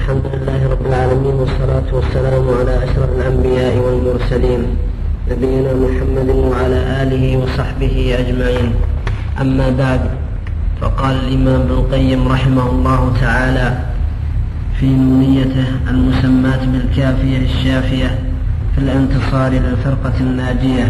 الحمد لله رب العالمين، والصلاة والسلام على أشرف الأنبياء والمرسلين نبينا محمد وعلى آله وصحبه أجمعين. أما بعد، فقال الإمام ابن القيم رحمه الله تعالى في نونيته المسماة بالكافية الشافية في الانتصار للفرقة الناجية: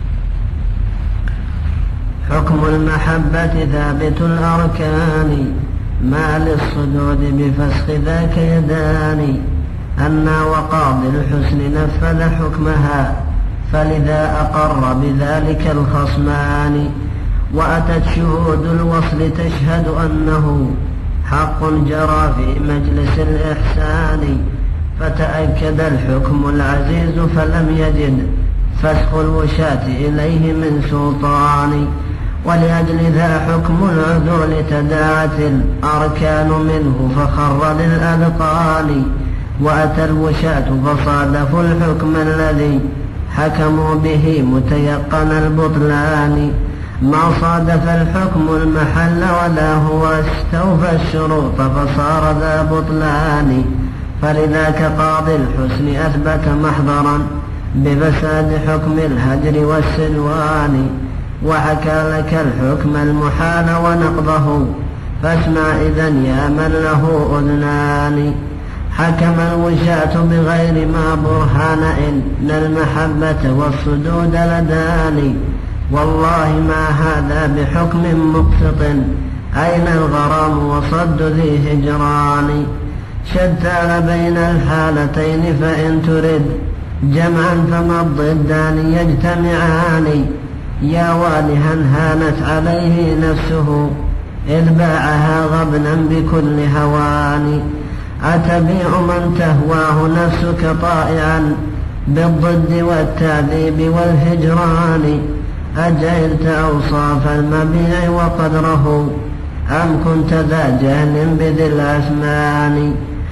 حكم المحبة ثابت الأركان، ما للصدود بفسخ ذاك يدان. أنا وقاضي الحسن نفذ حكمها، فلذا أقر بذلك الخصمان. وأتت شهود الوصل تشهد أنه حق جرى في مجلس الإحسان. فتأكد الحكم العزيز فلم يجد فسخ الوشاة إليه من سلطان. ولأجل ذا حكم العدول تداعت الأركان منه فخر للأذقان. وأتى الوشاة فصادفوا الحكم الذي حكموا به متيقن البطلان. ما صادف الحكم المحل ولا هو استوفى الشروط فصار ذا بطلان. فلذاك قاضي الحسن أثبت محضرا بفساد حكم الهجر والسلوان. وحكى لك الحكم المحال ونقضه، فاسمع إذن يا من له أذنان. حكم الوشاة بغير ما برهان إن المحبة والصدود لدان. والله ما هذا بحكم مقسط، أين الغرام وصد ذي هجران. شتان بين الحالتين فإن ترد جمعا فما الضدان يجتمعان. يا والها هانت عليه نفسه إذ باعها غبنا بكل هوان. أتبيع من تهواه نفسك طائعا بالضد والتعذيب والهجران. أجهلت أوصاف المبيع وقدره أم كنت ذا جهل بذي الأثمان.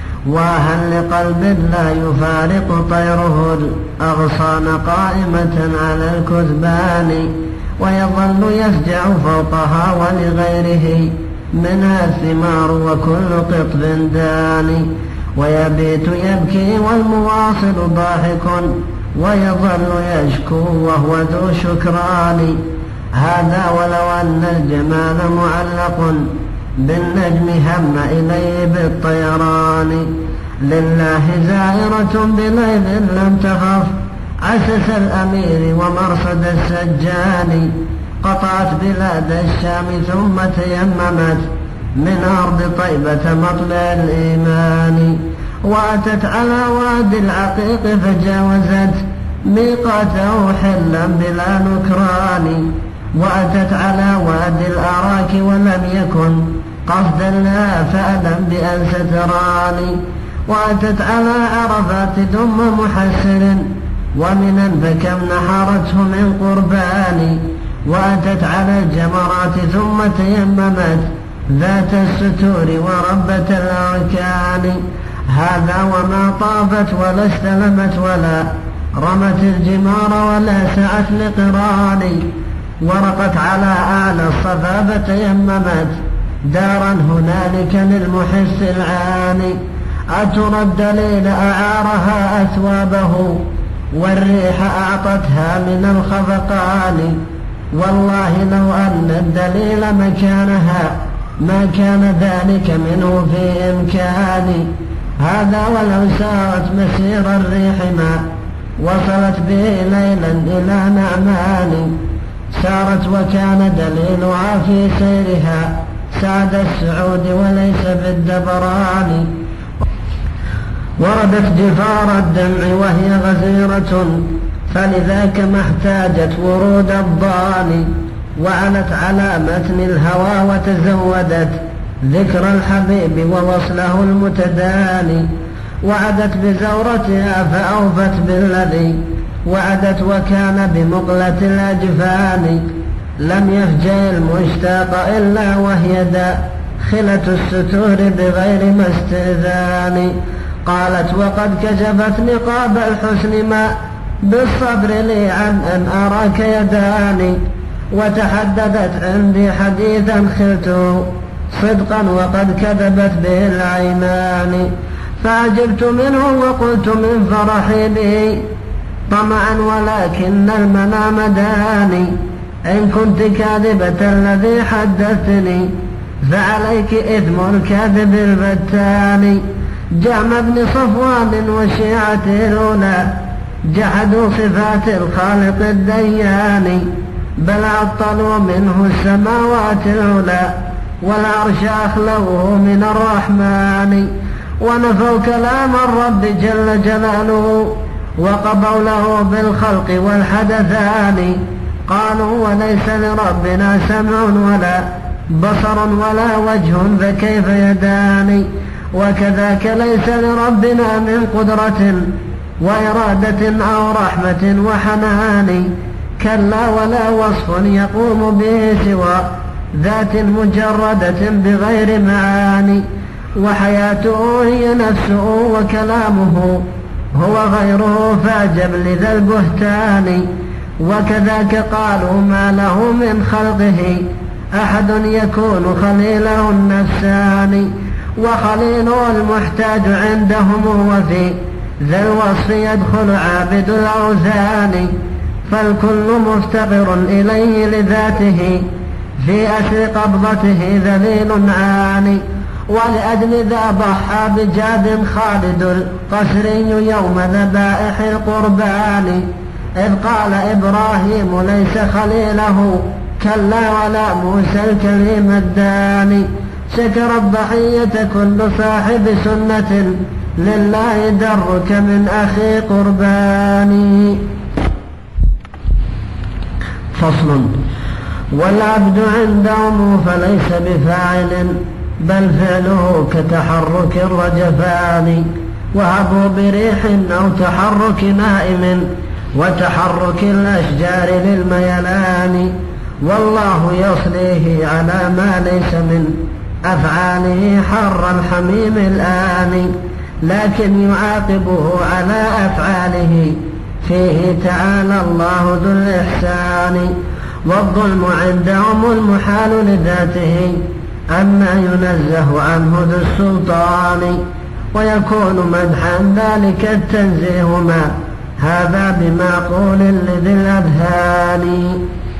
وهل لقلب لا يفارق طيره الأغصان قائمة على الكثبان. ويظل يفجع فوقها ولغيره منها الثمار وكل قطب دان. ويبيت يبكي والمواصل ضاحك ويظل يشكو وهو ذو شكران. هذا ولو أن الجمال معلق بالنجم هم إليه بالطيران. لله زائرة بليل لم تخف عسس الأمير ومرصد السجان. قطعت بلاد الشام ثم تيممت من أرض طيبة مطلع الإيمان. وأتت على وادي العقيق فجاوزت ميقاته حلا بلا نكران. وأتت على وادي الأراك ولم يكن قصدا لها فألم بأن ستراني. وأتت على عرفات ثم محسر ومنا فكم نحرته من قربان. وأتت على الجمرات ثم تيممت ذات الستور وربة الأركان. هذا وما طافت ولا استلمت ولا رمت الجمار ولا سعت لقران. ورقت على أعلى الصفا فتيممت دارا هنالك للمحس العاني. أترى الدليل أعارها أثوابه والريح أعطتها من الخفقان. والله لو أن الدليل مكانها ما كان ذلك منه في إمكاني. هذا ولو سارت مسير الريح ما وصلت به ليلا إلى نعمان. سارت وكان دليلها في سيرها سعد السعود وليس بالدبران. وردت جفار الدمع وهي غزيرة فلذاك ما احتاجت ورود الضان. وعلت على متن الهوى وتزودت ذكر الحبيب ووصله المتداني. وعدت بزورتها فأوفت بالذي وعدت وكان بمقلة الأجفان. لم يفجأ المشتاق إلا وهي داخلة الستور بغير ما استئذان. قالت وقد كشفت نقاب الحسن ما بالصبر لي عن أن أراك يداني. وتحدثت عندي حديثا خلته صدقا وقد كذبت به العينان. فعجبت منه وقلت من فرحي به طمعا ولكن المنام داني إن كنت كاذبة الذي حدثتني فعليك إثم الكاذب الفتان. جهم بن صفوان وشيعته الأولى جحدوا صفات الخالق الديان بل عطلوا منه السماوات العلى والعرش أخلوه من الرحمن ونفوا كلام الرب جل جلاله وقضوا له بالخلق والحدثان. قالوا وليس لربنا سمع ولا بصر ولا وجه فكيف يدان وكذاك ليس لربنا من قدرة وإرادة أو رحمة وحنان كلا ولا وصف يقوم به سوى ذات مجردة بغير معاني وحياته هي نفسه وكلامه هو غيره فاعجب لذا البهتان. وكذاك قالوا ما له من خلقه أحد يكون خليله النفسان وخليله المحتاج عندهم وفي ذا الوصف يدخل عابد الأوثان فالكل مفتقر إليه لذاته في أسر قبضته ذليل عاني ولأجل ذا ضحى بجاد خالد القسري يوم ذبائح القربان إذ قال إبراهيم ليس خليله كلا ولا موسى الكريم الداني شكر الضحية كل صاحب سنة لله درك من أخي قرباني. فصل. والعبد عندهم فليس بفاعل بل فعله كتحرك الرجفان وهبوا بريح أو تحرك نائم وتحرك الأشجار للميلان والله يصليه على ما ليس من أفعاله حر الحميم الآن لكن يعاقبه على أفعاله فيه تعالى الله ذو الإحسان. والظلم عندهم المحال لذاته أما ينزه عنه ذو السلطان ويكون مدحا ذلك التنزيه ما هذا بمعقول لذي الأذهان.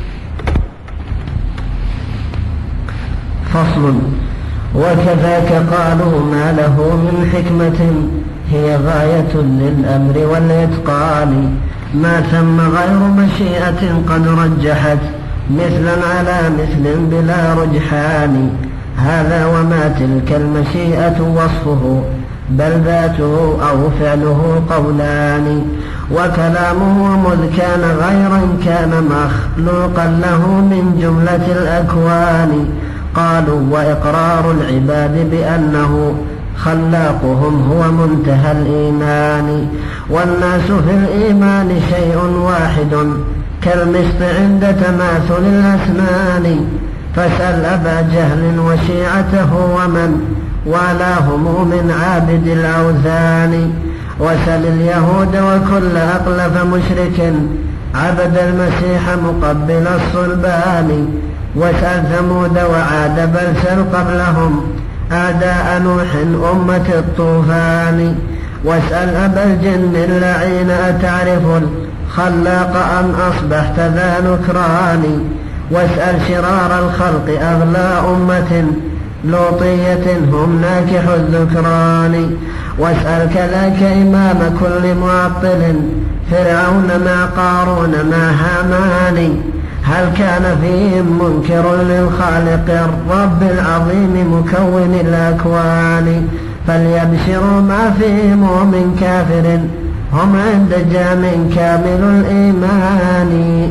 فصل. وكذاك قالوا ما له من حكمة هي غاية للأمر والإتقان ما ثم غير مشيئة قد رجحت مثلا على مثل بلا رجحان هذا وما تلك المشيئة وصفه بل ذاته أو فعله قولان وكلامه مذ كان غيرا كان مخلوقا له من جملة الأكوان. قالوا وإقرار العباد بأنه خلاقهم هو منتهى الإيمان والناس في الإيمان شيء واحد كالمسط عند تماثل الأسنان فاسأل أبا جهل وشيعته ومن والاهم من عابد الأوثان وسل اليهود وكل أقلف مشرك عبد المسيح مقبل الصلبان وسل ثمود وعاد بل سل قبلهم أعداء نوح أمة الطوفان واسأل أبا الجن اللعين أتعرف الخلاق أم أصبحت ذا نكران واسأل شرار الخلق أغلى أمة لوطية هم ناكح الذكران واسأل كذاك إمام كل معطل فرعون مع قارون مع هامان هل كان فيهم منكر للخالق الرب العظيم مكون الأكوان فليبشروا ما فيهم من كافر هم عند جام كامل الإيمان.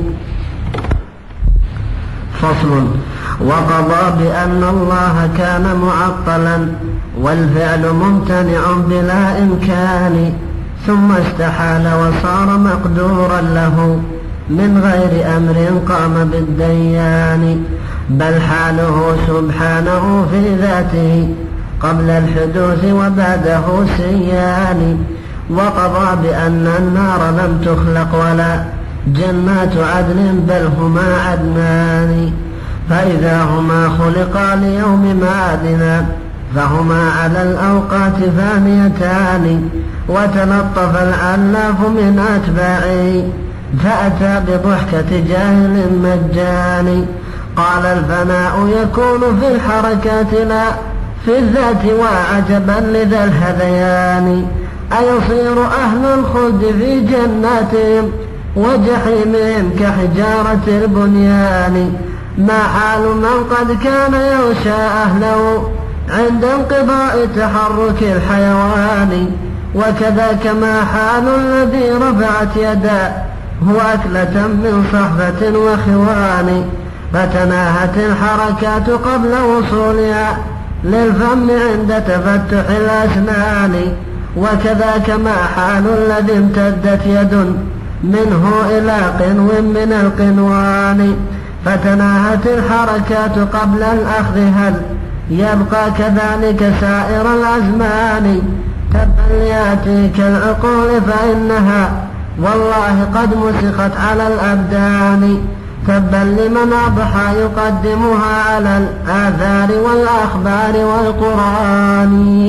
فصل. وقضى بأن الله كان معطلا والفعل ممتنع بلا إمكان ثم استحال وصار مقدورا له من غير أمر قام بالديان بل حاله سبحانه في ذاته قبل الحدوث وبعده سيان وقضى بأن النار لم تخلق ولا جنات عدن بل هما عدنان فإذا هما خلقا ليوم معادنا فهما على الأوقات فانيتان. وتلطف العلاف من أتباعه فأتى بضحكة جاهل مجاني. قال الفناء يكون في الحركات لا في الذات، وعجبا لذا الهذيان. أيصير أهل الخلد في جناتهم وجحيمهم كحجارة البنيان؟ ما حال من قد كان يغشى أهله عند انقضاء تحرك الحيوان؟ وكذاك ما حال الذي رفعت يدا هو أكلة من صحبة وخوان، فتناهت الحركات قبل وصولها للفم عند تفتح الأسنان. وكذاك ما حال الذي امتدت يد منه إلى قنو من القنوان، فتناهت الحركات قبل الأخذ، هل يبقى كذلك سائر الأزمان؟ تبا ليأتيك العقول فإنها والله قد مسخت على الأبدان. تبا لمن أضحى يقدمها على الآثار والأخبار والقرآن.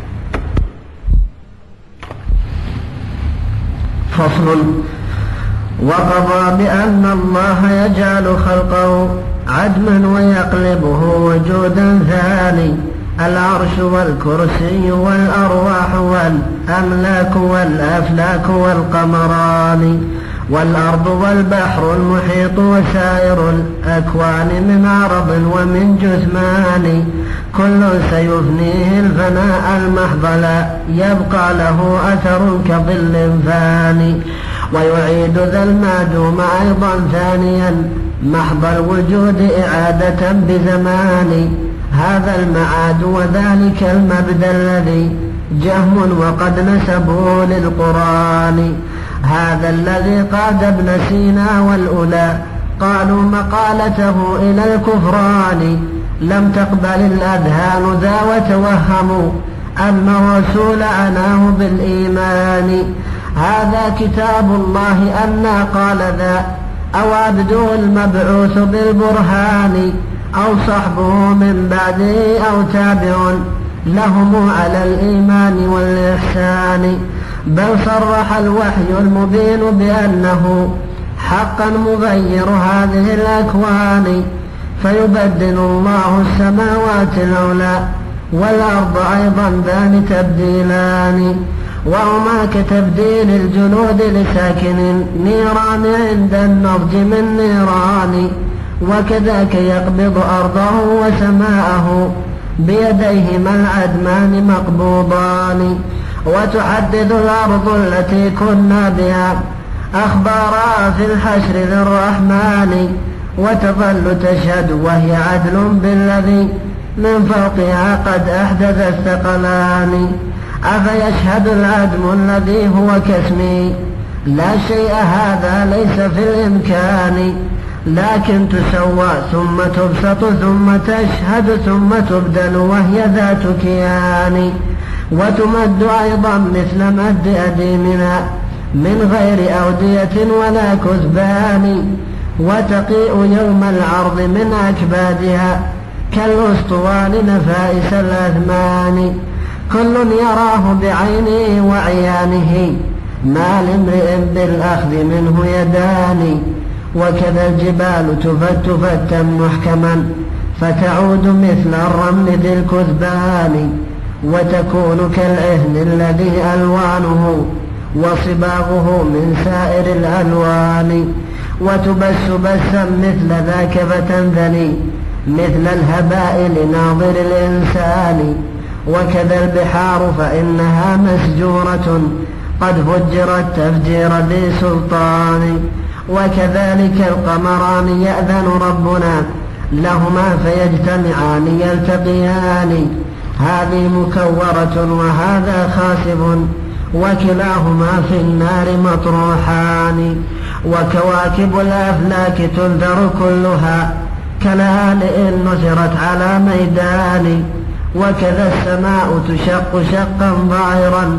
فصل. وقضى بأن الله يجعل خلقه عدما ويقلبه وجودا ثاني، العرش والكرسي والأرواح والأملاك والأفلاك والقمران والأرض والبحر المحيط وسائر الأكوان من عرض ومن جثمان، كل سيفنيه الفناء المحض لا يبقى له أثر كظل فاني، ويعيد ذا المعدوم أيضا ثانيا محض الوجود إعادة بزمان. هذا المعاد وذلك المبدأ الذي جهم وقد نسبوه للقرآن، هذا الذي قاد ابن سينا والأولى قالوا مقالته إلى الكفران، لم تقبل الأذهان ذا وتوهموا أن الرسول عناه بالإيمان. هذا كتاب الله أنا قال ذا، أو عبده المبعوث بالبرهان، أو صحبه من بعده أو تابع لهم على الإيمان والإحسان، بل صرح الوحي المبين بأنه حقا مغير هذه الأكوان، فيبدل الله السماوات العلى والأرض أيضا ذان تبديلان، وهما كتبديل الجنود لساكن النيران عند النضج من نيران، وكذاك يقبض أرضه وسماءه بيديهما العدمان مقبوضان، وتحدث الأرض التي كنا بها أخبارها في الحشر للرحمن، وتظل تشهد وهي عدل بالذي من فوقها قد أحدث الثقلان. أفيشهد العدم الذي هو كاسمي؟ لا شيء هذا ليس في الإمكان، لكن تسوى ثم تبسط ثم تشهد ثم تبدل وهي ذات كيان، وتمد أيضا مثل مد أديمنا من غير أودية ولا كثبان، وتقيء يوم العرض من أكبادها كالأسطوان نفائس الأثمان، كل يراه بعينه وعيانه ما لامرئ بالأخذ منه يدان، وكذا الجبال تفت فتا محكما فتعود مثل الرمل ذي الكثبان، وتكون كالعهن الذي ألوانه وصباغه من سائر الألوان، وتبس بسا مثل ذاك فتنثني مثل الهباء لناظر الإنسان، وكذا البحار فإنها مسجورة قد فجرت تفجير ذي سلطان، وكذلك القمران يأذن ربنا لهما فيجتمعان يلتقيان، هذه مكورة وهذا خاسف وكلاهما في النار مطروحان، وكواكب الأفلاك تنثر كلها كلآلئ نثرت على ميدان، وكذا السماء تشق شقا ظاهرا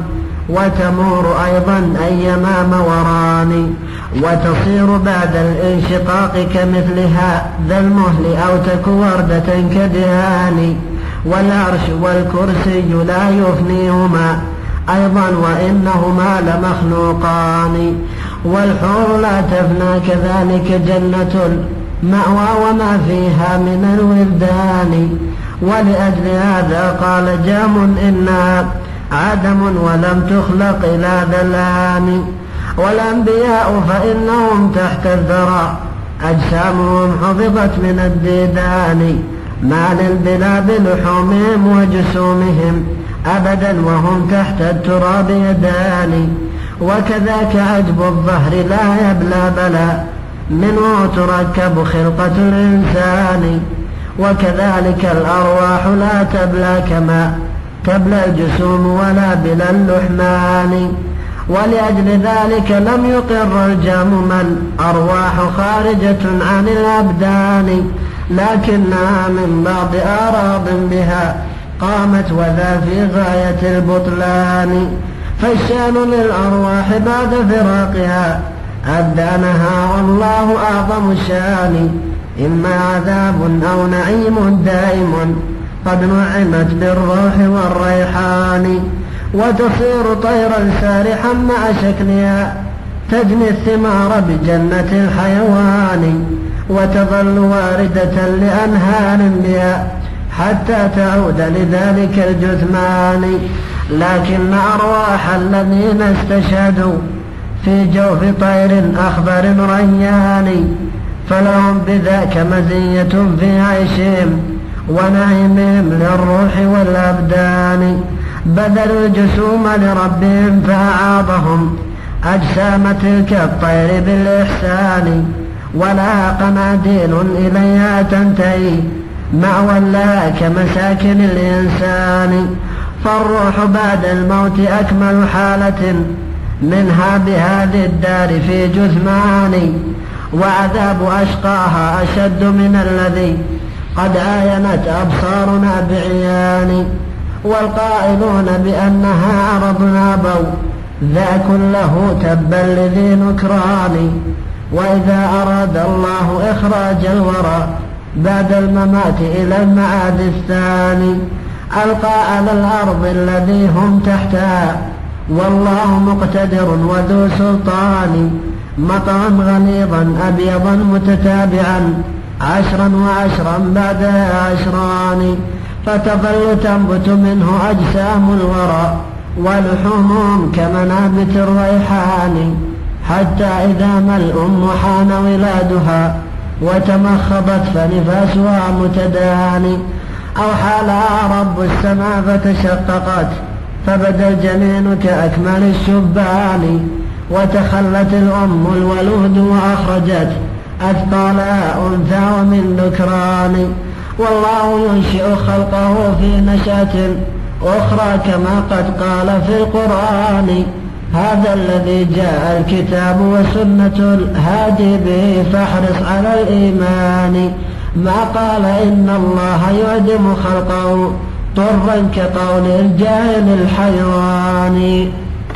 وتمور أيضا أيما موران، وتصير بعد الانشقاق كمثلها ذا المهل أو تك وردة كدهان، والعرش والكرسي لا يفنيهما أيضا وإنهما لمخلوقان. والحور لا تفنى كذلك جنة المأوى وما فيها من الولدان. ولأجل هذا قال جهم إنها عدم ولم تخلق إلى ذلان. والأنبياء فإنهم تحت الثرى أجسامهم حفظت من الديدان. ما للبلا بلحومهم وجسومهم أبدا وهم تحت التراب يدان. وكذاك عجب الظهر لا يبلى بلا منه تركب خلقة الإنسان. وكذلك الأرواح لا تبلى كما تبلى الجسوم ولا بلا اللحمان. ولأجل ذلك لم يقر الجهم الأرواح خارجة عن الأبدان، لكنها من بعض أعراض بها قامت وذا في غاية البطلان. فالشان للأرواح بعد فراقها أبدانها والله أعظم الشان. إما عذاب أو نعيم دائم قد نعمت بالروح والريحان. وتصير طيرا سارحا مع شكلها تجني الثمار بجنة الحيوان. وتظل واردة لأنهار بها حتى تعود لذلك الجثمان. لكن أرواح الذين استشهدوا في جوف طير أخضر ريان فلهم بذاك مزية في عيشهم ونعيمهم للروح والأبدان. بذلوا الجسوم لربهم فأعاضهم أجسام تلك الطير بالإحسان. ولها قناديل إليها تنتهي مأوى لها كمساكن الإنسان. فالروح بعد الموت أكمل حالة منها بهذه الدار في جثمان. وعذاب أشقاها أشد من الذي قد عاينت أبصارنا بعيان. والقائلون بأنها عرض أبوا ذا كله تبا لذي نكران. وإذا أراد الله إخراج الورى بعد الممات إلى المعاد الثاني ألقى على الأرض الذي هم تحتها والله مقتدر وذو سلطان. مطرا غليظا أبيضا متتابعا 10 و10 بعدها 10 فتظل تنبت منه أجسام الورى ولحومهم كمنابت الريحان. حتى إذا ما الأم حان ولادها وتمخضت فنفاسها متداني أوحى لها رب السماء فتشققت فبدا الجنين كأكمل الشبان. وتخلت الأم الولود وأخرجت أثقالها أنثى ومن ذكران. والله ينشئ خلقه في نشأة أخرى كما قد قال في القرآن. هذا الذي جاء الكتاب وسنة الهادي به فاحرص على الإيمان. ما قال إن الله يعدم خلقه طرا كقول الجاهل الحيوان.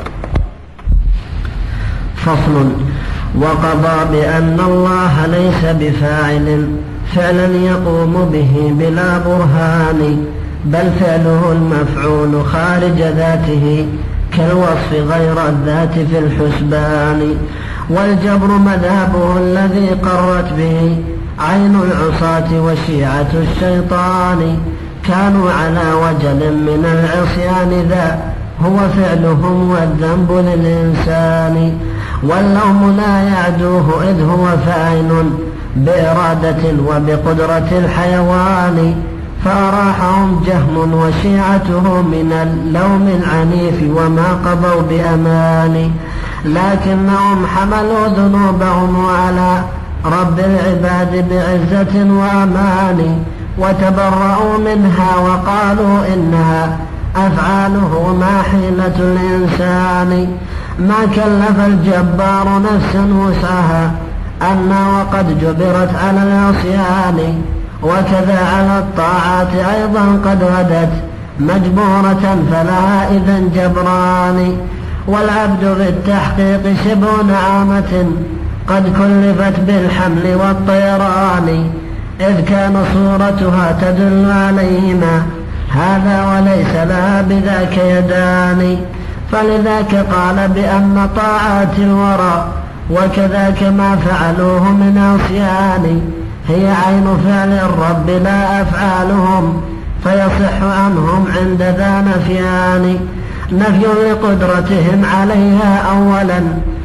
فصل. وقضى بأن الله ليس بفاعل فعلا يقوم به بلا برهان بل فعله المفعول خارج ذاته كالوصف غير الذات في الحسبان. والجبر مذهبه الذي قرت به عين العصاة وشيعة الشيطان كانوا على وجل من العصيان ذا هو فعلهم والذنب للإنسان. واللوم لا يعدوه إذ هو فاعل بإرادة وبقدرة الحيوان. فأراحهم جهم وشيعته من اللوم العنيف وما قضوا بأمان. لكنهم حملوا ذنوبهم على رب العباد بعزة وأمان وتبرؤوا منها وقالوا إنها أفعاله ما حيلة الإنسان. ما كلف الجبار نفسا وسعها أما وقد جبرت على العصيان. وكذا على الطاعات أيضا قد غدت مجبورة فلها إذن جبران. والعبد بالتحقيق شبه نعامة قد كلفت بالحمل والطيران إذ كان صورتها تدل عليهما هذا وليس لها بذاك يدان. فلذاك قال بأن طاعات الورى وكذاك ما فعلوه من عصيان هي عين فعل الرب لا أفعالهم، فيصح عنهم عند ذا نفيان. نفي لقدرتهم عليها أولا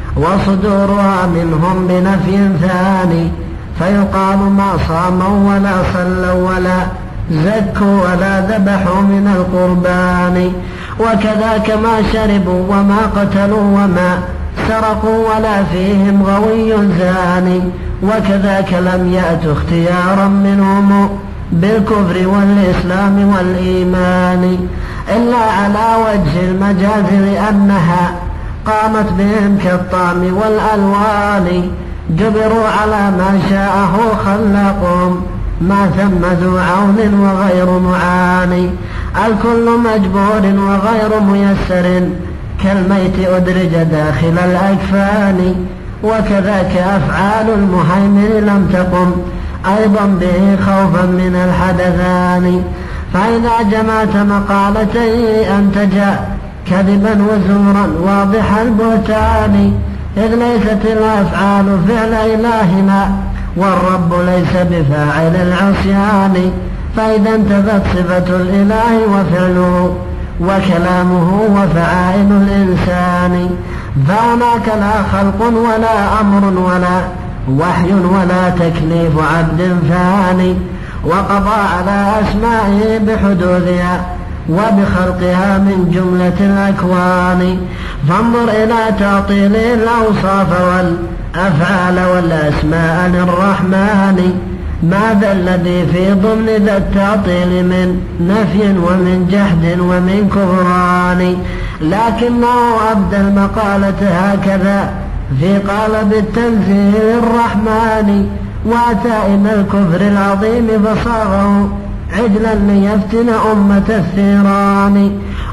وصدورها منهم بنفي ثاني، فيقال ما صاموا ولا صلوا ولا زكوا ولا ذبحوا من القربان. وكذاك ما شربوا وما قتلوا وما سرقوا ولا فيهم غوي زاني. وكذاك لم يأتوا اختيارا منهم بالكفر والإسلام والإيمان إلا على وجه المجاز، لأنها قامت بهم كالطعم والألوان. جبروا على ما شاءه خلقهم ما ثم ذو عون وغير معاني. الكل مجبور وغير ميسر كالميت أدرج داخل الأكفان. وكذاك أفعال المهيمن لم تقم أيضا به خوفا من الحدثان. فإذا جمعت مقالتيه أنتجا كذبا وزورا واضح البهتان، إذ ليست الأفعال فعل إلهنا والرب ليس بفاعل العصيان. فإذا انتفت صفة الإله وفعله وكلامه وفعائل الإنسان، فهناك لا خلق ولا أمر ولا وحي ولا تكليف عبد فاني. وقضى على أسمائه بحدوثها وبخلقها من جملة الأكوان. فانظر إلى تعطيل الأوصاف والأفعال والأسماء للرحمن، ماذا الذي في ضمن ذا التعطيل من نفي ومن جحد ومن كفران. لكنه أبدى المقالة هكذا في قالب التنزيه للرحمن، وأتى إلى الكفر العظيم فصاغه عدلا ليفتن أمة الثيران.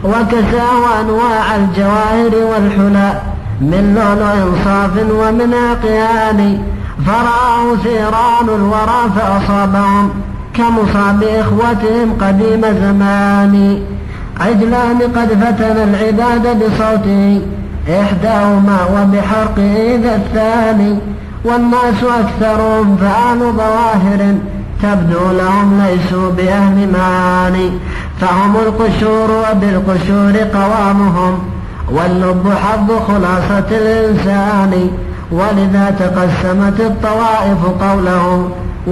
وكساه أنواع الجواهر والحلى من لؤلؤ صاف ومن عقيان، فرآه ثيران الورى فأصابهم كمصاب إخوتهم قديم زمان. عجلان قد فتن العباد بصوته إحداهما وبحرقه ذا الثاني. والناس أكثرهم فآل ظواهر تبدو لهم ليسوا بأهل معاني، فهم القشور وبالقشور قوامهم واللب حظ خلاصة الإنسان. ولذا تقسمت الطوائف قوله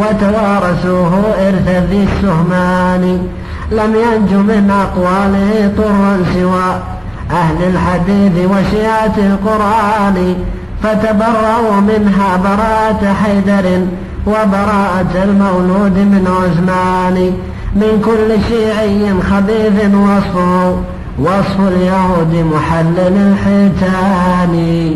وتوارثوه إرث ذي السهمان. لم ينج من أقواله طرا سوى أهل الحديث وشيعة القرآن، فتبرأوا منها براءة حيدر وبراءة المولود من عثمان. من كل شيعي خبيث وصفه وصف اليهود محلل الحيتان.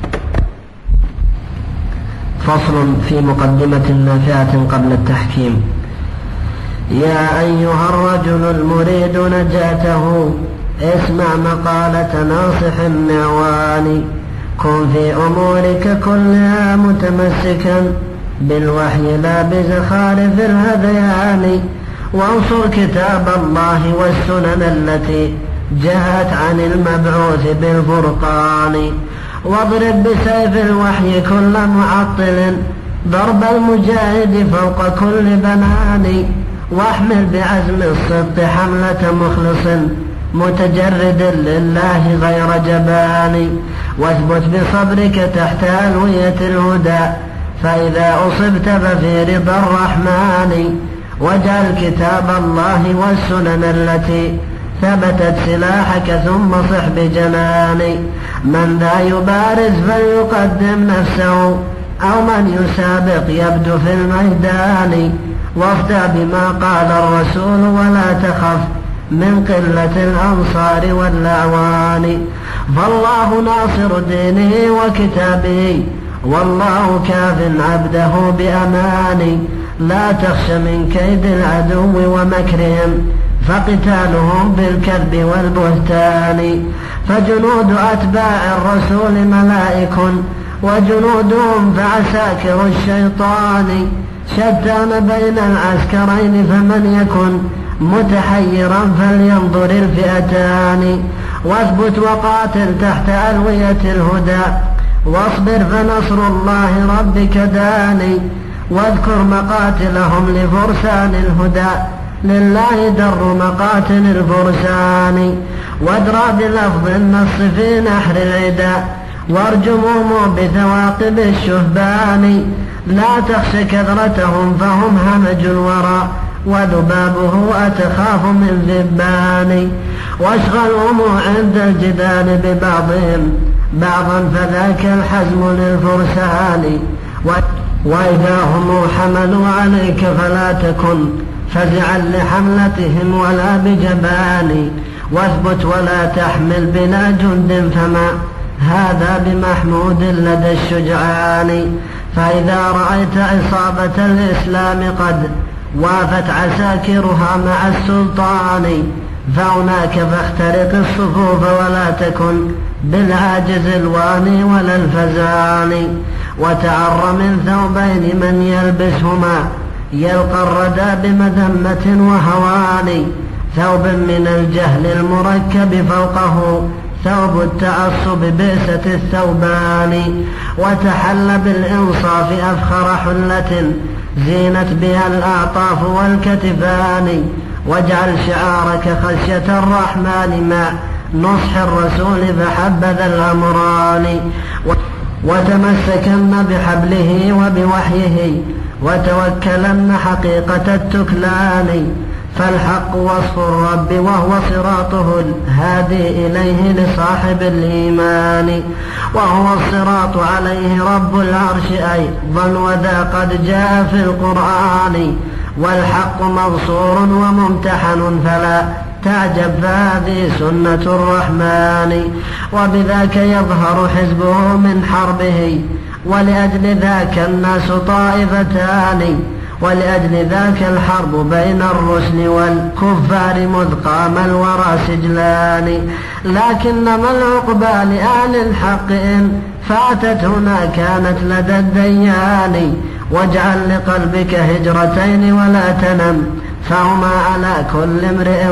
فصل في مقدمة نافعة قبل التحكيم. يا أيها الرجل المريد نجاته اسمع مقالة ناصح معوان. كن في أمورك كلها متمسكا بالوحي لا بزخارف الهذيان، وانصر كتاب الله والسنن التي جاءت عن المبعوث بالفرقان. واضرب بسيف الوحي كل معطل ضرب المجاهد فوق كل بنان. واحمل بعزم الصدق حملة مخلص متجرد لله غير جبان. واثبت بصبرك تحت ألوية الهدى فإذا أصبت ففي رضا الرحمن. واجعل كتاب الله والسنن التي ثبتت سلاحك ثم صح بجنان. من ذا يبارز فليقدم نفسه أو من يسابق يبدو في الميدان. وافتى بما قال الرسول ولا تخف من قلة الأنصار والأعوان. فالله ناصر دينه وكتابه والله كاف عبده بأمان. لا تخش من كيد العدو ومكرهم فقتالهم بالكذب والبهتان. فجنود أتباع الرسول ملائك وجنودهم فعساكر الشيطان. شتان بين العسكرين فمن يكن متحيرا فلينظر الفئتان. واثبت وقاتل تحت ألوية الهدى واصبر فنصر الله ربك داني. واذكر مقاتلهم لفرسان الهدى لله در مقاتل الفرسان. وادرى بلفظ النص في نحر العدا وارجمهم بثواقب الشهبان. لا تخش كثرتهم فهم همج الورى وذبابه أتخاف من ذبان. واشغلهم عند الجدال ببعضهم بعضا فذاك الحزم للفرسان. وإذا هم حملوا عليك فلا تكن فزعا لحملتهم ولا بجبان. واثبت ولا تحمل بلا جند فما هذا بمحمود لدى الشجعان. فإذا رأيت عصابة الإسلام قد وافت عساكرها مع السلطان فهناك فاخترق الصفوف ولا تكن بالعاجز الواني ولا الفزان. وتعر من ثوبين من يلبسهما يلقى الردى بمذمة وهوان. ثوب من الجهل المركب فوقه ثوب التعصب بئست الثوبان. وتحل بالإنصاف أفخر حلة زينت بها الأعطاف والكتفان. واجعل شعارك خشية الرحمن مع نصح الرسول فحبذا الأمران. وتمسكن بحبله وبوحيه وتوكلن حقيقة التكلان. فالحق وصف الرب وهو صراطه الهادي إليه لصاحب الإيمان. وهو الصراط عليه رب العرش أيضا وذا قد جاء في القرآن. والحق منصور وممتحن فلا تعجب فهذه سنة الرحمن. وبذاك يظهر حزبه من حربه ولأجل ذاك الناس طائفتان. ولأجل ذاك الحرب بين الرسل والكفار مذ قام الورى سجلان. لكنما العقبى لأهل الحق إن فاتت هنا كانت لدى الديان. واجعل لقلبك هجرتين ولا تنم فهما على كل امرئ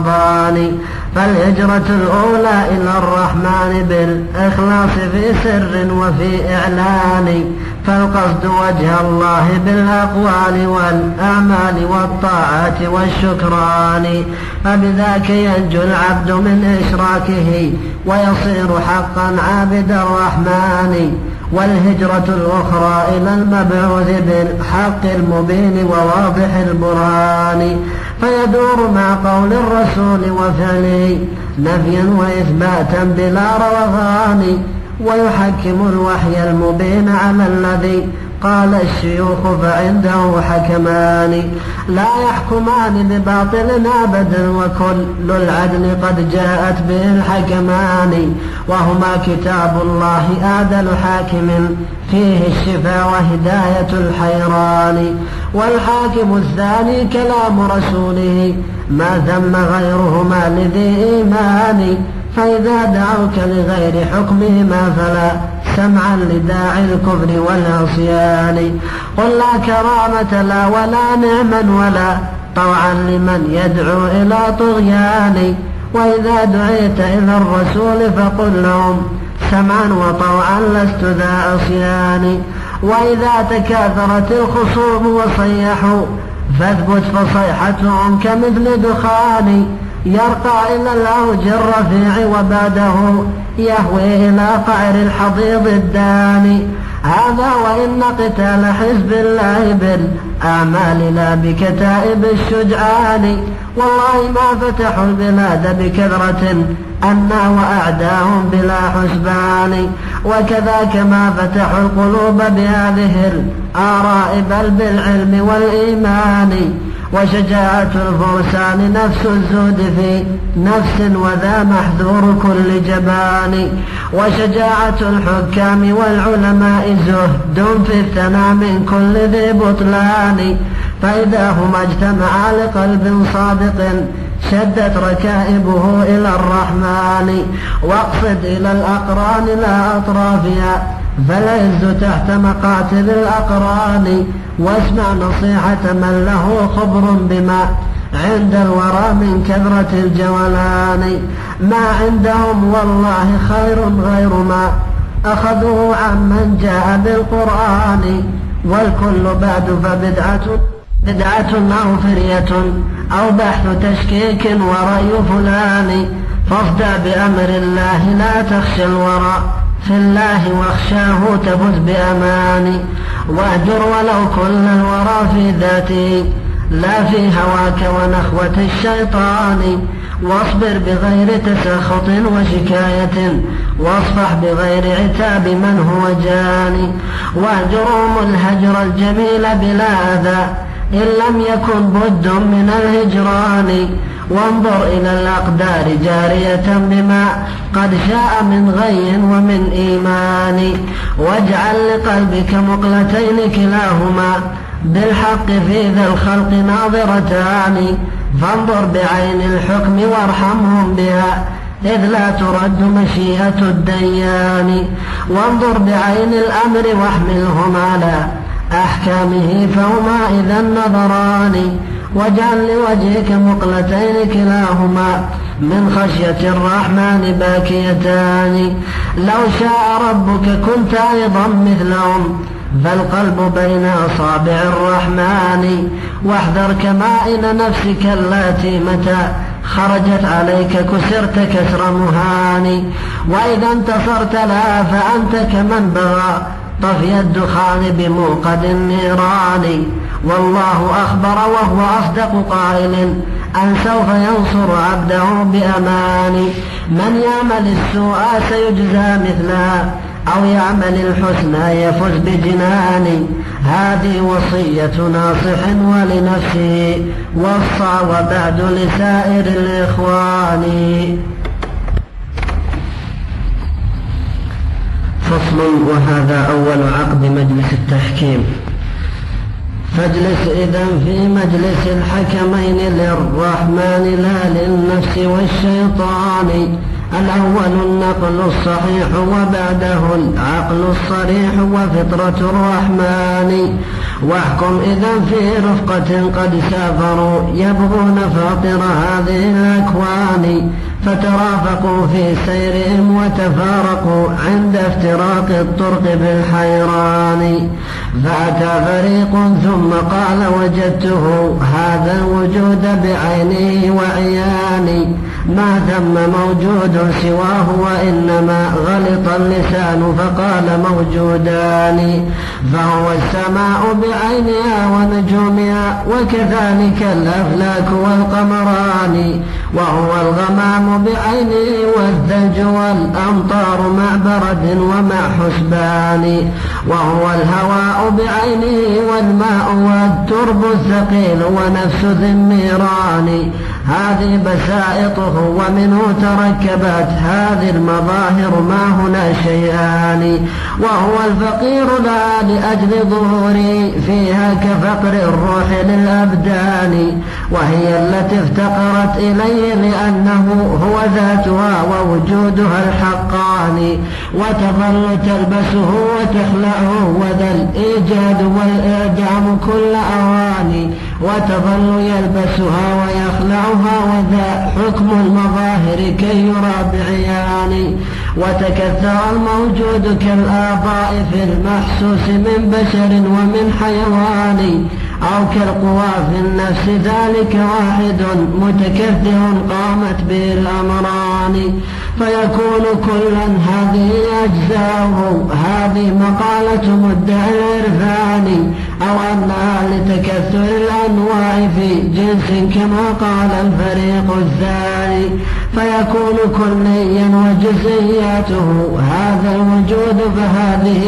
فرضان. فالهجرة الأولى إلى الرحمن بالإخلاص في سر وفي إعلان. فالقصد وجه الله بالأقوال والأعمال والطاعات والشكران. فبذاك ينجو العبد من إشراكه ويصير حقا عابد الرحمن. والهجرة الأخرى إلى المبعوث بالحق المبين وواضح البرهان. فيدور مع قول الرسول وفعله نفيا وإثباتا بلا روغان. ويحكم الوحي المبين على الذي قال الشيوخ فعنده حكمان. لا يحكمان بباطل أبدا وكل العدل قد جاءت به الحكمان. وهما كتاب الله آدل حاكم فيه الشفاء وهداية الحيران. والحاكم الثاني كلام رسوله ما ثم غيرهما لذي إيمان. فإذا دعوك لغير حكمهما فلا سمعا لداعي الكفر والعصيان. قل لا كرامة لا ولا نعما ولا طوعا لمن يدعو إلى طغيان. وإذا دعيت إلى الرسول فقل لهم سمعا وطوعا لست ذا عصيان. وإذا تكاثرت الخصوم وصيحوا فاثبت فصيحتهم كمثل دخان يرقى إلى الأوج الرفيع وبعده يهوي إلى قعر الحضيض الداني. هذا وإن قتال حزب الله بالأعمال لا بكتائب الشجعان. والله ما فتحوا البلاد بكثرة أنا وأعداهم بلا حسبان. وكذاك ما فتحوا القلوب بهذه الآراء بل بالعلم والإيمان. وشجاعة الفرسان نفس الزهد في نفس وذا محذور كل جبان. وشجاعة الحكام والعلماء زهد في الثناء من كل ذي بطلان. فإذا هما اجتمعا لقلب صادق شدت ركائبه إلى الرحمن. واقصد إلى الأقران لا أطرافها فالعز تحت مقاتل الأقران. واسمع نصيحة من له خبر بما عند الورى من كثرة الجولان. ما عندهم والله خير غير ما أخذوه عمن جاء بالقرآن. والكل بعد فبدعة أو فرية أو بحث تشكيك ورأي فلان. فاصدع بأمر الله لا تخشى الورى في الله واخشاه تفز بأمان. واهجر ولو كل الورى في ذاته لا في هواك ونخوة الشيطان. واصبر بغير تسخط وشكاية واصفح بغير عتاب من هو جاني. واهجرهم الهجر الجميل بلا أذى إن لم يكن بد من الهجران. وانظر إلى الأقدار جارية بما قد شاء من غي ومن إيمان. واجعل لقلبك مقلتين كلاهما بالحق في ذا الخلق ناظرتان. فانظر بعين الحكم وارحمهم بها إذ لا ترد مشيئة الديان. وانظر بعين الأمر واحملهم على أحكامه فهما إذا النظران. واجعل لوجهك مقلتين كلاهما من خشية الرحمن باكيتان. لو شاء ربك كنت أيضا مثلهم فالقلب بين أصابع الرحمن. واحذر كمائن نفسك التي متى خرجت عليك كسرت كسر مهان. وإذا انتصرت لها فأنت كمن بغى طفي الدخان بموقد النيران. والله أخبر وهو أصدق قائل أن سوف ينصر عبده بأمان. من يعمل السوء سيجزى مثلها أو يعمل الحسنى يفز بجنان. هذه وصية ناصح ولنفسه وصى وبعد لسائر الإخوان. فصل. وهذا أول عقد مجلس التحكيم. فاجلس إذن في مجلس الحكمين للرحمن لا للنفس والشيطان. الأول النقل الصحيح وبعده العقل الصريح وفطرة الرحمن. واحكم إذن في رفقة قد سافروا يبغون فاطر هذه الأكوان. فترافقوا في سيرهم وتفارقوا عند افتراق الطرق بالحيران. فأتى فريق ثم قال وجدته هذا الوجود بعينه وعياني. ما ثم موجود سواه وإنما غلط اللسان فقال موجودان. فهو السماء بعينها ونجومها وكذلك الأفلاك والقمران. وهو الغمام بعينه والثلج والأمطار مع برد ومع حسبان. وهو الهواء بعينه والماء والترب الثقيل ونفس ذي النيران. هذه بسائطه ومنه تركبت هذه المظاهر ما هنا شيئان. وهو الفقير لا لأجل ظهوري فيها كفقر الروح للأبدان. وهي التي افتقرت إليه لأنه هو ذاتها ووجودها الحقان. وتظل تلبسه وتخلعه وذا الإيجاد والإعدام كل أواني. وتظل يلبسها ويخلعها وذا حكم المظاهر كي يرى بعيان. وتكثر الموجود كالآباء في المحسوس من بشر ومن حيوان. أو كالقوى في النفس ذلك واحد متكثر قامت به الأمران. فيكون كلا هذه أجزاؤه. هذه مقالة مدعي العرفان. أو أنها لتكثر الأنواع في جنس كما قال الفريق الثاني. فيكون كليا وجزئياته هذا الوجود. فهذه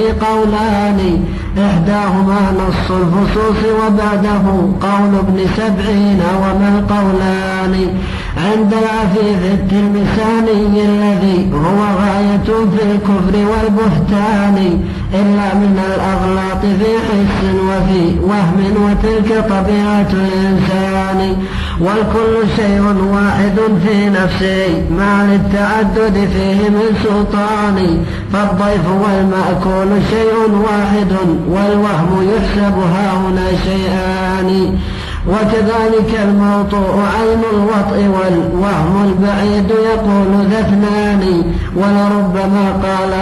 قولان إحداهما نص الفصوص وبعده قول ابن سبعين. وما القولان عند العفيف التلمساني الذي هو غاية في الكفر والبهتان إلا من الأغلاط في حس وفي وهم وتلك طبيعة الإنسان. والكل شيء واحد في نفسه مع للتعدد فيه من سلطان. فالضيف والمأكول شيء واحد والوهم يحسب هاهنا شيئان. وكذلك الموطوء عين الوطء والوهم البعيد يقول ذا اثنان ولربما قال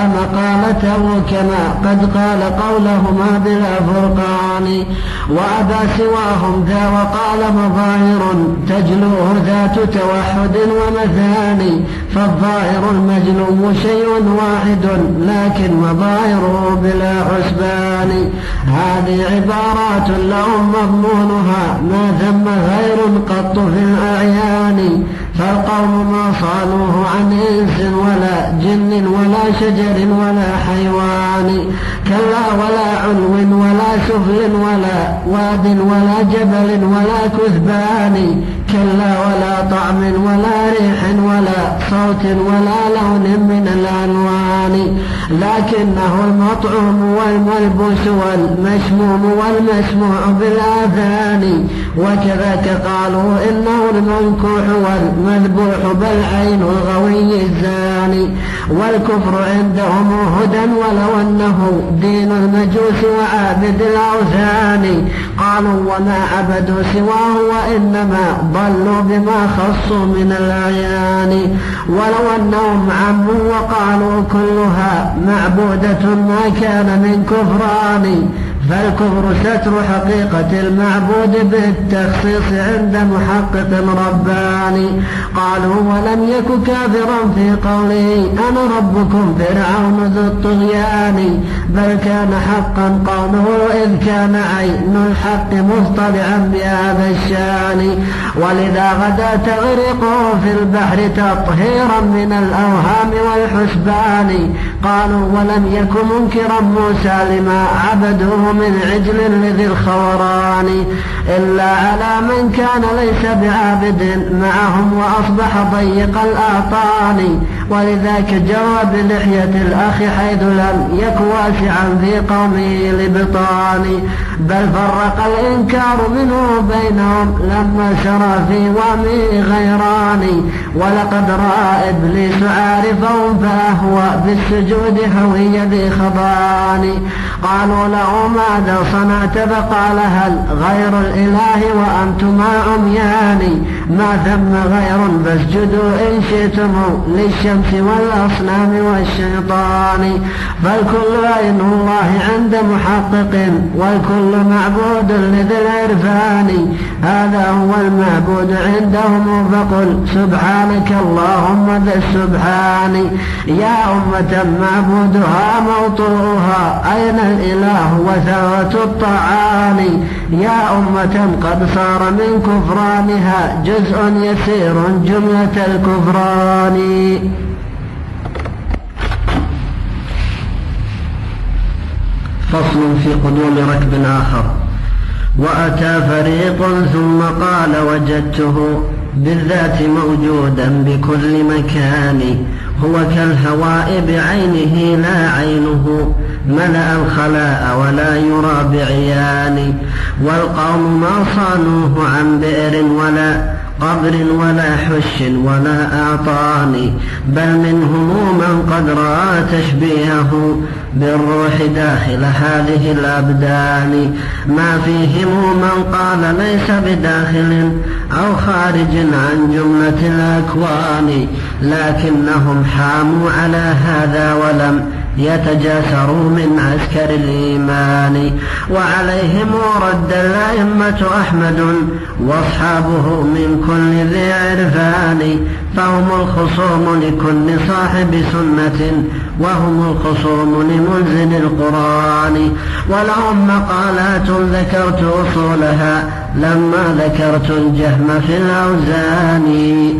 مقالته كما قد قال قولهما بلا فرقان وأبى سواهم ذا وقال مظاهر تجلوه ذات توحد ومثاني فالظاهر المجلو شيء واحد لكن مظاهره بلا حسبان هذه عبارات لهم مضمونها ما ثم غير قط في الأعيان فالقوم ما صانوه عن إنس ولا جن ولا شجر ولا حيوان كلا ولا علو ولا سفل ولا واد ولا جبل ولا كثبان كلا ولا طعم ولا ريح ولا صوت ولا لون من الألوان لكنه المطعوم والملبوس والمشموم والمسموع بالآذان وكذاك قالوا إنه المنكوح والمذبوح بالعين الغوي الزاني والكفر عندهم هدى ولو أنه دين المجوس وعابد الأوثان قالوا وما عبدوا سواه وإنما ضلوا بما خصوا من الأعيان ولو أنهم عموا وقالوا كلها معبودة ما كان من كفران فالكفر ستر حقيقة المعبود بالتخصيص عند محقق رباني قالوا ولم يك كافرا في قوله أنا ربكم فرعون ذو الطغيان بل كان حقا قوله إذ كان عين الحق مطلعا بهذا الشان ولذا غدا تغرقه في البحر تطهيرا من الأوهام والحسبان قالوا ولم يك منكرا موسى لما عبدوه من عجل لذي الخوران إلا على من كان ليس بعابد معهم وأصبح ضيق الأعطان ولذاك جواب لحية الأخ حيث لم يك واسعا في قومه لبطان بل فرق الإنكار منه بينهم لما سرى في وامه غيران ولقد رأى إبليس عارفهم فأهوى بالسجود هوي ذي خضان قالوا له ماذا صنعت فقال هل غير الإله وأنتما عميان ما ثم غير فاسجدوا إن شئتم للشمس والأصنام والشيطان فالكل عين الله عند محقق والكل معبود لذي العرفان هذا هو المعبود عندهم فقل سبحانك اللهم ذا السبحان يا أمة معبودها موطوءها أين الإله وثوة الطعام يا أمة قد صار من كفرانها جزء يسير جملة الكفران فصل في قدوم ركب آخر وأتى فريق ثم قال وجدته بالذات موجودا بكل مكان هو كالهواء بعينه لا عينه ملأ الخلاء ولا يرى بعيان والقوم ما صانوه عن بئر ولا قبر ولا حش ولا أعطان بل منهم من قد رأى تشبيهه بالروح داخل هذه الأبدان ما فيهم من قال ليس بداخل أو خارج عن جملة الأكوان لكنهم حاموا على هذا ولم يتجاسروا من عسكر الإيمان وعليهم رد الأئمة أحمد واصحابه من كل ذي عرفان فهم الخصوم لكل صاحب سنة وهم الخصوم لمنزل القرآن ولهم مقالات ذكرت أصولها لما ذكرت الجهم في الأوزان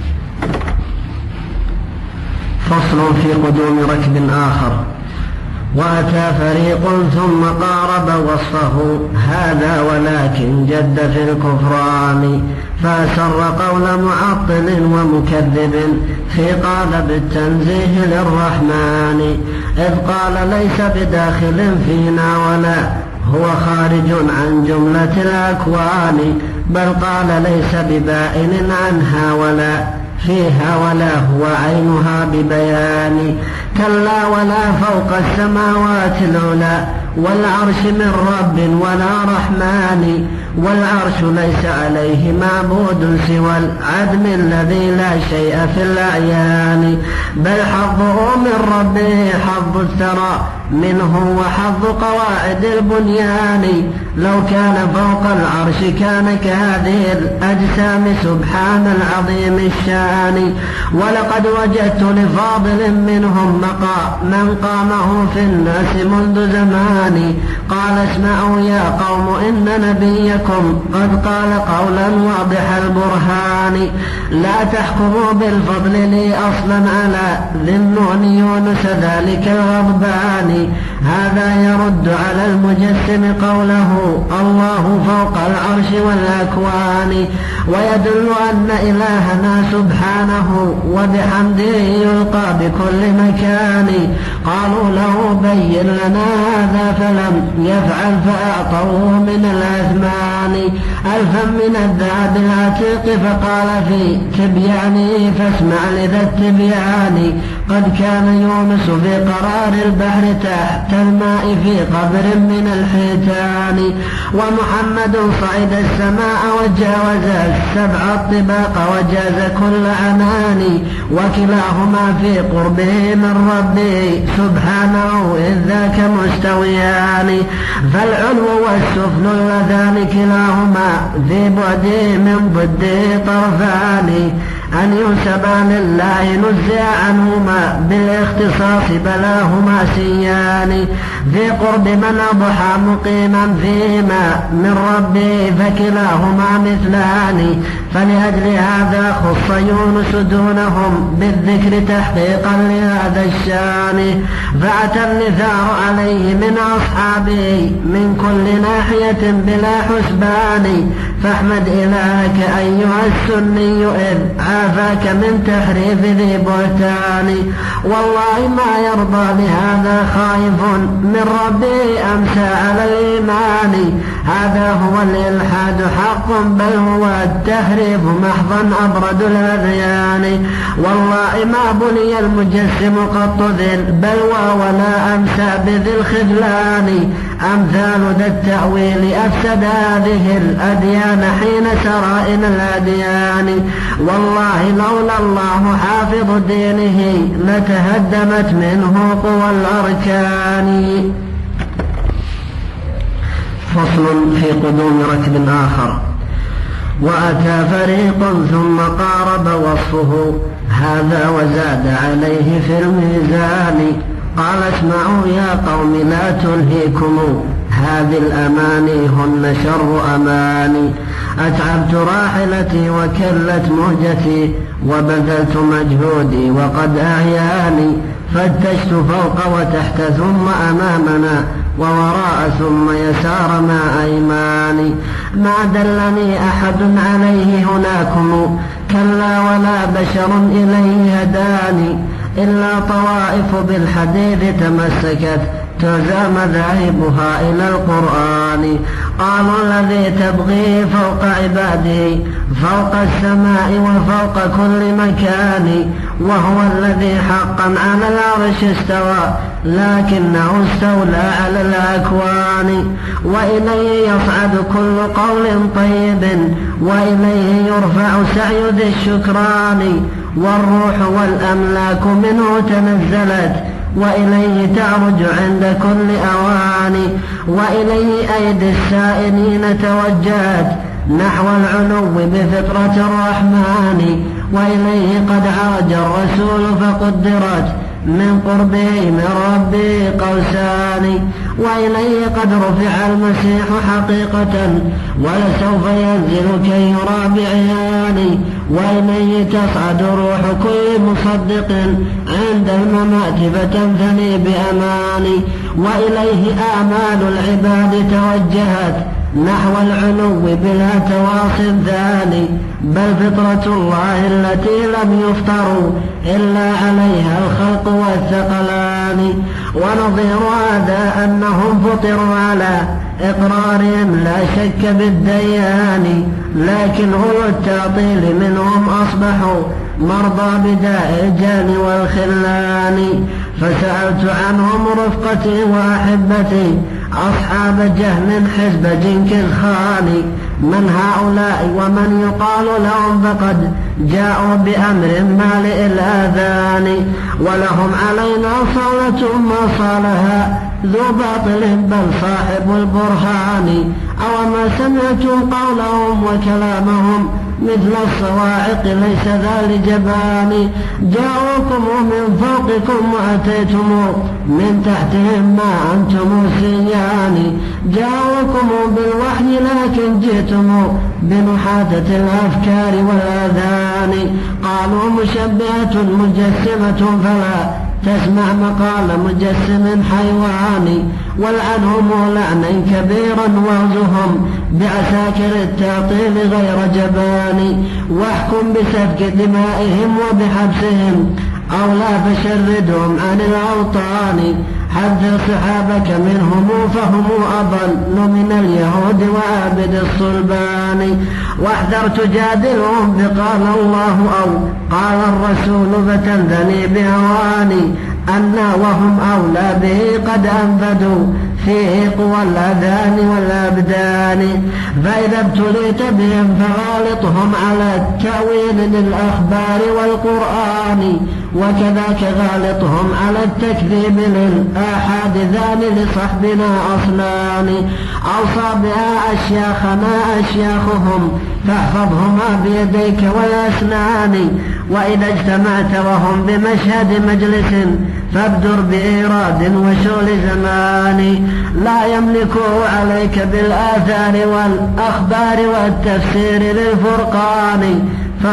فصل في قدوم ركب آخر وأتى فريق ثم قارب وصفه هذا ولكن جد في الكفران فأسر قول معطل ومكذب في قالب التنزيه للرحمن إذ قال ليس بداخل فينا ولا هو خارج عن جملة الأكوان بل قال ليس ببائن عنها ولا فيها ولا هو عينها ببيان كلا ولا فوق السماوات العلى والعرش من رب ولا رحمن والعرش ليس عليه معبود سوى العدم الذي لا شيء في الأعيان، بل حظه من ربه حظ الثرى منه وحظ قواعد البنيان. لو كان فوق العرش كان كهذه الأجسام سبحان العظيم الشان. ولقد وجدت لفاضل منهم من قامه في الناس منذ زمان. قال اسمعوا يا قوم إن نبيكم قد قال قولا واضح البرهان. لا تحكموا بالفضل لي أصلا على ذي النون يونس ذلك الغضبان. هذا يرد على المجسم قوله الله فوق العرش والأكوان، ويدل أن إلهنا سبحانه وبحمده يلقى بكل مكان. قالوا له بين لنا هذا فلم يفعل فأعطوه من الأثمان ألفا من الذهب العتيق فقال في تبيانه فاسمع لذا التبيان. قد كان يونس في قرار البحر تحت الماء في قبر من الحيتان، ومحمد صعد السماء وجاوز السبع الطباق وجاز كل عنان، وكلاهما في قربه من ربه سبحانه إذ ذاك مستويان. فالعلو والسفل اللذان كلاهما ذي بعده من ضده طرفان، أن ينسبا لله نزع عنهما بالاختصاص بلاهما سيان. في قرب من أضحى مقيما فيهما من ربه فكلاهما مثلان، فلأجل هذا خص يونس دونهم بالذكر تحقيقا لهذا الشان. فأتى النثار عليه من أصحابه من كل ناحية بلا حسبان. فاحمد إلهك أيها السني إذ عافاك من تحريف ذي بهتان. والله ما يرضى بهذا خائف من ربه أمسى على الإيمان. هذا هو الإلحاد حق بل هو التحريف محضا أبرد الأذيان. والله ما بني المجسم قط ذي البلوى ولا أمسى بذي الخذلان. أمثال ذا التأويل أفسد هذه الأديان حين سرائن الأديان. والله لولا الله حافظ دينه لتهدمت منه قوى الأركان. فصل في قدوم ركب آخر. وأتى فريق ثم قارب وصفه هذا وزاد عليه في الميزان. قال اسمعوا يا قوم لا تلهيكم هذه الأماني هن شر أماني. أتعبت راحلتي وكلت مهجتي وبذلت مجهودي وقد أعياني. فتشت فوق وتحت ثم أمامنا ووراء ثم يسار ما أيماني. ما دلني أحد عليه هناكم كلا ولا بشر إليه هداني. إلا طوائف بالحديث تمسكت تهزى مذاهبها إلى القرآن. قالوا الذي تبغي فوق عباده فوق السماء وفوق كل مكان. وهو الذي حقا على العرش استوى لكنه استولى على الأكوان. وإليه يصعد كل قول طيب وإليه يرفع سعي ذي الشكران. والروح والأملاك منه تنزلت وإليه تعرج عند كل أوان. وإليه أيدي السائلين توجهت نحو العلو بفطرة الرحمن. وإليه قد عرج الرسول فقدرت من قربه من ربه قوسان. وإليه قد رفع المسيح حقيقة ولسوف ينزل كي يرى بعيان. وإليه تصعد روح كل مصدق عند الممات فتنثني بأمان. وإليه آمال العباد توجهت نحو العلو بلا تواصي ثاني. بل فطرة الله التي لم يفطروا إلا عليها الخلق والثقلان. ونظير هذا أنهم فطروا على إقرارهم لا شك بالديان. لكن غلو التعطيل منهم أصبحوا مرضى بداء الجان والخلان. فسألت عنهم رفقتي وأحبتي أصحاب جهم حزب جنك خاني. من هؤلاء ومن يقال لهم فقد جاءوا بأمر مالئ الآذان، ولهم علينا صولة ما صالها ذو باطل بل صاحب البرهان. أوما سمعتم قولهم وكلامهم مثل الصواعق ليس ذا لجبان. جاءوكم من فوقكم وأتيتم من تحتهم ما أنتم سيان. جاءوكم بالوحي لكن جئتم بنحاتة الأفكار والآذان. قالوا مشبهة مجسمة فلا تسمع مقال مجسم حيواني. والعنهم لعنا كبيرا وغزهم بعساكر التعطيل غير جبان. واحكم بسفك دمائهم وبحبسهم أو لا فشردهم عن الأوطان. حذر صحابك منهم فهم أضل من اليهود وعابد الصلبان. واحذر تجادلهم بقال الله أو قال الرسول فتنذني بهواني. أنا وهم أولى به قد أنفدوا فيه قوى الأذان والأبدان. فإذا ابتليت بهم فغالطهم على التأويل للأخبار والقرآن، وكذاك غالطهم على التكذيب للآحاد ذان لصحبنا أصلان. أوصى بها أشياخنا أشياخهم فاحفظهما بيديك والأسنان. وإذا اجتمعت وهم بمشهد مجلس فابدر بإيراد وشغل زمان. لا يملكوا عليك بالآثار والأخبار والتفسير للفرقان،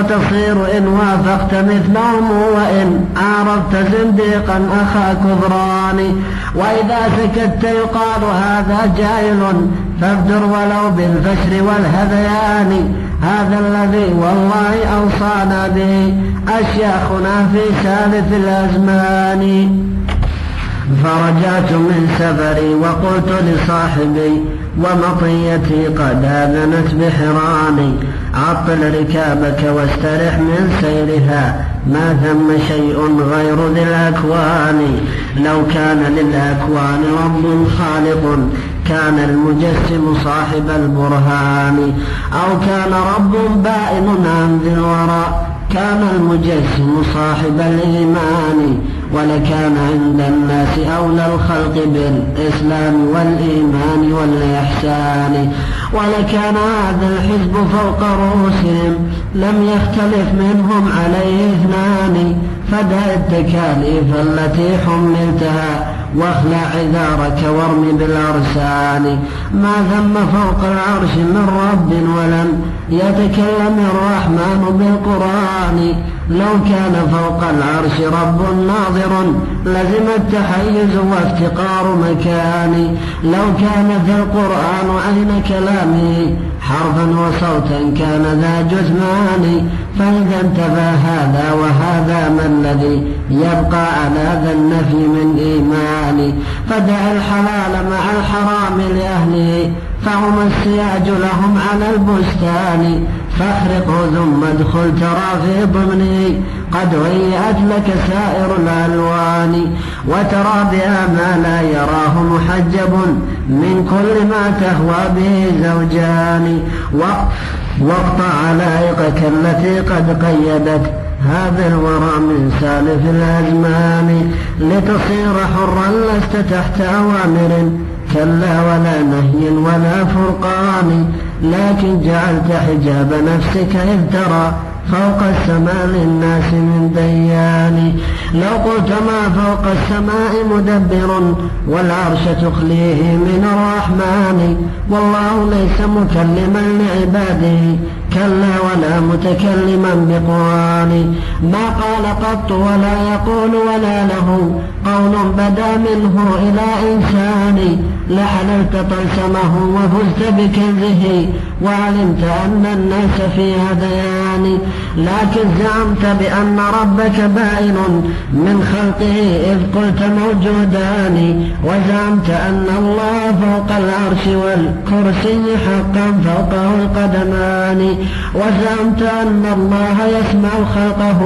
فتصير إن وافقت مثلهم وإن عارضت زنديقا أخا كفران. وإذا سكت يقال هذا جاهل فابدر ولو بالفشر والهذيان. هذا الذي والله أوصانا به أشياخنا في سالف الأزمان. فرجعت من سفري وقلت لصاحبي ومطيتي قد آذنت بحراني. عطل ركابك واسترح من سيرها ما ثم شيء غير ذي الأكوان. لو كان للأكوان رب خالق كان المجسم صاحب البرهان، أو كان رب بائن عن ذي الورى كان المجسم صاحب الإيمان. ولكان عند الناس أولى الخلق بالإسلام والإيمان والإحسان. ولكان هذا الحزب فوق رؤوسهم لم يختلف منهم عليه اثنان. فدع التكاليف التي حملتها واخلع عذارك وارم بالأرسال. ما ثم فوق العرش من رب ولم يتكلم الرحمن بالقرآن. لو كان فوق العرش رب ناظر لزم التحيز وافتقار مكان. لو كان في القرآن عين كلامه حرفا وصوتا كان ذا جثمان. فإذا انتفى هذا وهذا ما الذي يبقى على ذا النفي من إيمان. فدع الحلال مع الحرام لأهله فهم السياج لهم على البستان. فاخرقه ثم ادخل ترى في ضمنه قد هيئت لك سائر الألوان. وترى بها ما لا يراه محجب من كل ما تهوى به زوجان. واقطع علائقك التي قد قيدت هذا الورى من سالف الأزمان. لتصير حرا لست تحت أوامر كلا ولا نهي ولا فرقان. لكن جعلت حجاب نفسك إذ ترى فوق السماء للناس من ديان. لو قلت ما فوق السماء مدبر والعرش تخليه من الرحمن. والله ليس مكلما لعباده كلا ولا متكلما بقرآن. ما قال قط ولا يقول ولا له قول بدا منه إلى إنسان. لحللت طلسمه وفزت بكنزه وعلمت أن الناس في هذيان. لكن زعمت بأن ربك بائن من خلقه إذ قلت موجودان. وزعمت أن الله فوق العرش والكرسي حقا فوقه القدمان. وزعمت أن الله يسمع خلقه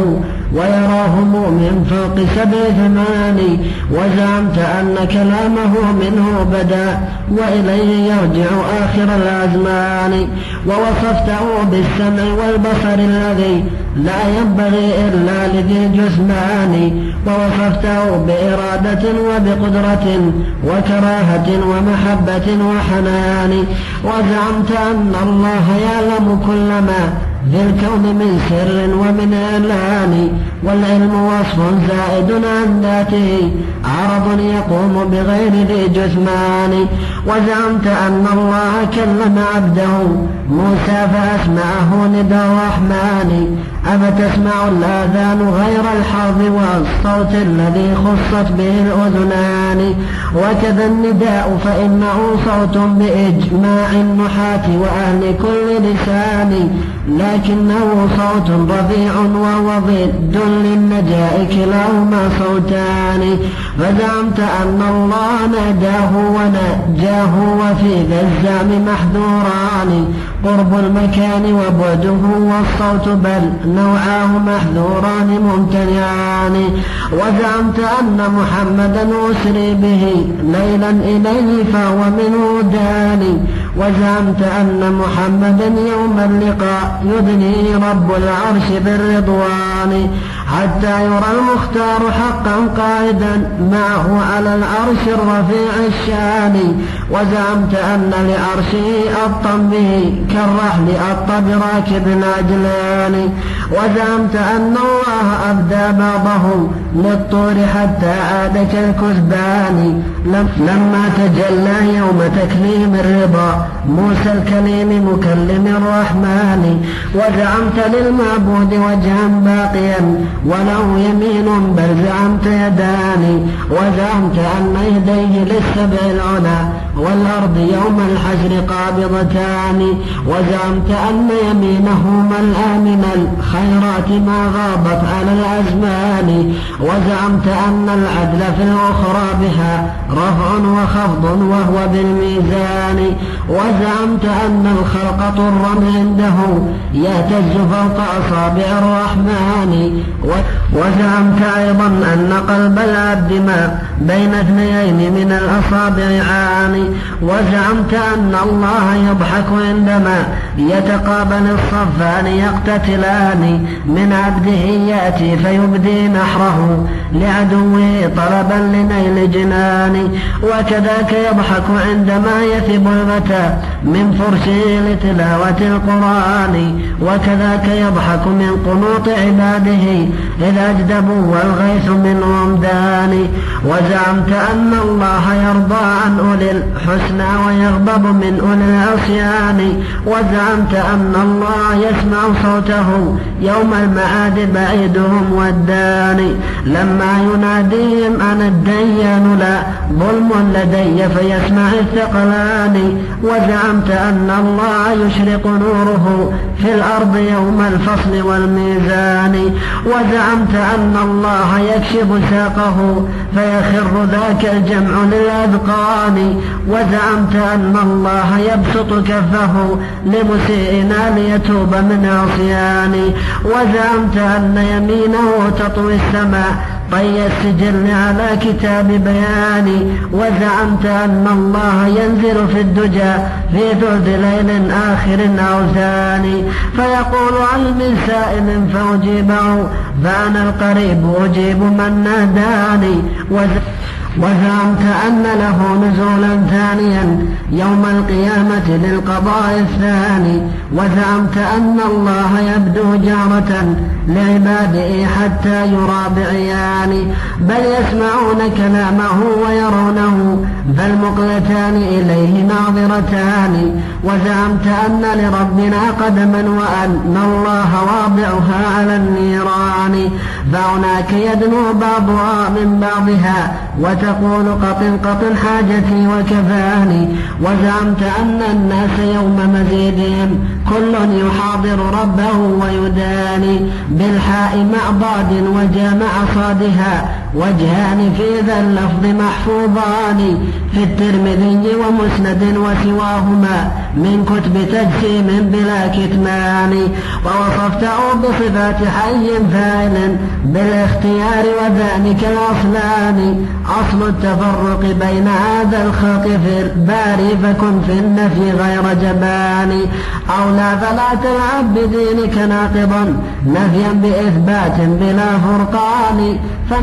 ويراهم من فوق 7 ثمان. وزعمت أن كلامه منه بدا وإليه يرجع آخر الأزمان. ووصفته بالسمع والبصر الذي لا ينبغي إلا لذي جثمان. ووصفته بإرادة وبقدرة وكراهة ومحبة وحنان. وزعمت أن الله يعلم كل ما في الكون من سر ومن إعلان. والعلم وصف زائد عن ذاته عرض يقوم بغير ذي جثمان. وزعمت أن الله كلم عبده موسى فأسمعه ندى الرحمن. أفتسمع الآذان غير الحظ والصوت الذي خصت به الأذنان. وكذا النداء فإنه صوت بإجماع النحاة وأهل كل لسان، لكنه صوت رفيع وهو ضد للنجاء كلاهما صوتان. فزعمت أن الله ناداه ونجاه وفي ذا الزعم محذوران، قرب المكان وبعده والصوت بل نوعاه محذوران ممتنعان. وزعمت أن محمدا أسري به ليلا إليه فهو منه داني. وزعمت أن محمدا يوم اللقاء يدني رب العرش بالرضوان، حتى يرى المختار حقا قائدا معه على العرش الرفيع الشان. وزعمت أن لعرشه أبطا به كالرحل أبطى براكب العجلان. وزعمت أن الله أبدى بعضه للطور حتى عاد كالكثبان، لما تجلى يوم تكليم الرضا موسى الكليم مكلم الرحمن. وزعمت للمعبود وجها باقيا وله يمين بل زعمت يدان. وزعمت أن يديه للسبع العلا والأرض يوم الحشر قابضتان. وزعمت أن يمينه ملأى من الخيرات ما غابت على الأزمان. وزعمت أن العدل في الأخرى بها رفع وخفض وهو بالميزان. وزعمت أن الخلق طر عنده يهتز فوق أصابع الرحمن. وزعمت أيضا أن قلب العبد ما بين 2 من الأصابع عاني. وزعمت أن الله يضحك عندما يتقابل الصفان يقتتلان، من عبده يأتي فيبدي نحره لعدوه طلبا لنيل جنان. وكذاك يضحك عندما يثب الفتى من فرشه لتلاوة القرآن. وكذاك يضحك من قنوط عباده إذا أجدبوا والغيث منهم داني. وزعمت أن الله يرضى عن أولي الحسنى ويغضب من أولي العصيان. وزعمت أن الله يسمع صوته يوم المعاد بعيدهم والداني، لما يناديهم أنا الديان لا ظلم لدي فيسمع الثقلان. وزعمت أن الله يشرق نوره في الأرض يوم الفصل والميزان. وزعمت أن الله يكشف ساقه فيخر ذاك الجمع للأذقان. وزعمت أن الله يبسط كفه لمسيئنا ليتوب من عصيان. وزعمت أن يمينه تطوي السماء طي السجل على كتاب بيان. وزعمت أن الله ينزل في الدجى في ثلث ليل آخر أو ثاني فيقول هل من سائل فأجيبه فأنا القريب أجيب من ناداني. وزعمت أن له نزولا ثانيا يوم القيامة للقضاء الثاني. وزعمت أن الله يبدو جارة لعباده حتى يرى بعيان، بل يسمعون كلامه ويرونه فالمقلتان إليه ناظرتان. وزعمت أن لربنا قدما وأن الله واضعها على النيران، فهناك يدنو بعضها من بعضها وتقول قطن قطن حاجتي وكفاني. وزعمت أن الناس يوم مزيدهم كل يحاضر ربه ويداني بالحاء مع ضاد وجامع صادها وجهان في ذا اللفظ محفوظان في الترمذي ومسند وسواهما من كتب تجسيم بلا كتمان. ووصفته بصفات حي فاعل بالاختيار وذلك الأصلان. أصل التفرق بين هذا الخلق في الباري فكن في النفي غير جبان. أو لا فلا تلعب بدينك ناقضا نفيا بإثبات بلا فرقان.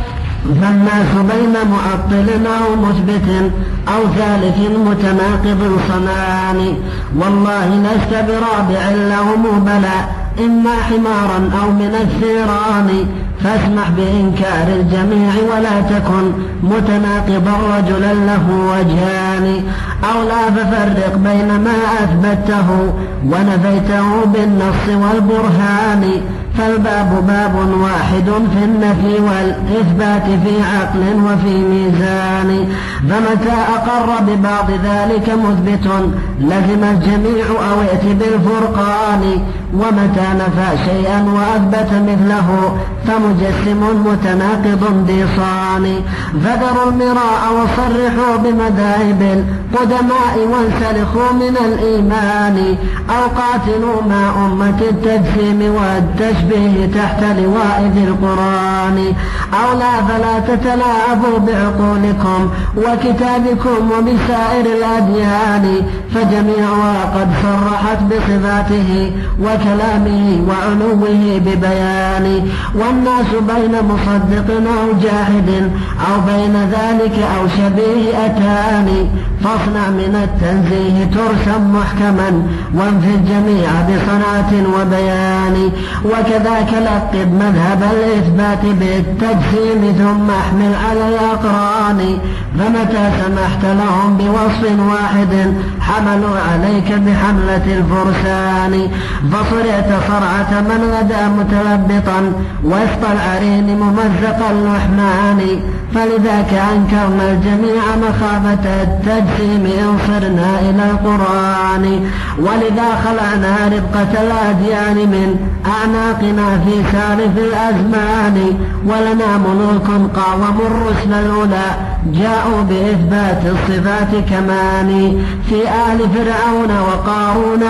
فالناس بين معطل أو مثبت أو ثالث متناقض صنعان. والله لست برابع لهم بلى إما حمارا أو من الثيران. فاسمح بإنكار الجميع ولا تكن متناقضا رجلا له وجهان. أو لا ففرق بين ما أثبته ونفيته بالنص والبرهان. فالباب باب واحد في النفي والإثبات في عقل وفي ميزان. فمتى أقر ببعض ذلك مثبت لزم الجميع أو ائت بالفرقان. ومتى نفى شيئا وأثبت مثله فمجسم متناقض بصان. فذروا المراء وصرحوا بمذاهب القدماء وانسلخوا من الإيمان. أو قاتلوا مع أمة التجسيم والتشبيه تحت لواء ذي القرآن. أو لا فلا تتلاعبوا بعقولكم وكتابكم وبسائر الأديان. فجميعها قد صرحت بصفاته وكلامه وعلوه ببيان. والناس بين مصدق أو جاحد أو بين ذلك أو شبيه أتان. فاصنع من التنزيه ترسم محكما وانفي الجميع بصنعة وبيان. وكذاك لقب مذهب الإثبات بالتجسيم ثم احمل على الأقران. فمتى سمحت لهم بوصف واحد حملوا عليك بحملة الفرسان. فصرعت صرعة من غدا متلبطا وسط العرين ممزق اللحمان. فلذاك أنكرنا الجميع مخافة التجسيم إن صرنا إلى القرآن. ولذا خلعنا ربقة الأديان من أعناقنا في سالف الأزمان. ولنا ملوك قاوموا الرسل الأولى جاءوا بإثبات الصفات كمان. في آل فرعون وقارون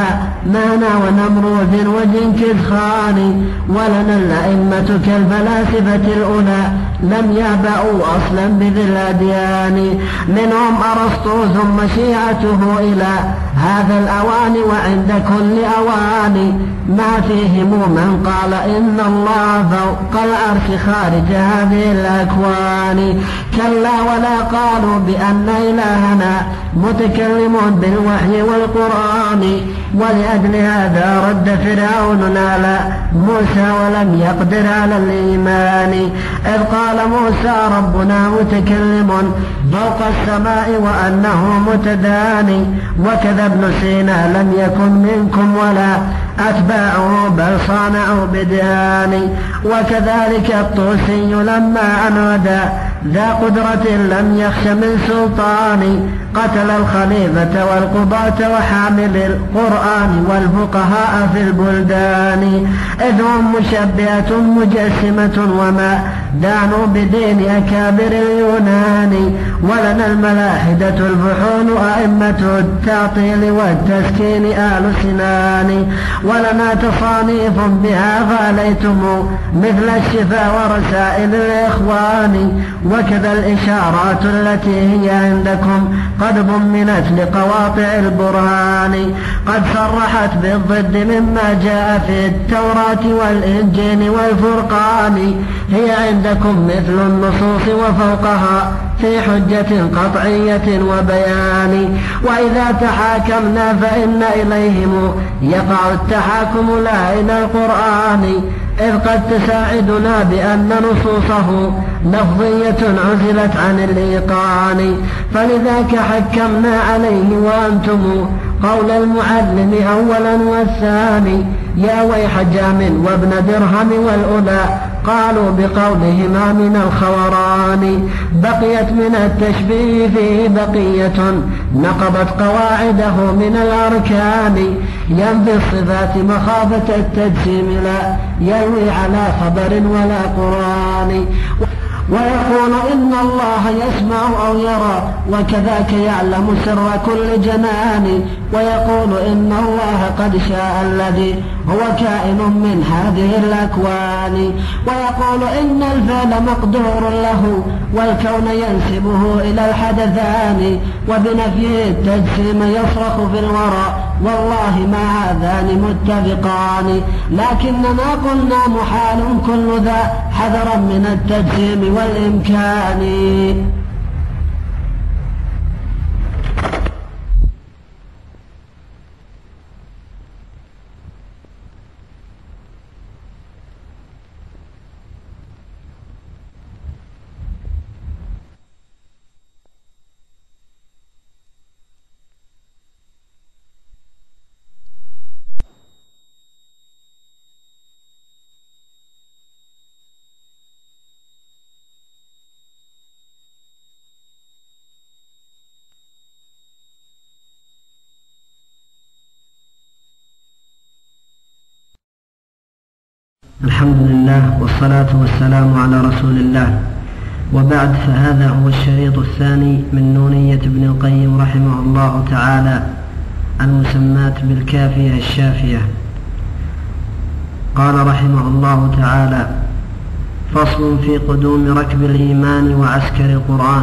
وهامان ونمرود وجنكز خان. ولنا الأئمة كالفلاسفة الأولى لم يهبأوا أصلا بذي الأديان. منهم أرسطو ثم شيعته إلى هذا الأوان وعند كل أوان. ما فيهم من قال إن الله فوق العرش خارج هذه الأكوان. كلا ولا قالوا بأن إلهنا متكلم بالوحي والقرآن. ولأجل هذا رد فرعون على موسى ولم يقدر على الإيمان. إذ قال موسى ربنا متكلم فوق السماء وأنه متداني. وكذا ابن سينا لم يكن منكم ولا أتباعه بل صانعوا بديان. وكذلك الطوسي لما أنودى ذا قدرة لم يخش من سلطان. قتل الخليفة والقضاة وحامل القرآن والفقهاء في البلدان. إذ هم مشبهة مجسمة وما دانوا بدين أكابر اليونان. ولنا الملاحدة الفحول أئمة التعطيل والتسكين آل سنان. ولنا تصانيف بها غاليتم مثل الشفاء ورسائل الإخوان. وكذا الإشارات التي هي عندكم قد ضمنت لقواطع البرهان. قد صرحت بالضد مما جاء في التوراة والإنجيل والفرقان. هي عندكم مثل النصوص وفوقها في حجة قطعية وبيان. وإذا تحاكمنا فإن إليهم يقع التحاكم لا إلى القرآن. إذ قد تساعدنا بأن نصوصه لفظية عزلت عن الإيقان. فلذاك حكمنا عليه وأنتم قول المعلم أولا والثاني. يا ويح جام وابن درهم والأولى قالوا بقولهما من الخوران. بقيت من التشبيه فيه بقية نقضت قواعده من الأركان. ينفي الصفات مخافة التجسيم لا يروي على خبر ولا قرآن. ويقول إن الله يسمع أو يرى وكذاك يعلم سر كل جنان، ويقول إن الله قد شاء الذي هو كائن من هذه الأكوان، ويقول إن الفعل مقدور له والكون ينسبه إلى الحدثان، وبنفيه التجسيم يصرخ في الورى والله ما هذان متفقان، لكننا قلنا محال كل ذا حذرا من التجسيم والإمكان. الحمد لله والصلاة والسلام على رسول الله، وبعد، فهذا هو الشريط الثاني من نونية ابن القيم رحمه الله تعالى المسماة بالكافية الشافية. قال رحمه الله تعالى: فصل في قدوم ركب الإيمان وعسكر القرآن.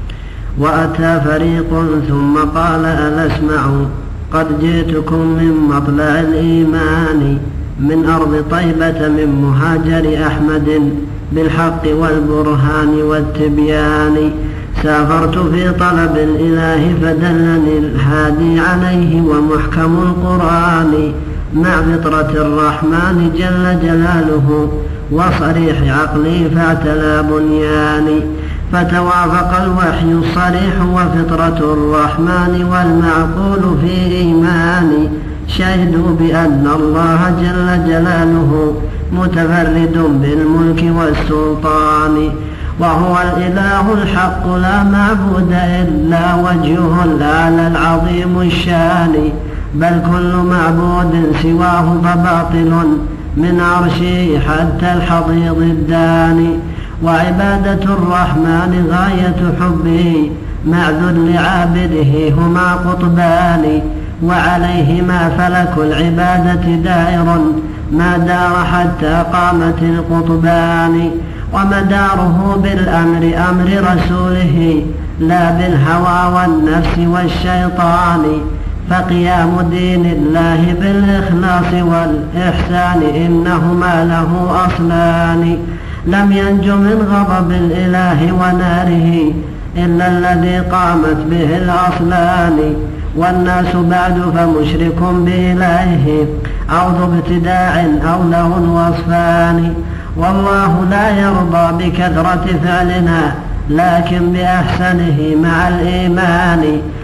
وأتى فريق ثم قال: ألا اسمعوا قد جئتكم من مطلع الإيمان، من أرض طيبة من مهاجر أحمد، بالحق والبرهان والتبيان، سافرت في طلب الإله فدلني الهادي عليه ومحكم القرآن، مع فطرة الرحمن جل جلاله وصريح عقلي فاعتلى بنياني، فتوافق الوحي الصريح وفطرة الرحمن والمعقول في إيماني، شهدوا بأن الله جل جلاله متفرد بالملك والسلطان، وهو الإله الحق لا معبود إلا وجهه الأعلى العظيم الشان، بل كل معبود سواه فباطل من عرشه حتى الحضيض الداني، وعبادة الرحمن غاية حبه مع ذل عابده هما قطبان، وعليهما فلك العبادة دائر ما دار حتى قامت القطبان، ومداره بالأمر أمر رسوله لا بالهوى والنفس والشيطان، فقيام دين الله بالإخلاص والإحسان إنهما له أصلان، لم ينج من غضب الإله وناره إلا الذي قامت به الأصلان، والناس بعد فمشرك بإلهه أو ذو ابتداع أو له وصفان، والله لا يرضى بكثرة فعلنا لكن بأحسنه مع الإيمان،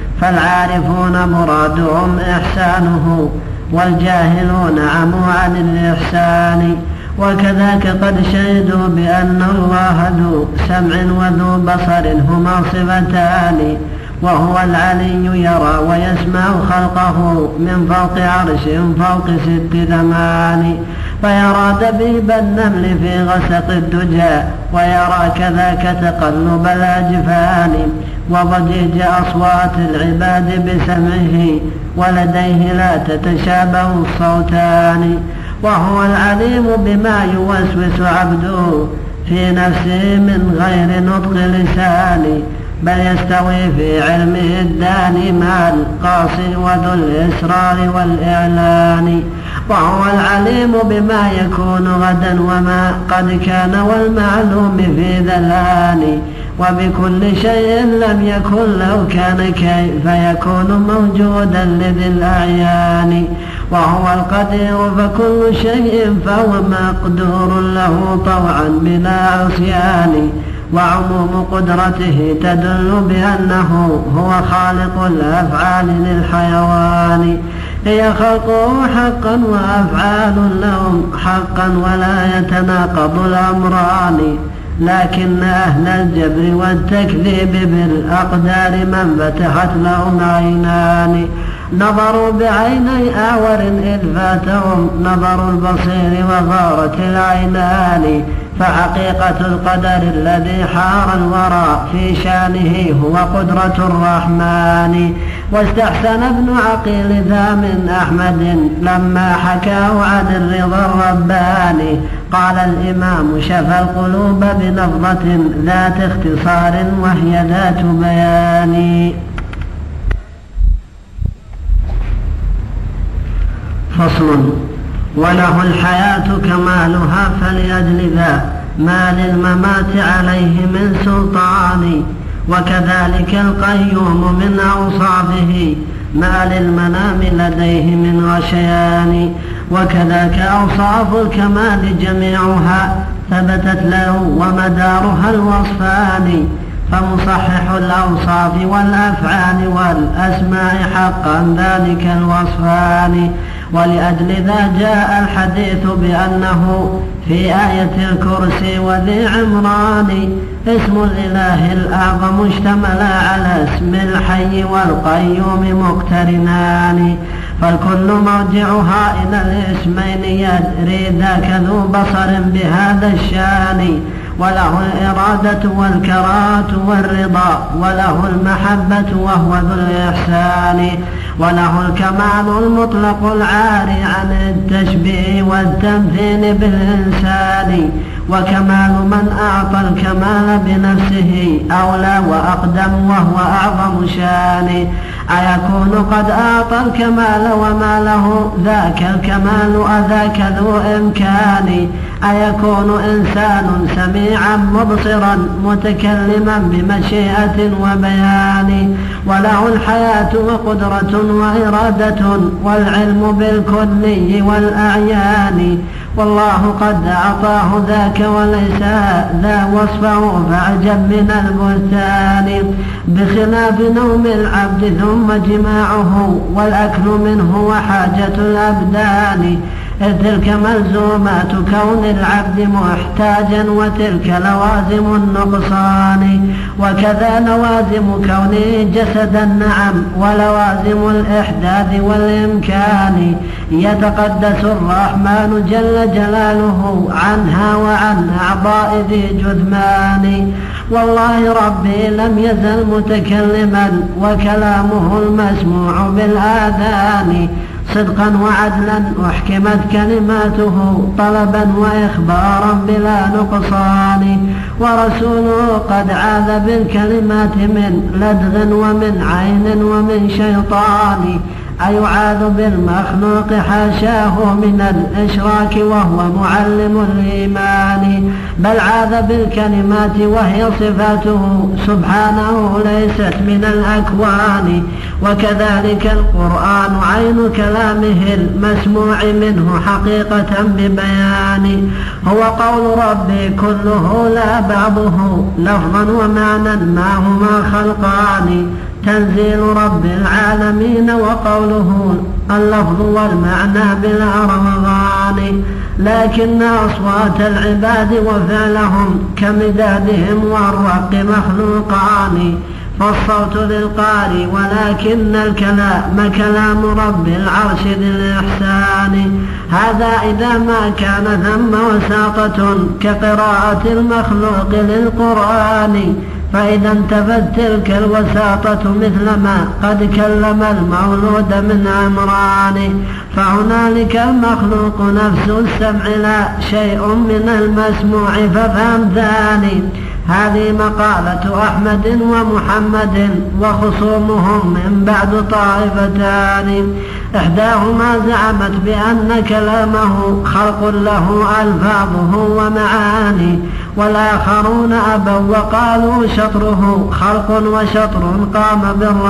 فالعارفون مرادهم إحسانه والجاهلون عموا عن الإحسان، وكذاك قد شهدوا بأن الله ذو سمع وذو بصر هما صفتان، وهو العلي يرى ويسمع خلقه من فوق عرش فوق 6 زمان، فيرى دبيب النمل في غسق الدجى، ويرى كذاك تقلب الأجفان وضجيج أصوات العباد بسمعه، ولديه لا تتشابه الصوتان، وهو العليم بما يوسوس عبده في نفسه من غير نطق لسان، بل يستوي في علمه الداني مع القاصي وذو الإسرار والإعلان، وهو العليم بما يكون غدا وما قد كان والمعلوم في ذا الآن، وبكل شيء لم يكن لو كان كيف يكون موجودا لذي الأعيان، وهو القدير فكل شيء فهو مقدور له طوعا بلا عصيان، وعموم قدرته تدل بأنه هو خالق الأفعال للحيوان، هي خلقه حقا وأفعال لهم حقا ولا يتناقض الأمران، لكن أهل الجبر والتكذيب بالأقدار من فتحت لهم عينان، نظروا بعيني آور إذ فاتهم نظر البصير وغارت العينان، فحقيقة القدر الذي حار الورى في شانه هو قدرة الرحمن. واستحسن ابن عقيل ذا من أحمد لما حكاه عن الرضا الرباني. قال الإمام شفى القلوب بلفظة ذات اختصار وهي ذات بيان. فصل. وله الحياة كمالها فلأجل ذا ما للممات عليه من سلطان. وكذلك القيوم من أوصافه ما للمنام لديه من غشيان. وكذاك أوصاف الكمال جميعها ثبتت له ومدارها الوصفان. فمصحح الأوصاف والأفعال والأسماء حقا ذلك الوصفان. ولأجل ذا جاء الحديث بأنه في آية الكرسي وذي عمران اسم الإله الأعظم اشتمل على اسم الحي والقيوم مقترنان. فالكل مرجعها إلى الاسمين يدري ذاك ذو بصر بهذا الشان. وله الإرادة والكراهة والرضا وله المحبة وهو ذو الإحسان. وله الكمال المطلق العاري عن التشبيه والتمثيل بالإنسان. وكمال من أعطى الكمال بنفسه أولى وأقدم وهو أعظم شان. أيكون قد أعطى الكمال وما له ذاك الكمال أذاك ذو إمكان. أيكون إنسان سميعا مبصرا متكلما بمشيئة وبيان. وله الحياة وقدرة وإرادة والعلم بالكلي والأعيان. والله قد أعطاه ذاك وليس ذا وصفه فعجب من البهتان. بخلاف نوم العبد ثم جماعه والأكل منه وحاجة الأبدان. تلك ملزومات كون العبد محتاجا وتلك لوازم النقصان. وكذا لوازم كونه جسدا نعم ولوازم الإحداث والإمكان. يتقدس الرحمن جل جلاله عنها وعن أعضاء ذي جثمان. والله ربي لم يزل متكلما وكلامه المسموع بالآذان. صدقا وعدلا أحكمت كلماته طلبا وإخبارا بلا نقصان. ورسوله قد عاذ بالكلمات من لدغ ومن عين ومن شيطان. أيعاذ بالمخلوق حاشاه من الإشراك وهو معلم الإيمان. بل عاذ بالكلمات وهي صفاته سبحانه ليست من الأكوان. وكذلك القرآن عين كلامه المسموع منه حقيقة ببيان. هو قول ربي كله لا بعضه لفظا ومعنى ما هما خلقان. تنزيل رب العالمين وقوله اللفظ والمعنى بلا رمضان. لكن أصوات العباد وفعلهم كمدادهم والرق مخلوقان. فالصوت للقارئ ولكن الكلام كلام رب العرش ذي الإحسان. هذا إذا ما كان ثم وساطة كقراءة المخلوق للقرآن. فإذا انتفت تلك الوساطة مثل ما قد كلم المولود من عمران. فهنالك المخلوق نفس السمع لا شيء من المسموع ففهم ثاني. هذه مقالة أحمد ومحمد وخصومهم من بعد طائفتان. إحداهما زعمت بأن كلامه خلق له ألفاظه ومعاني. والآخرون أبوا وقالوا شطره خلق وشطر قام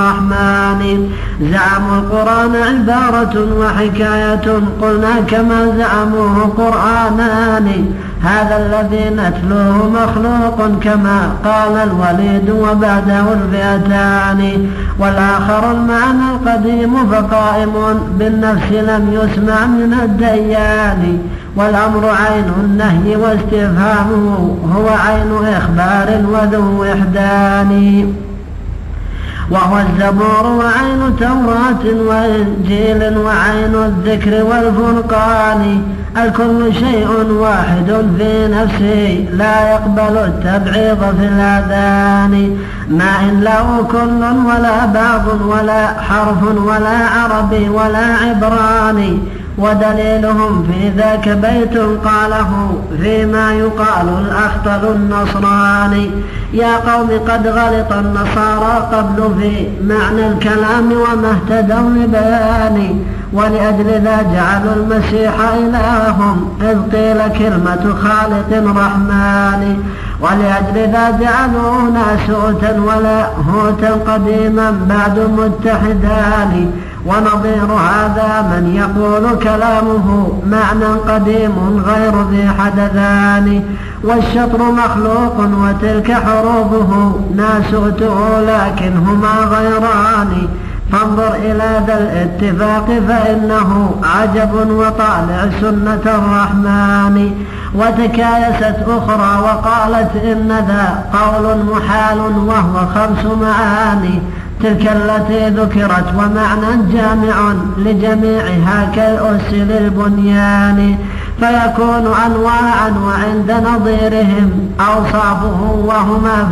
بالرحمن. زعموا القرآن عبارة وحكاية قلنا كما زعموه قرآنان. هذا الذي نتلوه مخلوق كما قال الوليد وبعده الفئتان. والآخر المعنى القديم فقائم بالنفس لم يسمع من الديان. والأمر عين النهي واستفهامه هو عين إخبار وذو وحدان. وهو الزبور وعين توراة وإنجيل وعين الذكر والفرقان. الكل شيء واحد في نفسه لا يقبل التبعيض في الأذان. ما إن له كل ولا بعض ولا حرف ولا عربي ولا عبراني. ودليلهم في ذاك بيت قاله فيما يقال الأخطل النصراني. يا قوم قد غلط النصارى قبل في معنى الكلام وما اهتدوا لبياني. ولأجل ذا جعلوا المسيح إلههم إذ قيل كلمة خالق رحمن. ولأجل ذا جعلوا ناسوتا ولا هوتا قديما بعد متحدان. ونظير هذا من يقول كلامه معنى قديم غير ذي حدثان. والشطر مخلوق وتلك حروفه ناسوته لكن هما غيران. فانظر إلى ذا الاتفاق فإنه عجب وطالع سنة الرحمن. وتكايست أخرى وقالت إن ذا قول محال وهو 5 معاني. تلك التي ذكرت ومعنى جامع لجميعها كالأس للبنيان. فيكون أنواعا وعند نظيرهم أوصافه وهما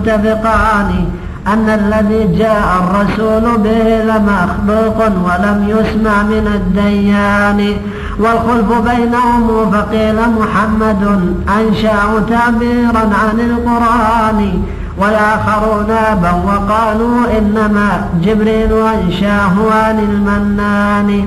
فمتفقان. أن الذي جاء الرسول به لمخلوق ولم يسمع من الديان. والخلف بينهم فقيل محمد أنشأ تعبيرا عن القرآن. والآخرون أبوا وقالوا إنما جبريل أنشاه عن المنان.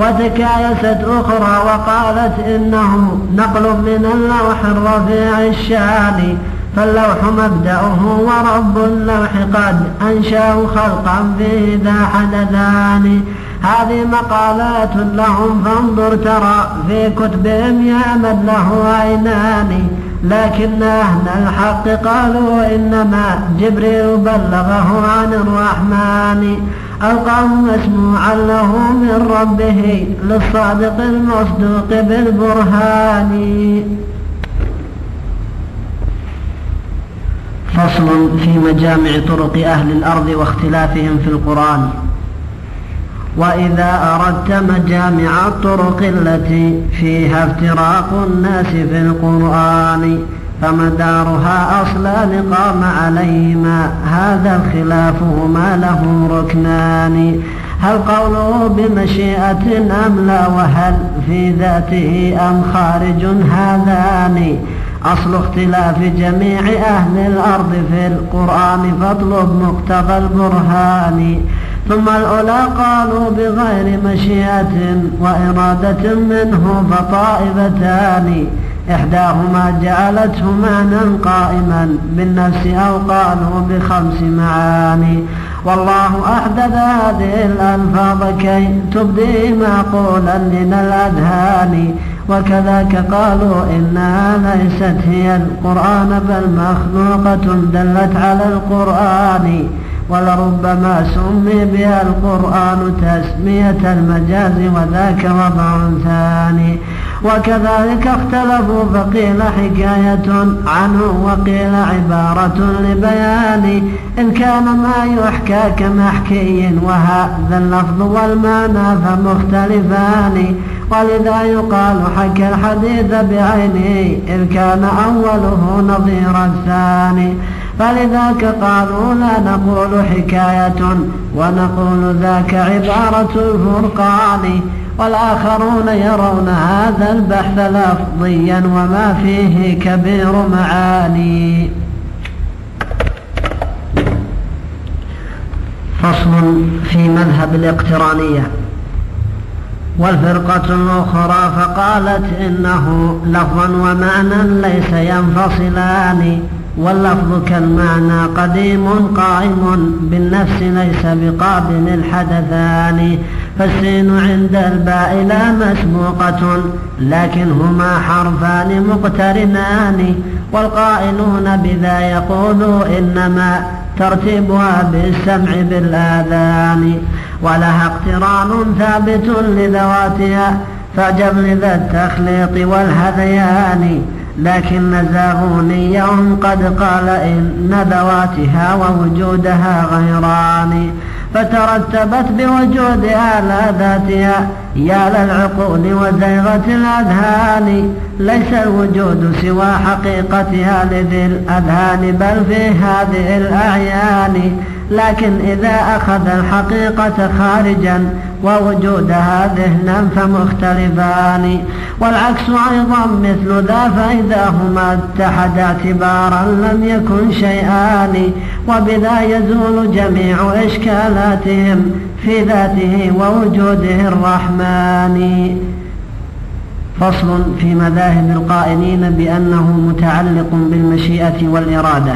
وتكايست أخرى وقالت إنه نقل من اللوح الرفيع الشان. فاللوح مبدأه ورب اللوح قد أنشأه خلقا فيه ذا حدثان. هذه مقالات لهم فانظر ترى في كتبهم يعمد له عينان. لكن أهل الحق قالوا إنما جبريل بلغه عن الرحمن. ألقاه مسموعا له من ربه للصادق المصدوق بالبرهان. فصل في مجامع طرق أهل الأرض واختلافهم في القرآن. وإذا أردت مجامع الطرق التي فيها افتراق الناس في القرآن فمدارها أصلان قام عليهما هذا الخلاف هما له ركنان. هل قوله بمشيئة أم لا وهل في ذاته أم خارج هذان. أصل اختلاف جميع أهل الأرض في القرآن فاطلب مقتضى البرهان. ثم الأولى قالوا بغير مشيئة وإرادة منه فطائفتان. إحداهما جعلته معنى قائما بالنفس أو قالوا ب5 معاني. والله أحدث هذه الألفاظ كي تبدي معقولا من الأذهان. وكذاك قالوا إنها ليست هي القرآن بل مخلوقة دلت على القرآن. ولربما سمي بها القرآن تسمية المجاز وذاك وضع ثاني. وكذلك اختلفوا فقيل حكاية عنه وقيل عبارة لبيان. إن كان ما يحكى كمحكي وهذا اللفظ والمعنى فمختلفان. ولذا يقال حكى الحديث بعينه إذ كان أوله نظير الثاني. فلذاك قالوا لا نقول حكاية ونقول ذاك عبارة الفرقان. والآخرون يرون هذا البحث لفظيا وما فيه كبير معاني. فصل في مذهب الاقترانية. والفرقة الأخرى فقالت إنه لفظا ومعنى ليس ينفصلان. واللفظ كالمعنى قديم قائم بالنفس ليس بقابل الحدثان. فالسين عند الباء لا مسبوقة لكن هما حرفان مقترنان. والقائلون بذا يقولوا إنما ترتيبها بالسمع بالآذان. ولها اقتران ثابت لذواتها فاعجب لذا التخليط والهذيان. لكن زاغونيهم قد قال إن ذواتها ووجودها غيران، فترتبت بوجودها لا ذاتها يا للعقول وزيغة الأذهان. ليس الوجود سوى حقيقتها لذي الأذهان بل في هذه الأعيان. لكن إذا أخذ الحقيقة خارجا ووجودها ذهنا فمختلفان. والعكس أيضا مثل ذا، فإذا هما اتحدا اعتبارا لم يكن شيئان. وبذا يزول جميع إشكالاتهم في ذاته ووجوده الرحمن. فصل في مذاهب القائلين بأنه متعلق بالمشيئة والإرادة.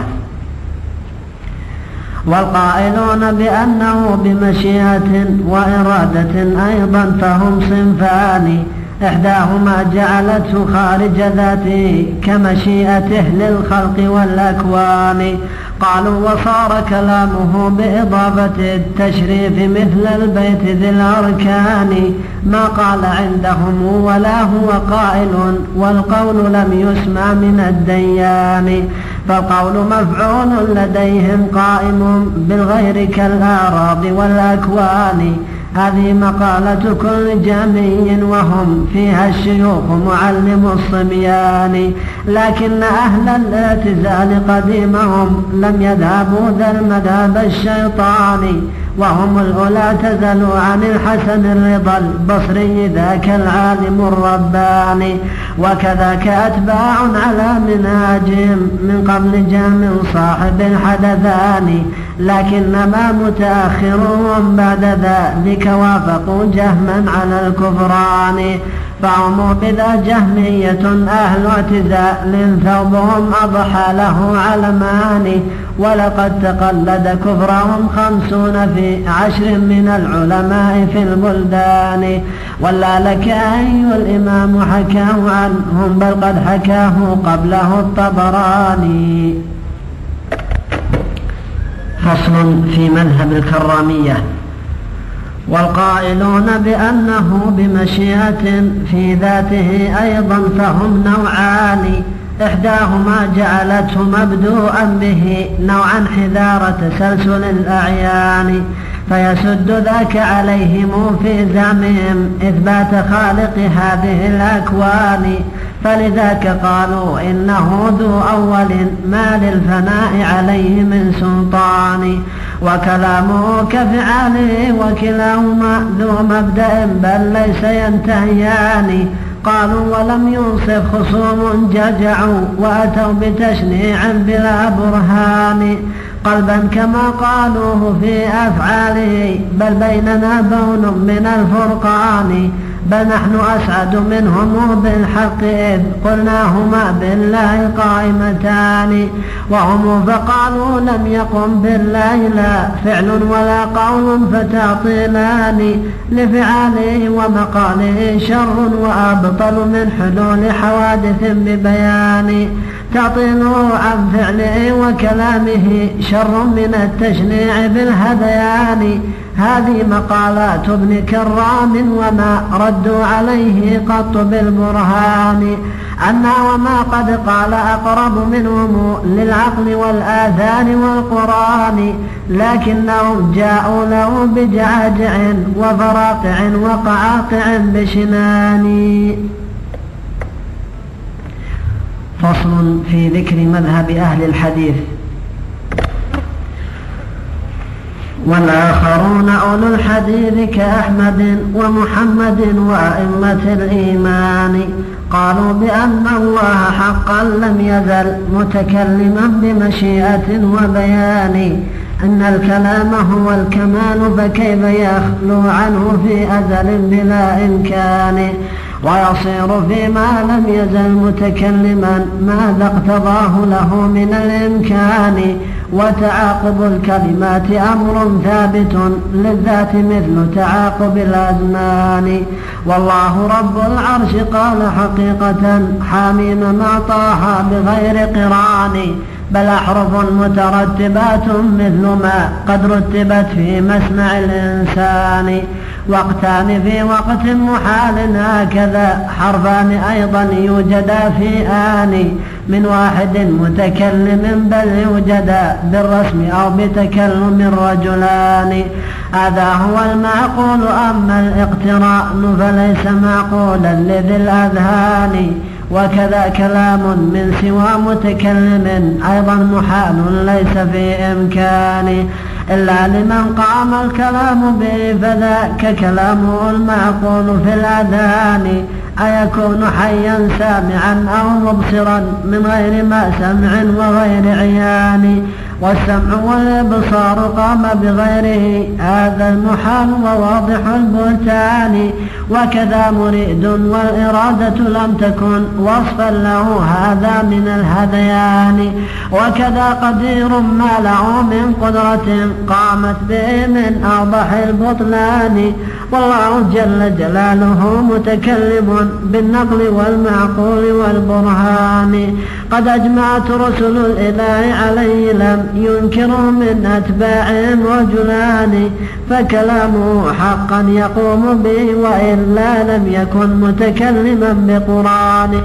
والقائلون بأنه بمشيئة وإرادة أيضا فهم صنفان. إحداهما جعلته خارج ذاته كمشيئته للخلق والأكوان. قالوا وصار كلامه بإضافة التشريف مثل البيت ذي الأركان. ما قال عندهم ولا هو قائل، والقول لم يسمع من الديان. فالقول مفعول لديهم قائم بالغير كالأعراض والأكوان. هذه مقالة كل جميع وهم فيها الشيوخ معلم الصبيان. لكن أهل الاعتزال قديمهم لم يذهبوا ذا المذهب الشيطاني، وهم الأولى اعتزلوا عن الحسن الرضا البصري ذاك العالم الرباني. وكذاك أتباع على منهاجهم من قبل جهم صاحب الحدثان. لكنما متأخرون بعد ذلك وافقوا جهما على الكفران. فهم بذا جهمية أهل اعتزال ثوبهم أضحى له علمان. ولقد تقلد كفرهم 50 في 10 من العلماء في البلدان. ولا لك أي الإمام حكاه عنهم بل قد حكاه قبله الطبراني. فصل في مذهب الكرامية. والقائلون بأنه بمشيئة في ذاته أيضا فهم نوعان. إحداهما جعلته مبدوءا به نوعا حذار تسلسل الأعيان، فيسد ذاك عليهم في زعمهم إثبات خالق هذه الأكوان. فلذاك قالوا إنه ذو أول ما للفناء عليه من سلطان. وكلامه كفعاله وكلاهما ذو مبدأ بل ليس ينتهيان. قالوا ولم ينصف خصوم ججعوا وأتوا بتشنيع بلا برهان. قلبا كما قالوه في أفعاله بل بيننا بون من الفرقان. بل نحن أسعد منهم بالحق إذ قلناهما بالله قائمتان. وهم فقالوا لم يقم بالله لا فعل ولا قول فتعطيلان. لفعاله ومقاله شر وأبطل من حلول حوادث ببيان. تعطيله عن فعله وكلامه شر من التشنيع بالهذيان. هذه مقالات ابن كرام وما ردوا عليه قط بالبرهان. أما وما قد قال أقرب منهم للعقل والآذان والقرآن. لكنهم جاءوا له بجعاجع وفراقع وقعاقع بشنان. فصل في ذكر مذهب أهل الحديث. والآخرون أولو الحديث كأحمد ومحمد وأئمة الإيمان قالوا بأن الله حقا لم يزل متكلما بمشيئة وبيان. أن الكلام هو الكمال فكيف يخلو عنه في أزل بلا إمكان. ويصير فيما لم يزل متكلما ماذا اقتضاه له من الإمكان. وتعاقب الكلمات أمر ثابت للذات مثل تعاقب الأزمان. والله رب العرش قال حقيقة حاميم ما طه بغير قران، بل أحرف مترتبات مثل ما قد رتبت في مسمع الإنسان. وقتان في وقت محال هكذا، حرفان أيضا يوجدا في آن من واحد متكلم، بل يوجدا بالرسم أو بتكلم رجلان. هذا هو المعقول، أما الاقتران فليس معقولا لذي الأذهان. وكذا كلام من سوى متكلم أيضا محال ليس في إمكانه، إلا لمن قام الكلام به، فذاك كلامه المعقول في الأذهان. أيكون حيا سامعا أو مبصرا من غير ما سمع وغير عيان، والسمع والإبصار قام بغيره، هذا المحال وواضح البهتان. وكذا مريد والإرادة لم تكن وصفا له، هذا من الهذيان. وكذا قدير ما له من قدرة قامت به من أوضح البطلان. والله جل جلاله متكلم بالنقل والمعقول والبرهان. قد أجمعت رسل الإله عليه لم ينكروا من أتباعهم رجلان، فكلامه حقا يقوم به وإلا لم يكن متكلما بقرآن.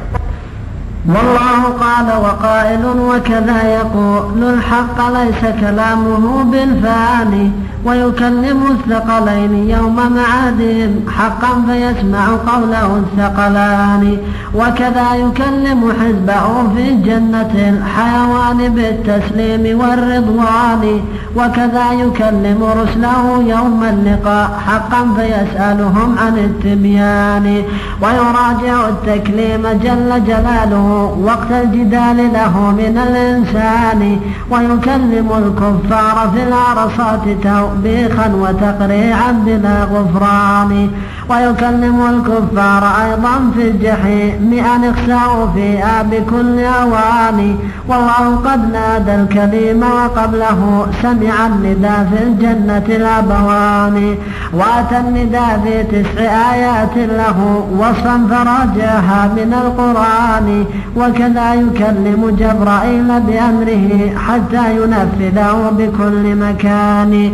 والله قال وقائل وكذا يقول الحق ليس كلامه بالفاني، ويكلم الثقلين يوم معادهم حقا فيسمع قوله الثقلان. وكذا يكلم حزبه في جنة الحيوان بالتسليم والرضوان. وكذا يكلم رسله يوم اللقاء حقا فيسألهم عن التبيان. ويراجع التكليم جل جلاله وقت الجدال له من الإنسان. ويكلم الكفار في العرصات توبيخا وتقريعا بلا غفران. ويكلم الكفار أيضا في الجحيم أن اخسأوا فيها بكل أوان. والله قد نادى الكليم وقبله سمع النداء في الجنة الأبوان. وأتى النداء في 9 آيات له وصفا فراجعها من القرآن. وكذا يكلم جبرائيل بأمره حتى ينفذه بكل مكان.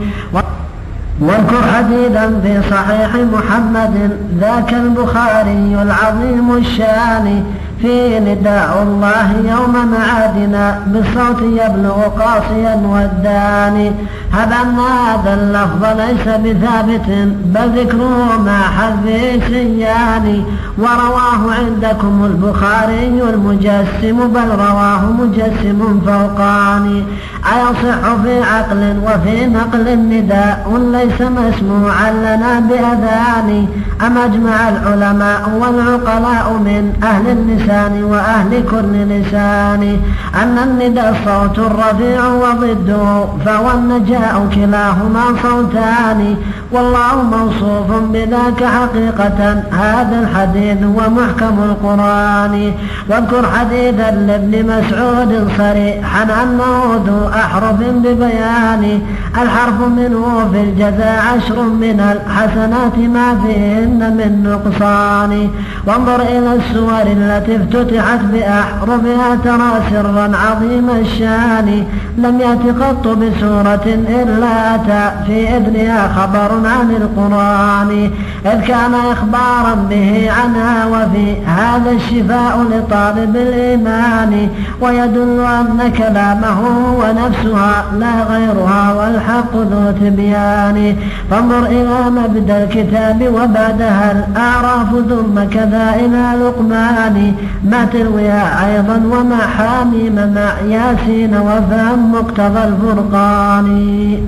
واذكر حديثا في صحيح محمد ذاك البخاري العظيم الشان، فيه نداء الله يوم معادنا بالصوت يبلغ قاصيا والداني. هذا أن هذا اللفظ ليس بثابت بل ذكره مع حذف سيان. ورواه عندكم البخاري المجسم بل رواه مجسم فوقاني. أيصح في عقل وفي نقل النداء ليس مسموعا لنا بأذان. أم أجمع العلماء والعقلاء من أهل اللسان وأهل كل لسان أن النداء صوت رفيع وضده فهو النجاء كلاهما صوتان. والله موصوف بذاك حقيقة، هذا الحديث ومحكم القرآن. واذكر حديثا لابن مسعود صريحا أنه ذو أحرف ببيان. الحرف منه في الجزاء 10 من الحسنات ما فيهن من نقصان. وانظر إلى السور التي افتتحت بأحرفها ترى سرا عظيم الشان. لم يأت قط بسورة إلا أتى في إذنها خبر عن القرآن، إذ كان إخبارا به عنها، وفي هذا الشفاء لطالب الإيمان. ويدل أن كلامه ونفسها لا غيرها والحق ذو تبيان. فانظر إلى مبدأ الكتاب وبعدها الأعراف ثم كذا إلى لقمان، ما ترويها أيضا وما حاميم مع ياسين وفهم مقتضى الفرقان.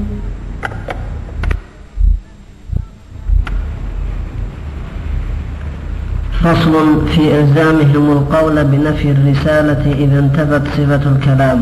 فصل في إلزامهم القول بنفي الرسالة إذا انتفت صفة الكلام.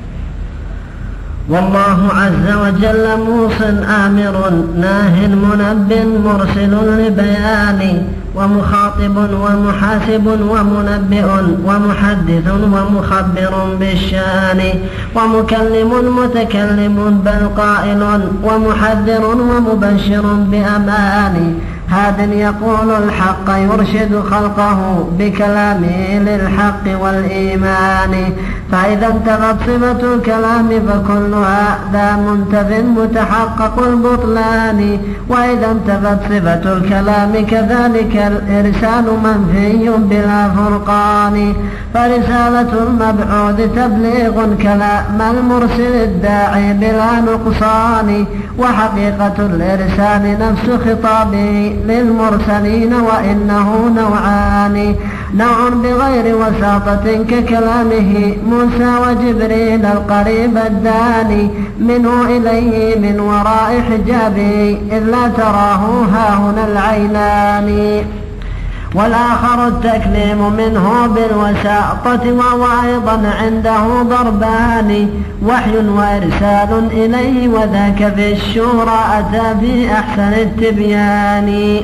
والله عز وجل موص آمر ناه منب مرسل لبيان، ومخاطب ومحاسب ومنبئ ومحدث ومخبر بالشان ومكلم متكلم بل قائل ومحذر ومبشر بأمان هاد يقول الحق يرشد خلقه بكلامه للحق والإيمان فإذا انتفت صفة الكلام فكلها ذا منتف متحقق البطلان وإذا انتفت صفة الكلام كذلك الإرسال منفي بلا فرقان فرسالة المبعوث تبليغ كلام المرسل الداعي بلا نقصان وحقيقة الإرسال نفس خطابه للمرسلين وإنه نوعان نوع بغير وساطة ككلامه موسى وجبريل القريب الداني منه إليه من وراء حجابه إذ لا تراه هاهنا العينان والآخر التكليم منه بالوساطة وهو أيضا عنده ضربان وحي وإرسال إليه وذاك في الشورى أتى في أحسن التبيان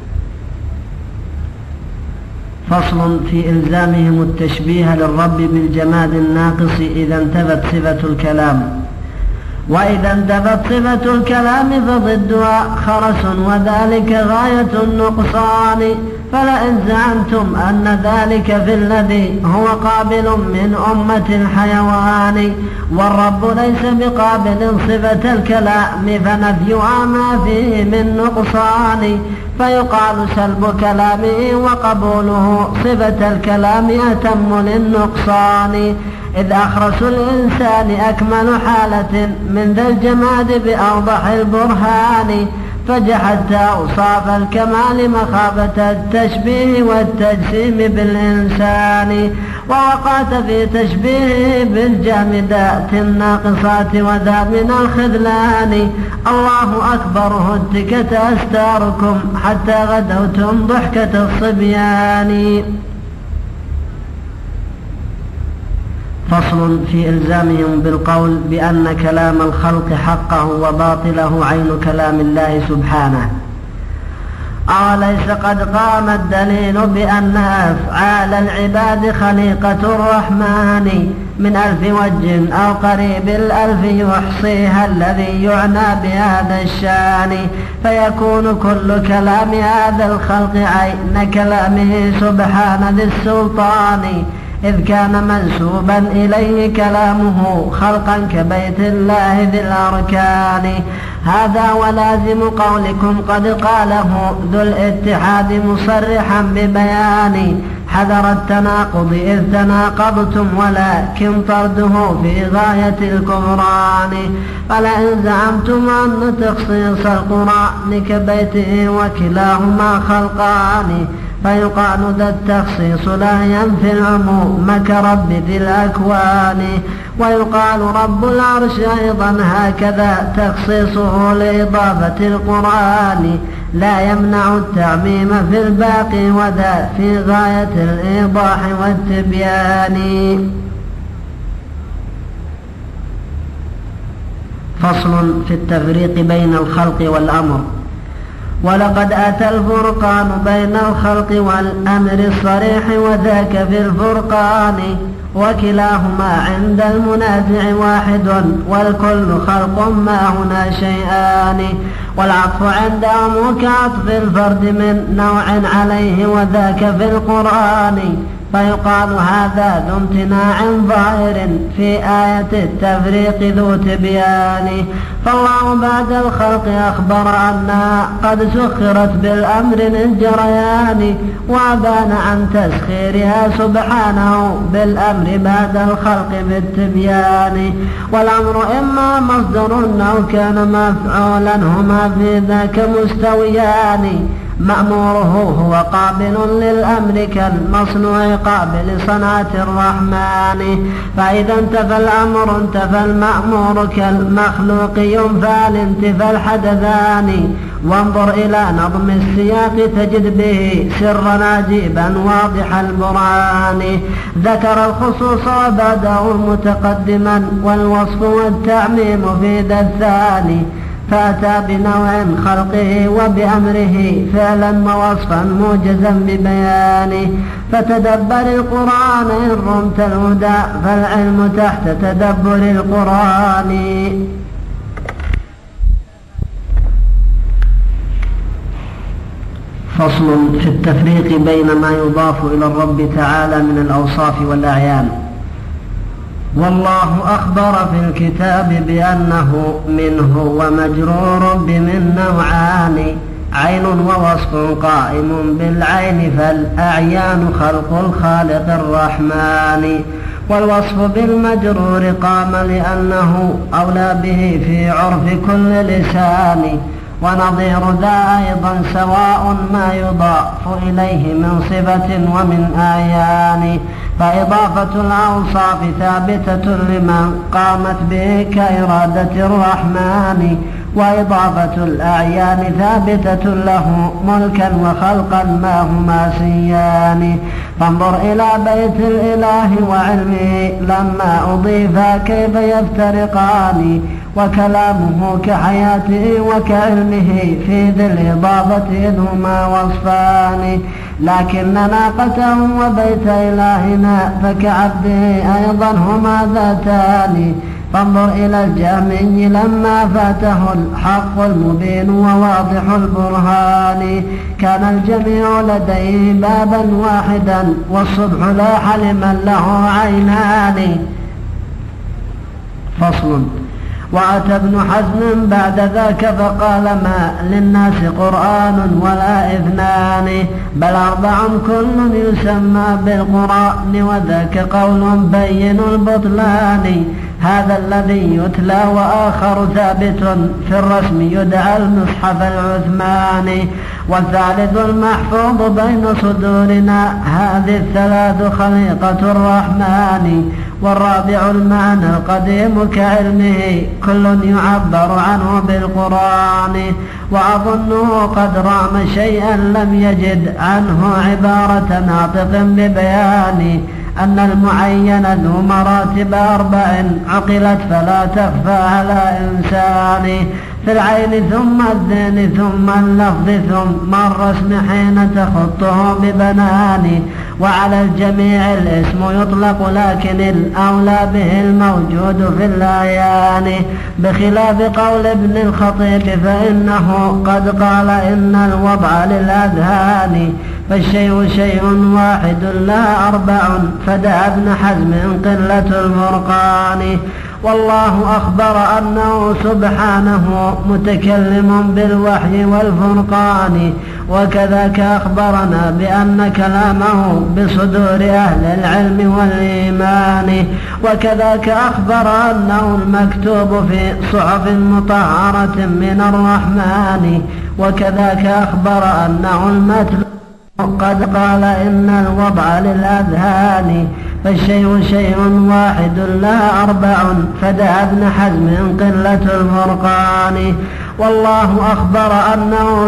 فصل في إلزامهم التشبيه للرب بالجماد الناقص إذا انتفت صفة الكلام وإذا انتفت صفة الكلام فضدها خرس وذلك غاية النقصان فلئن زعمتم أن ذلك في الذي هو قابل من أمة الحيوان والرب ليس بقابل صفة الكلام فنفيها ما فيه من نقصان فيقال سلب كلامه وقبوله صفة الكلام أتم للنقصان إذ أخرس الإنسان أكمل حالة من ذا الجماد بأوضح البرهان فجحدت أوصاف الكمال مخافة التشبيه والتجسيم بالإنسان ووقعت في تشبيهه بالجامدات الناقصات وذا من الخذلان الله أكبر هتكت أستاركم حتى غدوتم ضحكة الصبيان فصل في إلزامهم بالقول بأن كلام الخلق حقه وباطله عين كلام الله سبحانه أوليس قد قام الدليل بأن أفعال العباد خليقة الرحمن من 1000 وجه أو قريب 1000 يحصيها الذي يعنى بهذا الشان فيكون كل كلام هذا الخلق عين كلامه سبحان ذي السلطان إذ كان منسوبا إليه كلامه خلقا كبيت الله ذي الأركان هذا ولازم قولكم قد قاله ذو الاتحاد مصرحا ببيان حذر التناقض إذ تناقضتم ولكن طرده في غاية الكفران فلئن زعمتم أن تخصيص القرآن كبيته وكلاهما خلقان فيقال ذا التخصيص لا ينفي العموم كرب ذي الأكوان ويقال رب العرش أيضا هكذا تخصيصه لإضافة القرآن لا يمنع التعميم في الباقي وذا في غاية الإيضاح والتبيان فصل في التفريق بين الخلق والأمر ولقد أتى الفرقان بين الخلق والأمر الصريح وذاك في الفرقان وكلاهما عند المنازع واحد والكل خلق ما هنا شيئان والعطف عندهم كعطف الفرد من نوع عليه وذاك في القرآن فيقال هذا ذو امتناع ظاهر في آية التفريق ذو تبيان فالله بعد الخلق أخبر أنها قد سخرت بالأمر للجريان وأبان عن تسخيرها سبحانه بالأمر بعد الخلق بالتبيان والأمر إما مصدر أو كان مفعولا هما في ذاك مستويان مأموره هو قابل للأمر كالمصنوع قابل صنعة الرحمن فإذا انتفى الأمر انتفى المأمور كالمخلوق ينفى الانتفى الحدثان وانظر إلى نظم السياق تجد به سرا عجيبا واضح البرهان ذكر الخصوص وبعده متقدما والوصف والتعميم في ذا الثاني فأتى بنوع خلقه وبأمره فعلا ووصفا موجزا ببيانه. فتدبر القرآن إن رمت الهدى فالعلم تحت تدبر القرآن. فصل في التفريق بين ما يضاف إلى الرب تعالى من الأوصاف والأعيان. والله أخبر في الكتاب بأنه منه ومجرور بمن نوعان، عين ووصف قائم بالعين، فالأعيان خلق الخالق الرحمن. والوصف بالمجرور قام لأنه أولى به في عرف كل لسان، ونظير ذا أيضا سواء ما يضاف إليه من صفة ومن أعيان. فإضافة الأوصاف ثابتة لمن قامت به كإرادة الرحمن، وإضافة الأعيان ثابتة له ملكا وخلقا ما هما سيان. فانظر إلى بيت الإله وعلمه لما أضيفا كيف يفترقان، وكلامه كحياته وكعلمه في ذي الإضافة إذ هما وصفان. لكن ناقته وبيت إلهنا فكعبده أيضا هما ذاتان. فانظر إلى الجامعي لما فاته الحق المبين وواضح البرهان، كان الجميع لديه بابا واحدا والصبح لاح لمن له عينان. فصل. وأتى ابن حزم بعد ذاك فقال ما للناس قرآن ولا اثنان، بل 4 كل يسمى بالقرآن، وذاك قول بين البطلان. هذا الذي يتلى وآخر ثابت في الرسم يدعى المصحف العثماني، والثالث المحفوظ بين صدورنا. هذه 3 خليقة الرحمن. والرابع المعنى القديم كعلمه كل يعبر عنه بالقرآن. وأظنه قد رام شيئا لم يجد عنه عبارة ناطق ببيان، أن المعين ذو مراتب 4 عقلت فلا تخفى على إنسان. في العين ثم الذهن ثم اللفظ ثم الرسم حين تخطه ببنان. وعلى الجميع الاسم يطلق لكن الأولى به الموجود في الأعيان، بخلاف قول ابن الخطيب فإنه قد قال إن الوضع للأذهان. فالشيء شيء واحد لا 4 فدعا ابن حزم قلة الفرقان. والله أخبر أنه سبحانه متكلم بالوحي والفرقان، وكذاك أخبرنا بأن كلامه بصدور أهل العلم والإيمان. وكذاك أخبر أنه المكتوب في صحف مطهرة من الرحمن. وكذاك أخبر أنه المتلو قد قال إن الوضع للأذهان. فالشيء شيء واحد لا 4 فدعا ابن حزم قلة الفرقان. والله أخبر أنه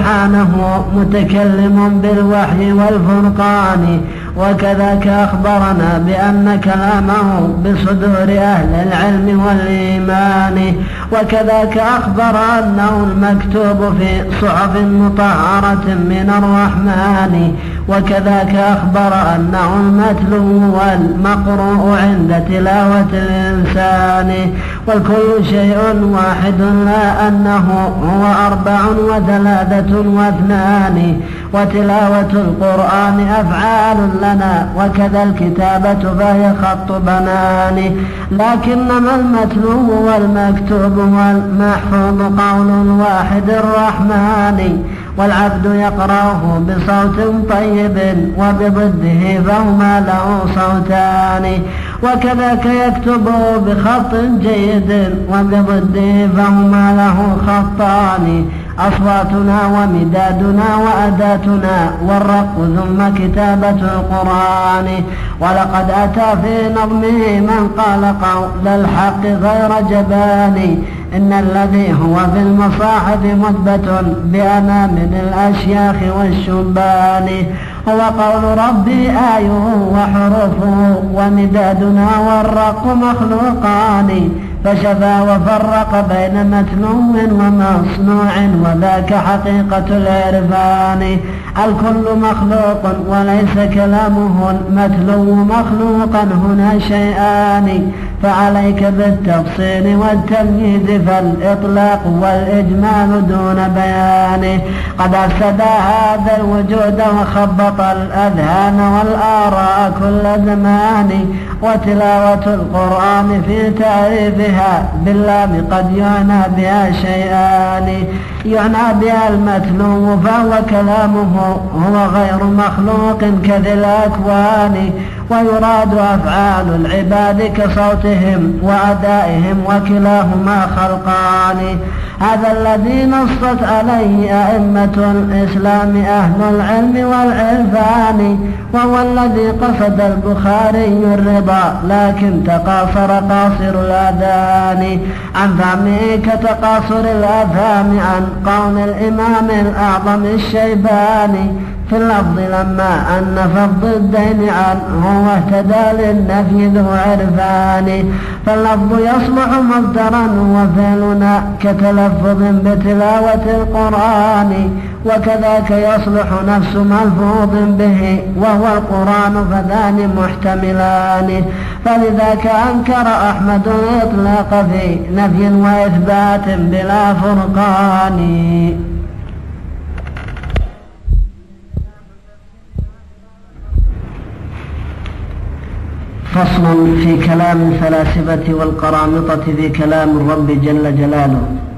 سبحانه متكلم بالوحي والفرقان. وكذاك أخبرنا بأن كلامه بصدور أهل العلم والإيمان. وكذاك أخبر أنه المكتوب في صحف مطهرة من الرحمن. وكذاك أخبر أنه المتلو والمقروء عند تلاوة الإنسان. والكل شيء واحد لا أنه هو 4 و3 و2. وتلاوة القرآن أفعال لنا، وكذا الكتابة فهي خط بنان. لكنما المتلو والمكتوب والمحفوظ قول واحد الرحمن، والعبد يقرأه بصوت طيب وبضده فهما له صوتان. وكذاك يكتبه بخط جيد وبضده فهما له خطان. أصواتنا ومدادنا وأداتنا والرق ثم كتابة القرآن. ولقد أتى في نظمه من قال قول الحق غير جبان، إن الذي هو في المصاحف مثبت بأنامل الأشياخ والشبان. هو قول ربي آي وحروفه ومدادنا والرق مخلوقان فشفى وفرق بين متلو ومصنوع وذاك حقيقة العرفان الكل مخلوق وليس كلامه المتلو مخلوقا هنا شيئان فعليك بالتفصيل والتمييز فالإطلاق والإجمال دون بيان قد أفسد هذا الوجود وخبط الأذهان والآراء كل زمان وتلاوة القرآن في تعريفها باللام قد يعنى بها شيئان يعنى بها المتلو فهو كلامه هو غير مخلوق كذي الأكوان ويراد أفعال العباد كصوتهم وأدائهم وكلاهما خلقان هذا الذي نصت عليه أئمة الإسلام أهل العلم والعرفان وهو الذي قصد البخاري الرضا لكن تقاصر قاصر الأذان عن فهمه كتقاصر الأفهام عن قول الإمام الأعظم الشيباني في اللفظ لما أنف الضدين عنه واهتدى للنفي ذو عرفان فاللفظ يصلح مصدرا وفعلنا كتلفظ بتلاوة القرآن وكذاك يصلح نفس ملفوظ به وهو القرآن فذان محتملان فلذاك أنكر أحمد الإطلاق في نفي وإثبات بلا فرقان. فصل في كلام الفلاسفة والقرامطة في كلام الرب جل جلاله.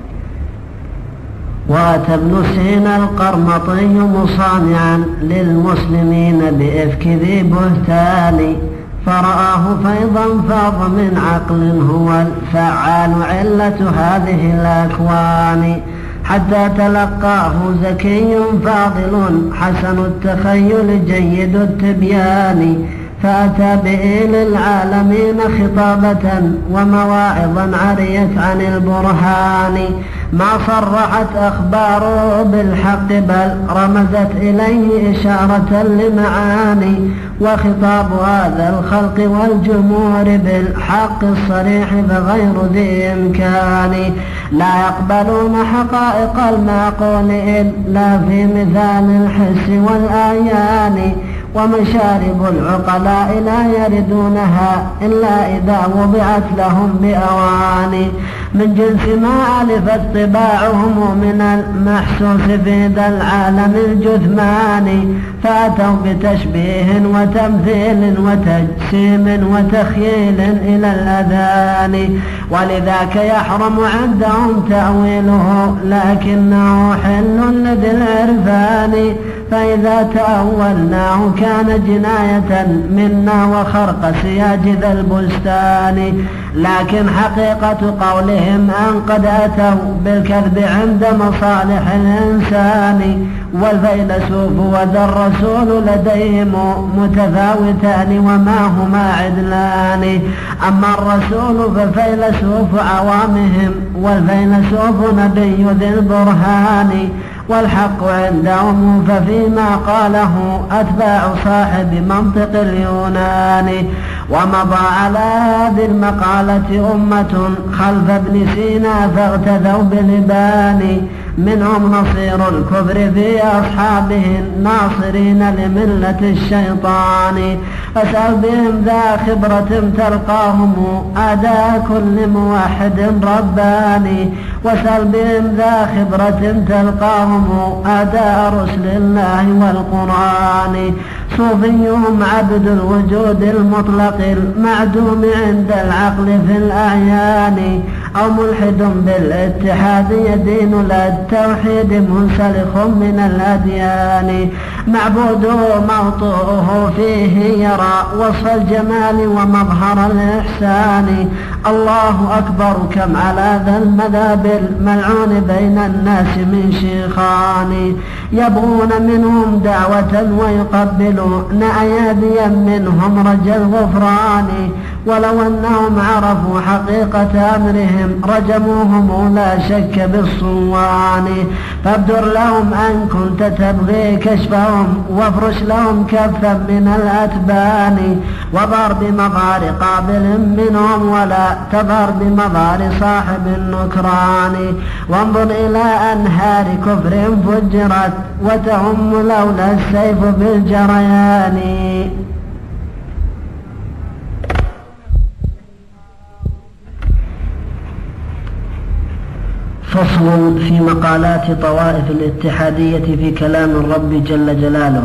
وأتى ابن سينا القرمطي مصانعا للمسلمين بإفك ذي بهتان فرآه فيضا فاض من عقل هو الفعال علة هذه الأكوان حتى تلقاه زكي فاضل حسن التخيل جيد التبيان فأتى به للعالمين خطابة ومواعظا عريت عن البرهان ما صرحت أخباره بالحق بل رمزت إليه إشارة لمعاني وخطاب هذا الخلق والجمهور بالحق الصريح فغير ذي إمكان لا يقبلون حقائق المعقول إلا في مثال الحس والآيان ومشارب العقلاء لا يردونها إلا إذا وضعت لهم بأواني من جنس ما ألفت طباعهم من المحسوس في ذا العالم الجثماني فأتوا بتشبيه وتمثيل وتجسيم وتخييل إلى الأذان ولذاك يحرم عندهم تأويله لكنه حل لذي العرفان فإذا تأولناه كان جناية منا وخرق سياج ذا البستان لكن حقيقة قولهم أن قد أتوا بالكذب عند مصالح الإنسان والفيلسوف وذا الرسول لديهم متفاوتان وما هما عدلان أما الرسول ففيلسوف عوامهم والفيلسوف نبي ذي البرهان والحق عندهم ففيما قاله أتباع صاحب منطق اليونان ومضى على هذه المقالة أمة خلف ابن سينا فاغتدوا بلبان منهم نصير الكفر في أصحابه الناصرين لملة الشيطان فاسأل بهم ذا خبرة تلقاهم أداء كل موحد رباني واسأل بهم ذا خبرة تلقاهم أداء رسل الله والقرآن صوفيهم عبد الوجود المطلق المعدوم عند العقل في الأعيان أو ملحد بالاتحاد يدين للتوحيد منسلخ من الأديان معبوده موطوءه فيه يرى وصف الجمال ومظهر الإحسان الله أكبر كم على ذا المذاب الملعون بين الناس من شيخان يبغون منهم دعوة ويقبلون أياديا منهم رجا الغفران ولو أنهم عرفوا حقيقة أمرهم رجموهم لا شك بالصوان. فابدر لهم أن كنت تبغي كشفهم وافرش لهم كفا من الأتبان، وظهر بمظهر قابل منهم ولا تظهر بمظهر صاحب النكران. وانظر إلى أنهار كفر فجرت وتهم لولا السيف بالجريان. فصل في مقالات طوائف الاتحادية في كلام الرب جل جلاله.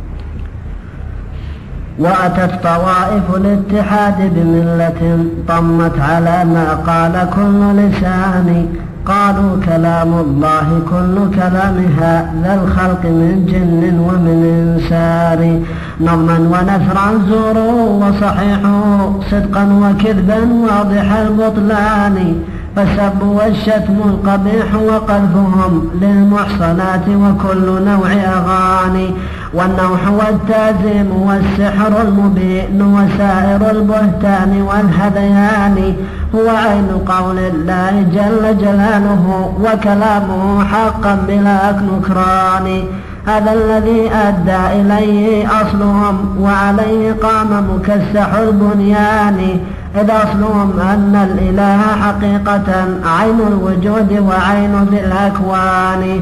وأتت طوائف الاتحاد بملة طمت على ما قال كل لسان، قالوا كلام الله كل كلامها ذا الخلق من جن ومن إنسان، نظما ونثرا زوروا وصحيحوا صدقا وكذبا واضح البطلان، فالسب والشتم القبيح وقذفهم للمحصنات وكل نوع أغاني، والنوح والتازيم والسحر المبين وسائر البهتان والهذيان، هو عين قول الله جل جلاله وكلامه حقا بلا نكران. هذا الذي أدى إليه أصلهم وعليه قام مكسح البنيان، إذ أصلهم أن الإله حقيقة عين الوجود وعين ذي الأكوان،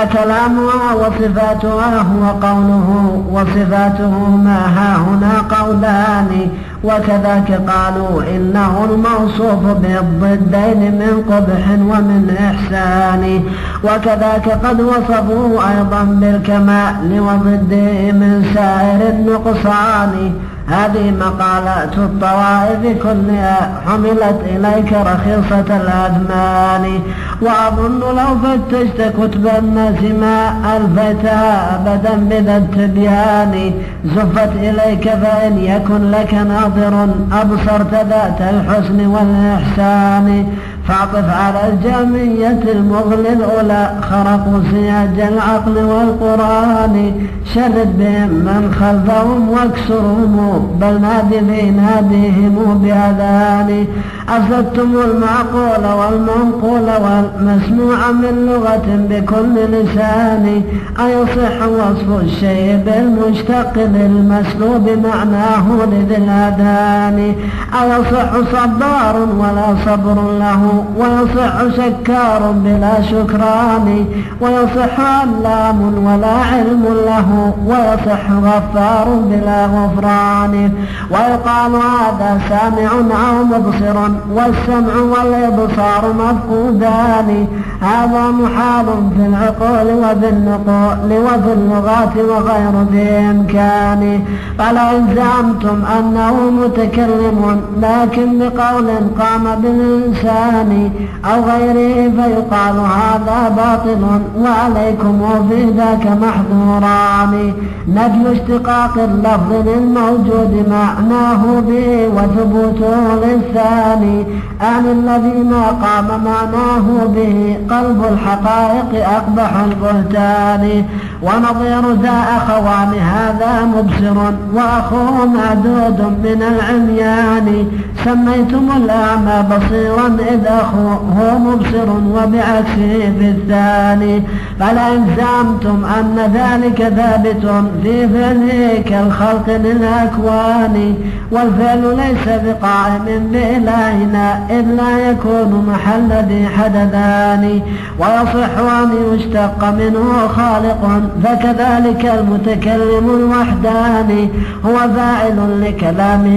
فكلامها وصفاتها هو قوله وصفاته ما هاهنا قولان، وكذاك قالوا إنه الموصوف بالضدين من قبح ومن إحسان، وكذاك قد وصفوا أيضا بالكمال وضده من سائر النقصان. هذه مقالات الطوائف كلها حملت إليك رخيصة الأثمان، وأظن لو فتشت كتب الناس ما ألفتها أبدا بذا التبيان، زفت إليك فإن يكن لك ناظر أبصرت ذات الحسن والإحسان، فاعطف على الجامية المغل الأولى خرقوا سياج العقل والقرآن، شرد بهم من خلفهم واكسرهم بل نادي في ناديهم بأذان، أفسدتم المعقول والمنقول والمسموع من لغة بكل لسان، أيصح وصف الشيء بالمشتق للمسلوب معناه لذي الأذان، أيصح صبار ولا صبر له ويصح شكار بلا شكران، ويصح علام ولا علم له ويصح غفار بلا غفران، ويقال هذا سامع أو مبصر والسمع والإبصار مفقودان، هذا محال في العقول وفي النقول وفي اللغات وغير ذي إمكان، فلئن زعمتم أنه متكلم لكن بقول قام بالإنسان أو غيره فيقال هذا باطل وعليكم في ذاك محظوران، نفي اشتقاق اللفظ للموجود معناه به وثبوته للثاني، أن الذي ما قام معناه به قلب الحقائق أقبح البهتان، ونظير ذا أخوان هذا مبصر وأخوه معدود من العميان، سميتم الأعمى بصيرا إذ أخوه مبصر وبعكسه في الثاني، فلئن زعمتم أن ذلك ثابت في فعله كالخلق للأكوان، والفعل ليس بقائم بإلهنا إذ لا يكون محل ذي حدثان، ويصح أن يشتق منه خالق، فكذلك المتكلم الوحداني هو فاعل لكلامه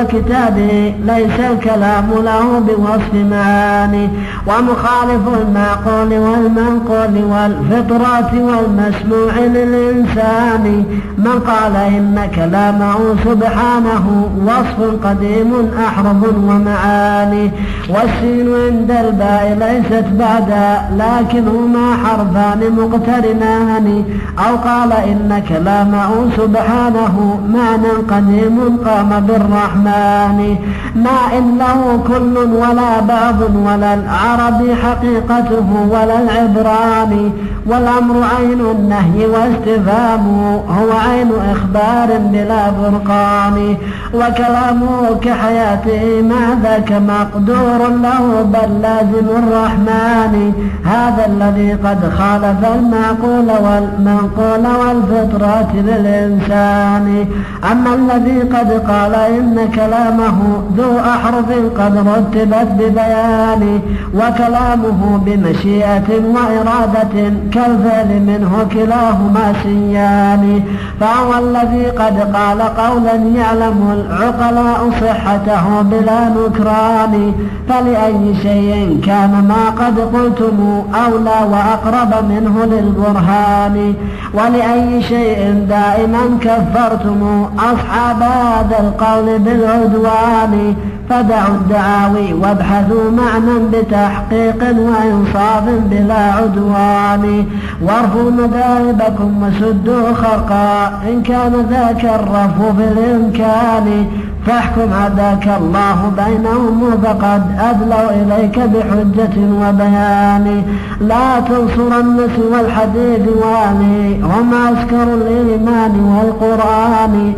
وكتابه ليس الكلام له بوصف معاني، ومخالف المعقول والمنقول والفطرات والمسموع للإنسان، من قال إن كلامه سبحانه وصف قديم أحرف ومعاني الرحمن. والسين عند الباء ليست بعدا لكنهما حرفان مقترنان. أو قال إن كلامه سبحانه معنى قديم قام بالرحمن، ما إن له كل ولا بعض ولا العرب حقيقته ولا العبران. والأمر عين النهي واستفهامه هو عين إخبار بلا فرقان. وكلامه كحياته ما ذاك مقدور له بل لازم الرحمن. هذا الذي قد خالف المعقول والمنقول والفطرة للإنسان. أما الذي قد قال إن كلامه ذو أحرف قد رتبت ببيان، وكلامه بمشيئة وإرادة كالفعل منه كلاهما سيان. فهو الذي قد قال قولا يعلم العقلاء صحته بلا نكران. فلأي شيء كان ما قد قلتم أولى وأقرب منه للبرهان. ولأي شيء دائما كفرتم أصحاب هذا القول بالعدوان. فدعوا الدعاوي وابحثوا معنى بتحقيق وإنصاف بلا عدوان. وارفوا مذاهبكم وسدوا خرقا إن كان ذاك الرفو بالإمكان. فاحكم عداك الله بينهم فقد أدلوا إليك بحجة وبيان. لا تنصرن سوى الحديث والي هم عسكر الإيمان والقرآن.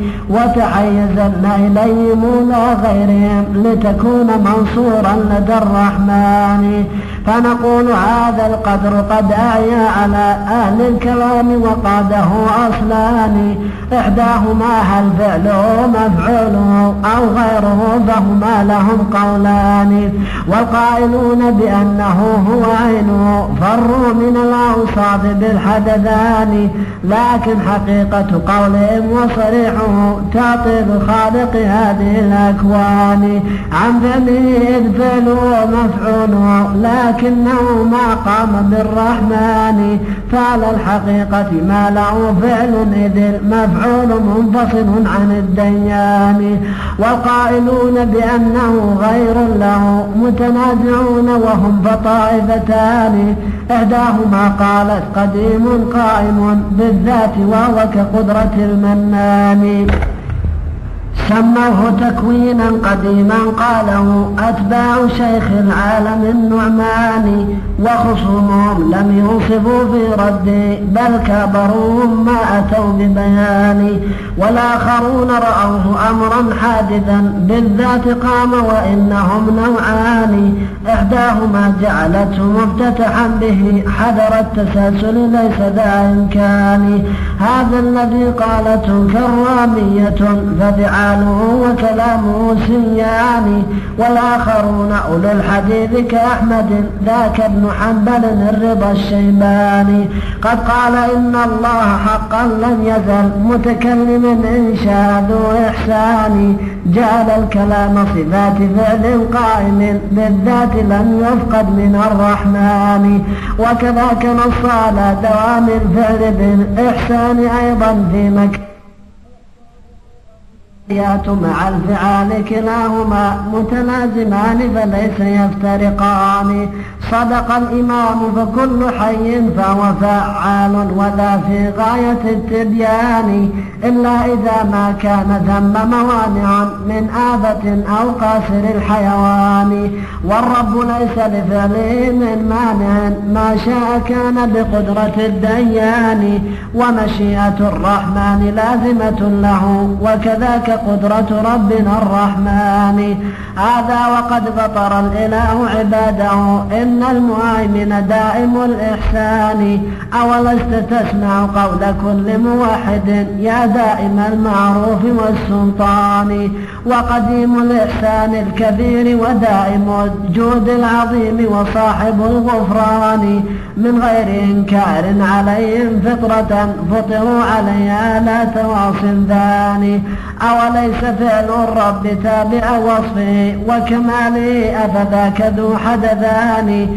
وتحيزن إليهم لا غيرهم لتكون منصورا لدى الرحمن. فنقول هذا القدر قد أعيا على أهل الكلام وقاده أصلان. إحداهما هل فعله مفعوله أو غيره فهما لهم قولان. والقائلون بأنه هو عينه فروا من الأوصاف بالحدثان. لكن حقيقة قولهم وصريحه تعطي الخالق هذه الأكوان عن فعله إذ فعله مفعوله لكنه ما قام بالرحمن. فعلى الحقيقة ما له فعل إذ المفعول منفصل عن الديان. والقائلون بأنه غير له متنازعون وهم فطائفتان. إحداهما قالت قديم قائم بالذات وهو كقدرة المنان سموه تكوينا قديما قاله أتباع شيخ العالم النعمان. وخصومهم لم ينصفوا في رده بل كابروهم ما أتوا ببيان. والآخرون رأوه أمرا حادثا بالذات قام وإنهم نوعان. إحداهما جعلته مفتتحا به حذر التسلسل ليس ذا إمكان. هذا الذي قالته كرامية ففعاله وكلامه سيان. والآخرون أولو الحديث كأحمد ذاك ابن حنبل الرضا الشيباني قد قال إن الله حقا لم يزل متكلم إن شاء ذو إحسان. جعل الكلام صفات فعل قائم بالذات لم يفقد من الرحمن. وكذاك نص على دوام الفعل بالإحسان أيضا في مكان مع الفعال كلاهما متلازمان فليس يفترقان. صدق الإمام فكل حي فهو فعال وذا في غاية التبيان إلا إذا ما كان ثم موانع من آفة أو قاصر الحيوان. والرب ليس لفعله من مانع ما شاء كان بقدرة الديان. ومشيئة الرحمن لازمة له وكذاك قدرة ربنا الرحمن. هذا وقد فطر الإله عباده إن المهيمن دائم الإحسان. أولست تسمع قول كل موحد يا دائم المعروف والسلطان. وقديم الإحسان الكبير ودائم الجود العظيم وصاحب الغفران من غير إنكار عليهم فطرة فطروا عليها لا تواصل ثاني. وليس فعل الرب تابع وصفه وكماله أفذاك ذو حدثان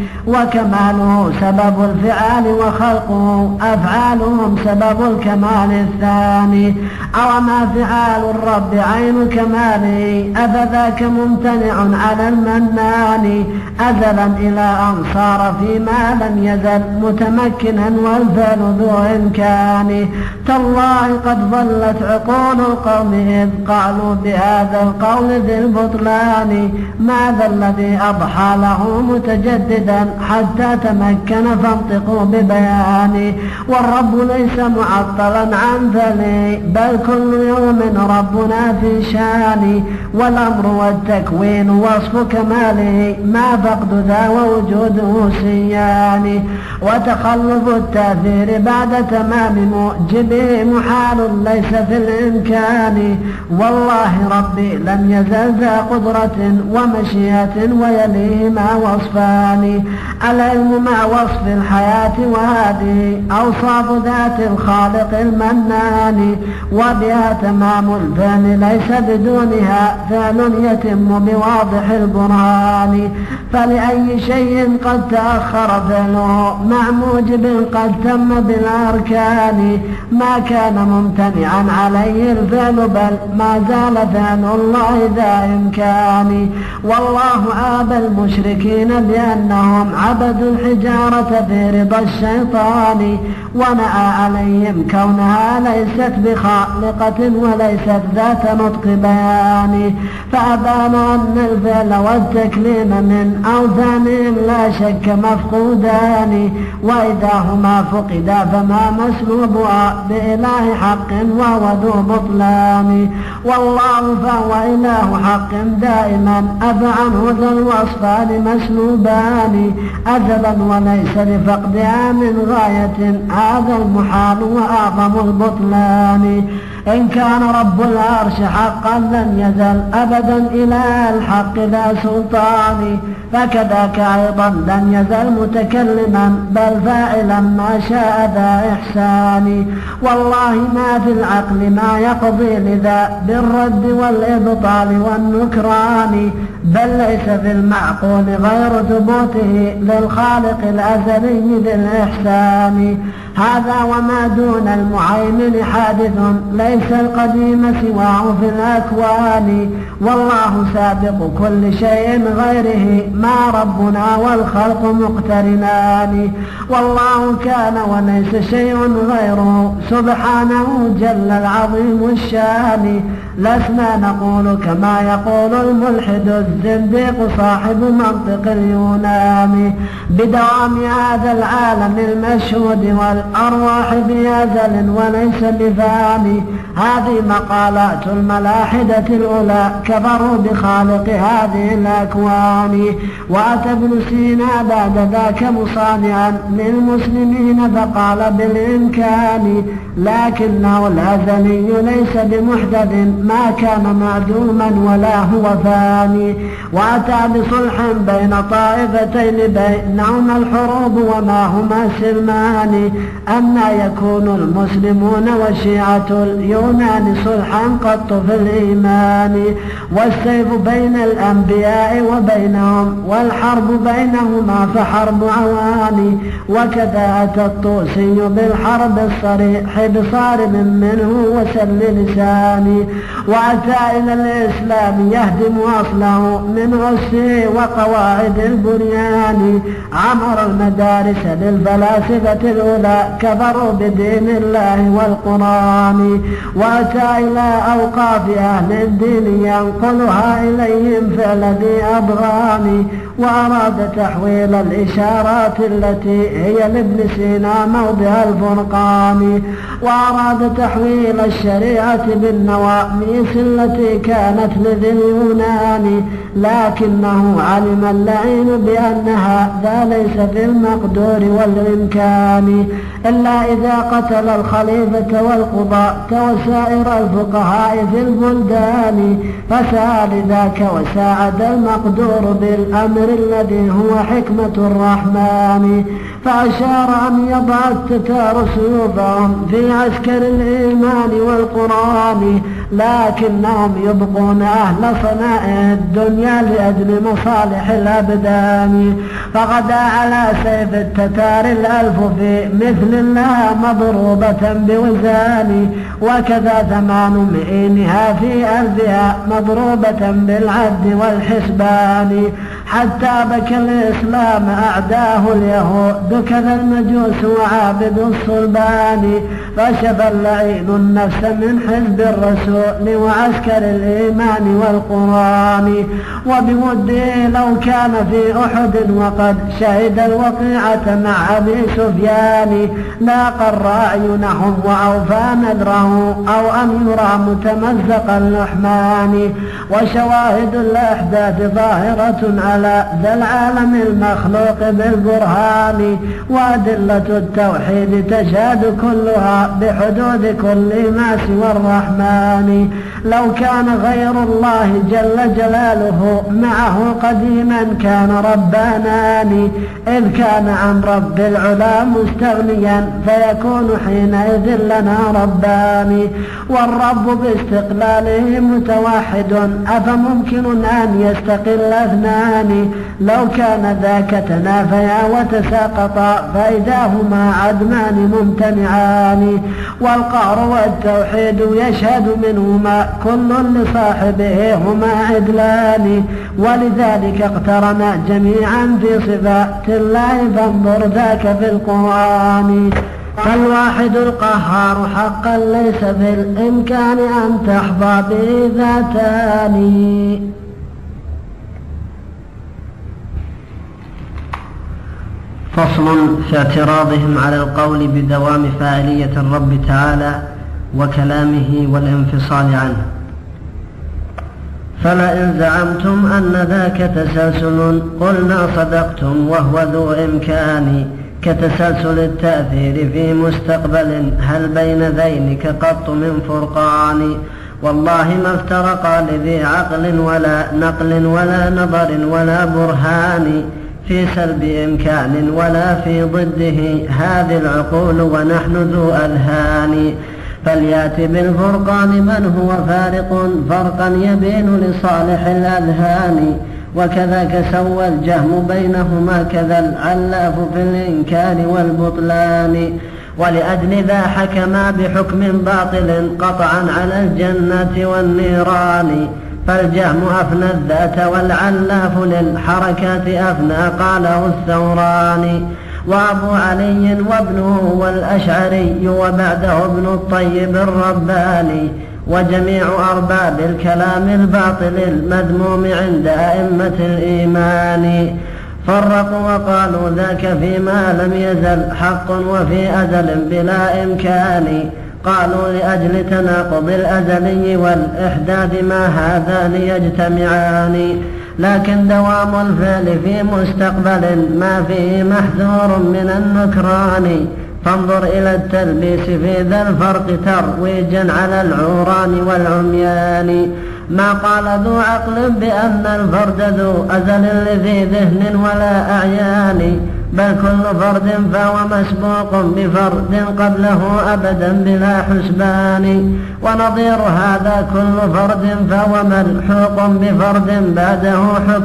وكماله سبب الفعال وخلقه أفعالهم سبب الكمال الثاني أو ما فعال الرب عين كماله أفذاك ممتنع على المنان أزلا إلى أن صار فيما لم يزل متمكنا والفعل ذو إمكان تالله قد ضلت عقول القوم إذ قالوا بهذا القول ذي البطلان ماذا الذي أضحى له متجددا حتى تمكن فانطقوا ببيان والرب ليس معطلا عن ذلك بل كل يوم ربنا في شان والأمر والتكوين وصف كماله ما فقد ذا ووجوده سيان وتخلف التأثير بعد تمام موجبه محال ليس في الإمكان والله ربي لم يزل ذا قدرة ومشيئة ويليهما وصفان العلم مع وصف الحياة وهذه أوصاف ذات الخالق المنان وبها تمام الفهم ليس بدونها فعل يتم بواضح البرهان فلأي شيء قد تأخر فعله مع موجب قد تم بالأركان ما كان ممتنعا عليه الفعل بل ما زال فعل الله ذا إمكان والله عاب المشركين بأنهم عبدوا الحجارة في رضا الشيطان ونأى عليهم كونها ليست بخالقة وليست ذات نطق بيان فأبان أن الفعل والتكليم من أوثانهم لا شك مفقودان وإذا هما فقدا فما مسلوبها بإله حق وهو ذو بطلان والله فهو إله حق دائما أفعنه ذا الوصفان مسلوبان أزلا وليس لفقدها من غاية هذا المحال وأعظم البطلان إن كان رب العرش حقا لم يزل أبدا إله الحق لا سلطان فكذاك أيضا لم يزل متكلما بل فاعلا ما شاء ذا إحسان والله ما في العقل ما يقضي لذا بالرد والإبطال والنكران بل ليس في المعقول غير ثبوته للخالق الأزلي ذي الإحسان هذا وما دون المعين حادث ليس القديم سواه في الأكوان والله سابق كل شيء غيره ما ربنا والخلق مقترنان والله كان وليس شيء غيره سبحانه جل العظيم الشان لسنا نقول كما يقول الملحد الزنديق صاحب منطق اليونان بدوام هذا العالم المشهود والأرواح بأزل وليس بفاني هذه مقالات الملاحدة الأولى كفروا بخالق هذه الأكوان وأتى ابن سينا بعد ذاك مصانعا للمسلمين فقال بالإمكان لكنه الأزلي ليس بمحدث ما كان معدوما ولا هو فاني وأتى بصلح بين طائفتين بينهما الحروب وما هما سلمان أن يكون المسلمون وشيعة اليونان صلحا قط في الإيمان والسيف بين الأنبياء وبينهم والحرب بينهما فحرب عوان وكذا أتى الطوسي بالحرب الصريح بصارم منه وسل لساني وأتى إلى الإسلام يهدم أصله من غسه وقواعد البنيان عمر المدارس للفلاسفة الأولى كفروا بدين الله والقرآن وأتى إلى أوقاف أهل الدين ينقلها إليهم فعل ذي أضغان وأراد تحويل الإشارات التي هي لابن سينا موضع الفرقان وأراد تحويل الشريعة بالنواميس التي كانت لذي اليونان لكنه علم اللعين بأن هذا ليس في المقدور والإمكان إلا إذا قتل الخليفة والقضاة وسائر الفقهاء في البلدان فسعى لذاك وساعد المقدور بالأمر الذي هو حكمة الرحمن فأشار أن يضع التتار سيوفهم في عسكر الإيمان والقرآن لكنهم يبقون أهل صنائع الدنيا لأجل مصالح الأبدان. فغدا على سيف التتار الألف في مثل لها مضروبة بوزان، وكذا 800 في ألفها مضروبة بالعد والحسبان، حتى بكى الإسلام أعداه اليهود كذا المجوس وعابد الصلبان. فشفى اللعين النفس من حزب الرسول وعسكر الإيمان والقرآن. وبوده لو كان في أحد وقد شهد الوقيعة مع أبي سفيان، لا قر أعينهم وأوفى نذره أو أن يرى متمزق اللحمان. وشواهد الأحداث ظاهرة على ذا العالم المخلوق بالبرهان، وأدلة التوحيد تشهد كلها بحدود كل ما سوى الرحمن. لو كان غير الله جل جلاله معه قديما كان ربانان، إذ كان عن رب العلا مستغنيا فيكون حينئذ لنا ربان. والرب باستقلاله متوحد، أفممكن أن يستقل اثنان؟ لو كان ذاك تنافيا وتساقطا فإذا هما عدمان ممتنعان. والقهر والتوحيد يشهد منهما كل لصاحبه هما عدلان، ولذلك اقترنا جميعا في صفات الله، فانظر ذاك في القرآن. فالواحد القهار حقا ليس في الإمكان أن تحظى به ذاتان. فصل في اعتراضهم على القول بدوام فاعلية الرب تعالى وكلامه والانفصال عنه. فلئن زعمتم أن ذاك تسلسل قلنا صدقتم وهو ذو إمكان، كتسلسل التأثير في مستقبل هل بين ذينك قط من فرقان. والله ما افترقا لذي عقل ولا نقل ولا نظر ولا برهان، في سلب إمكان ولا في ضده هذه العقول ونحن ذو أذهان. فليأت بالفرقان من هو فارق فرقا يبين لصالح الأذهان، وكذاك سوى الجهم بينهما كذا العلاف في الإنكار والبطلان. ولأجل ذا حكما بحكم باطل قطعا على الجنة والنيران، فالجهم أفنى الذات والعلاف للحركات أفنى قاله الثوراني. وأبو علي وابنه والأشعري وبعده ابن الطيب الرباني، وجميع أرباب الكلام الباطل المذموم عند أئمة الإيمان فرقوا وقالوا ذاك فيما لم يزل حق وفي أزل بلا إمكان. قالوا لأجل تناقض الأزلي والإحداث ما هذان يجتمعان، لكن دوام الفعل في مستقبل ما فيه محذور من النكران. فانظر إلى التلبيس في ذا الفرق ترويجا على العوران والعميان. ما قال ذو عقل بأن الفرد ذو أزل لذي ذهن ولا أعيان، بل كل فرد فهو مسبوق بفرد قبله أبدا بلا حسبان. ونظير هذا كل فرد فهو ملحوق بفرد بعده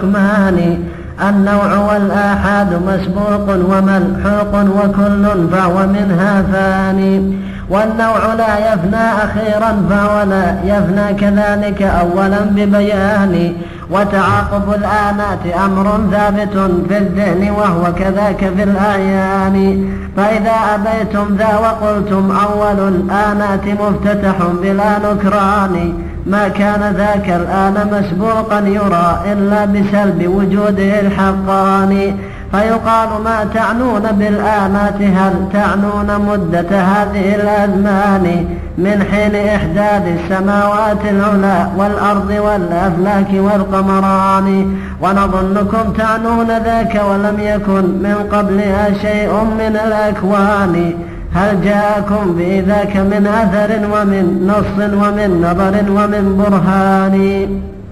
حكمان. النوع والآحاد مسبوق وملحوق وكل فهو منها فاني. والنوع لا يفنى أخيرا فهو لا يفنى كذلك أولا ببيان. وتعاقب الآنات أمر ثابت في الذهن وهو كذاك في الأعيان. فإذا أبيتم ذا وقلتم أول الآنات مفتتح بلا نكران، ما كان ذاك الآن مسبوقا يرى إلا بسلب وجوده الحقان. فيقال ما تعنون بالآنات هل تعنون مدة هذه الأزمان من حين إحداث السماوات العلى والأرض والأفلاك والقمران؟ ونظنكم تعنون ذاك ولم يكن من قبلها شيء من الأكوان. هل جاءكم بذاك من أثر ومن نص ومن نظر ومن برهان؟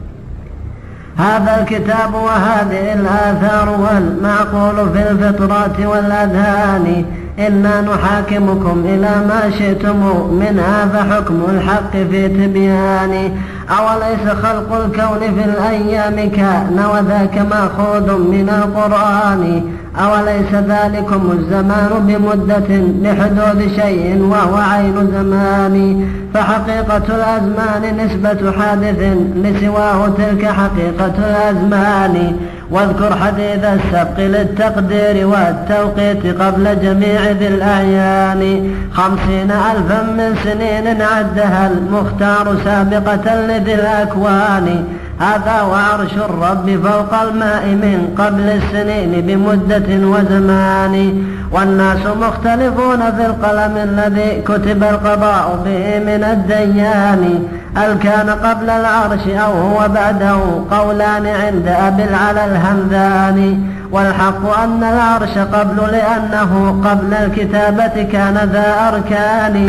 هذا الكتاب وهذه الآثار والمعقول في الفطرات والأذهان إنا نحاكمكم إلى ما شئتم منها فحكم الحق في تبيان. أوليس خلق الكون في الأيام كان وذاك مأخوذ من القرآن. أوليس ذلكم الزمان بمدة لحدوث شيء وهو عين زمان. فحقيقة الأزمان نسبة حادث لسواه تلك حقيقة الأزمان. واذكر حديث السبق للتقدير والتوقيت قبل جميع ذي الأعيان. 50,000 من سنين عدها المختار سابقة لذي الأكوان. هذا وعرش الرب فوق الماء من قبل السنين بمدة وزمان. والناس مختلفون في القلم الذي كتب القضاء به من الديان. هل كان قبل العرش أو هو بعده قولان عند أبي العلا الهمذاني. والحق أن العرش قبل لأنه قبل الكتابة كان ذا أركان.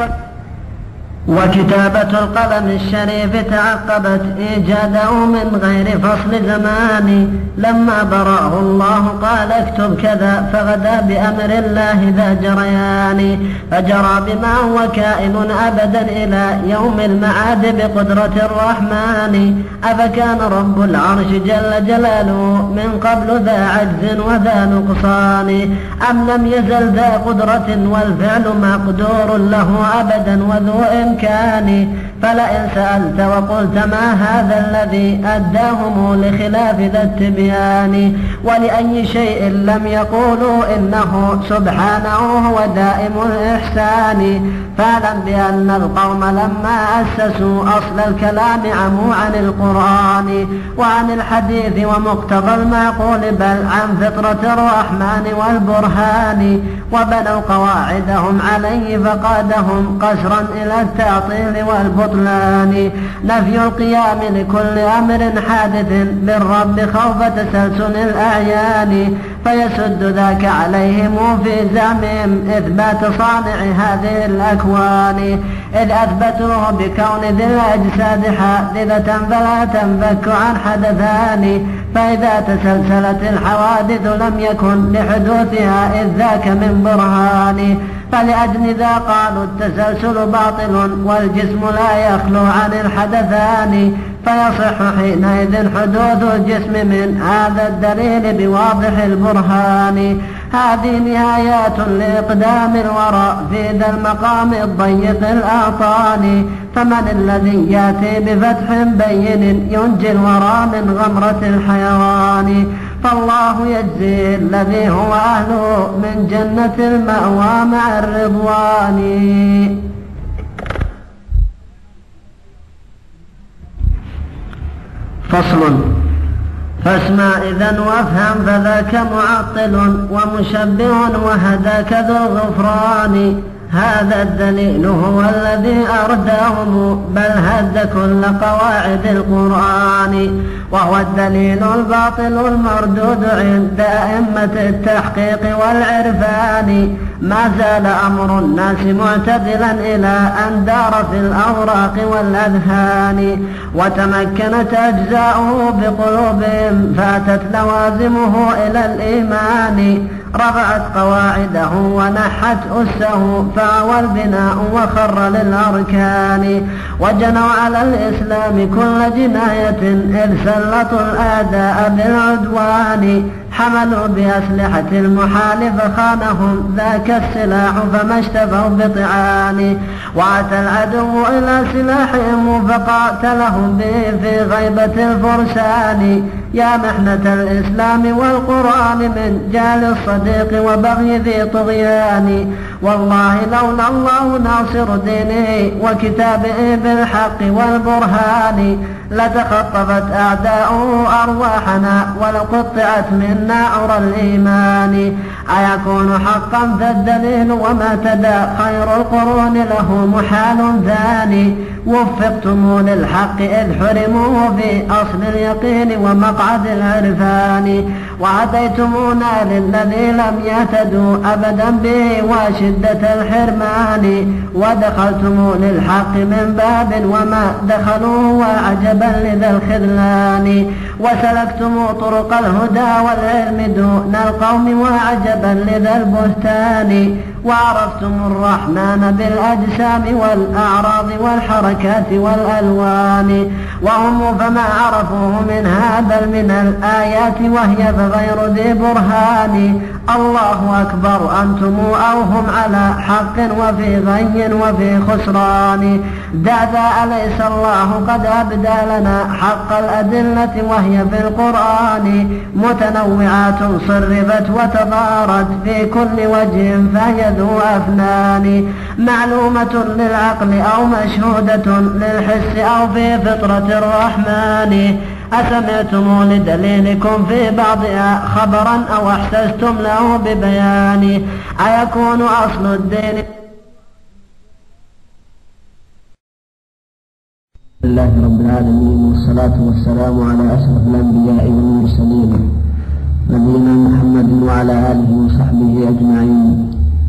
وكتابة القلم الشريف تعقبت إيجاده من غير فصل زمان. لما براه الله قال اكتب كذا فغدا بأمر الله ذا جريان. فجرى بما هو كائن أبدا إلى يوم المعاد بقدرة الرحمن. أفكان رب العرش جل جلاله من قبل ذا عجز وذا نقصان. أم لم يزل ذا قدرة والفعل مقدور له أبدا وذو إمكان. فلئن سألت وقلت ما هذا الذي أداهم لخلاف ذا التبيان ولأي شيء لم يقولوا إنه سبحانه هو دائم الإحسان. فاعلم بأن القوم لما أسسوا أصل الكلام عموا عن القرآن وعن الحديث ومقتضى المعقول بل عن فطرة الرحمن والبرهان. وبنوا قواعدهم عليه فقادهم قسرا إلى التعطيل والبطلان. نفي القيام لكل أمر حادث للرب خوف تسلسل الأعيان. فيسد ذاك عليهم في زعمهم إثبات صانع هذه الأكوان. إذ أثبتوه بكون ذي الأجساد حادثة فلا تنفك عن حدثان. فإذا تسلسلت الحوادث لم يكن لحدوثها إذ ذاك من برهان. فلأجل ذا قالوا التسلسل باطل والجسم لا يخلو عن الحدثان. فيصح حينئذ حدوث الجسم من هذا الدليل بواضح البرهان. هذه نهايات لإقدام الورى في ذا المقام الضيق الأعطان. فمن الذي يأتي بفتح بين ينجي الورى من غمرة الحيوان. فالله يجزي الذي هو أهله من جنة المأوى مع الرضوان. فصل. فاسمع إذن وافهم فذاك معطل ومشبه وهداك ذو الغفران. هذا الدليل هو الذي أرداهم بل هد كل قواعد القرآن. وهو الدليل الباطل المردود عند أئمة التحقيق والعرفان. ما زال أمر الناس معتدلا إلى أن دار في الأوراق والأذهان. وتمكنت أجزاؤه بقلوبهم فأتت لوازمه إلى الإيمان. رفعت قواعده ونحت أسه فأوى البناء وخر للأركان. وجنوا على الإسلام كل جناية إذ سلطوا الأعداء بالعدوان. حملوا بأسلحة المحال فخانهم ذاك السلاح فما اشتفوا بطعان. وأتى العدو إلى سلاحهم فقاتلهم به في غيبة الفرسان. يا محنة الإسلام والقرآن من جال الصديق وبغي ذي طغيان. والله لولا الله ناصر دينه وكتابه بالحق والبرهان لتخطفت أعداؤه أرواحنا ولقطعت منا عرى الإيمان. أيكون حقا فالدليل وما تدى خير القرون له محال ثاني. وفقتم للحق إذ حرموه في أصل اليقين ومقام مقعد العرفان. وأتيتمونا للذي لم يهتدوا أبدا به وشدة الحرمان، ودخلتم للحق من باب وما دخلوه وعجبا لذا الخذلان، وسلكتم طرق الهدى والعلم دون القوم وعجبا لذا البهتان، وعرفتم الرحمن بالأجسام والأعراض والحركات والألوان، وهم فما عرفوه من هذا من الآيات وهي بغير ذي برهان. الله أكبر أنتم أو هم على حق وفي غي وفي خسران. دعدا أليس الله قد أبدى لنا حق الأدلة وهي في القرآن، متنوعات صرفت وتضارت في كل وجه فهي ذو أفنان، معلومة للعقل أو مشهودة للحس أو في فطرة الرحمن. أسمعتم لدليلكم في بعضها خبرا أو احتجتم له ببيان، أيكون أصل الدين؟ لله رب العالمين، والصلاة والسلام على أشرف الأنبياء والمرسلين نبينا محمد وعلى آله وصحبه أجمعين.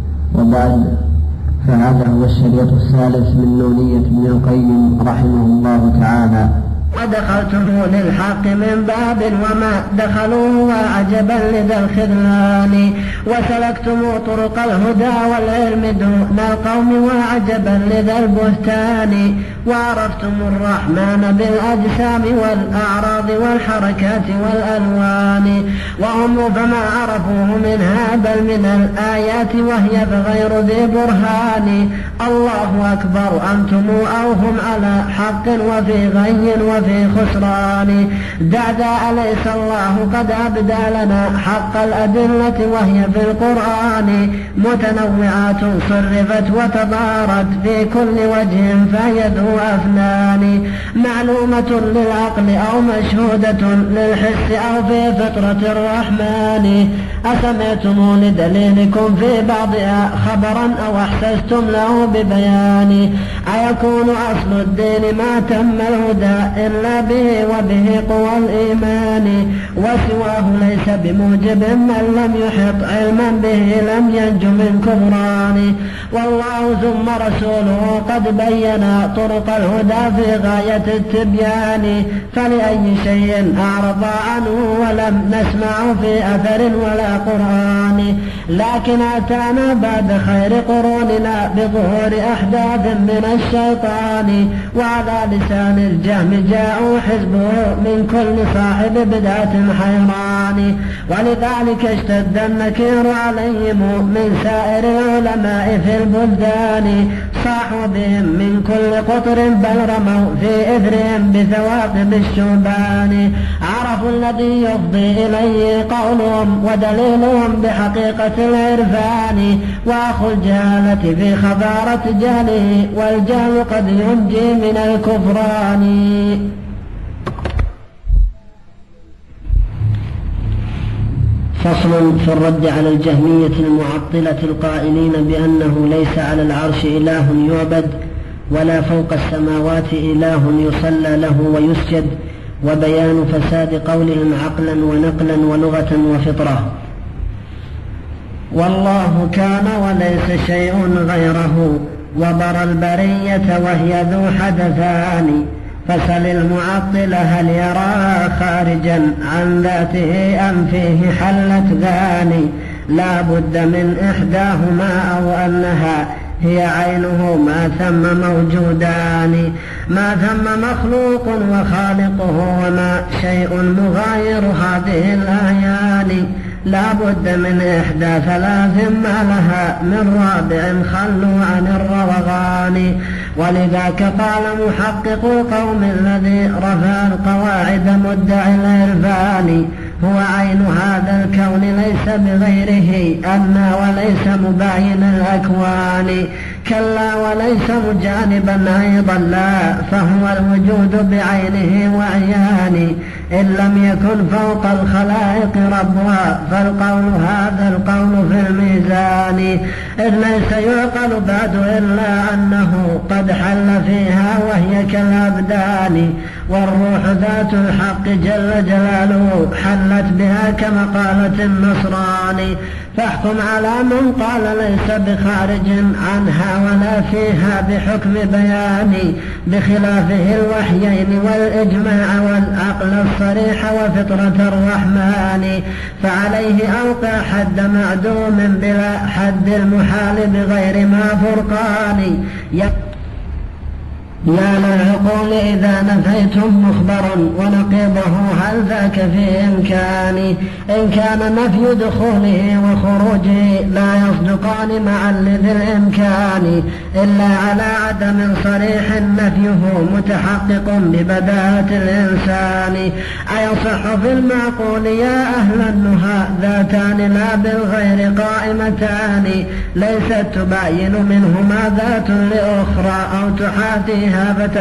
وبعد، فهذا هو الشريط الثالث من نونية ابن القيم رحمه الله تعالى. ودخلتم للحق من باب وما دخلوه وعجبا لذا الخذلان، وسلكتم طرق الهدى والعلم دون القوم وعجبا لذا البهتان، وعرفتم الرحمن بالأجسام والأعراض والحركات والألوان، وهم فما عرفوه من هذا من الآيات وهي بغير ذي برهان. الله أكبر أنتم أو هم على حق وفي غي وفي خسران. دعدا أليس الله قد أبدى لنا حق الأدلة وهي في القرآن، متنوعات صرفت وتضارت في كل وجه فهي ذو أفنان، معلومة للعقل أو مشهودة للحس أو في فطرة الرحمن. أسمعتم لدليلكم في بعضها خبرا أو احتجتم له ببيان، أيكون أصل الدين ما تم الهدى إلا به وبه قوى الإيمان، وسواه ليس بموجب من لم يحط علما به لم ينج من كفران. والله ثم رسوله قد بينا طرق الهدى في غاية التبيان، فلأي شيء أعرض عنه ولم نسمع في أثر ولا قرآن، لكن أتانا بعد خير قروننا بظهور أحداث من الشيطان، وعلى لسان الجهم جاءوا حزبه من كل صاحب بدعة حيران، ولذلك اشتد النكير عليهم من سائر العلماء في البلدان، صاحوا بهم من كل قطر بل رموا في إثرهم بثواقب الشوبان، عرفوا الذي يفضي إليه قولهم ودليلهم بحقيقة العرفان، وأخو الجهالة في خبارة جهله، والجهل قد ينجي من الكفران. فصل في الرد على الجهمية المعطلة القائلين بأنه ليس على العرش إله يعبد ولا فوق السماوات إله يصلى له ويسجد، وبيان فساد قولهم عقلا ونقلا ولغة وفطرة. والله كان وليس شيء غيره، وبرى البرية وهي ذو حدثان، فسل المعطل هل يرى خارجا عن ذاته أم فيه حلت ذاني، لا بد من إحداهما أو أنها هي عينه ما ثم موجودان، ما ثم مخلوق وخالقه وما شيء مغاير هذه الأعيان، لا بد من إحدى ثلاث ما لها من رابع خلوا عن الروغان. ولذاك قال محقق القوم الذي رفع القواعد مدعي العرفان، هو عين هذا الكون ليس بغيره أدنى وليس مباين الأكوان، كلا وليس مجانبا أيضا لا، فهو الوجود بعينه وعيان، إن لم يكن فوق الخلائق ربها فالقول هذا القول في الميزان، إذ ليس يعقل بعد إلا أنه قد حل فيها وهي كالأبدان، والروح ذات الحق جل جلاله حلت بها كما قالت النصراني. فاحكم على من قال ليس بخارج عنها ولا فيها بحكم بياني، بخلافه الوحيين والإجماع والعقل الصريح وفطرة الرحمن، فعليه أوقع حد معدوم بلا حد المحال بغير ما فرقان. يا للعقول إذا نفيتم مخبرا ونقيضه هل ذاك في إمكاني؟ إن كان نفي دخوله وخروجه لا يصدقان معا لذي الإمكان، إلا على عدم صريح نفيه متحقق ببداهة الإنسان. أيصح في المعقول يا أهل النهى ذاتان لا بالغير قائمتان، ليست تباين منهما ذات لأخرى أو تحاتيها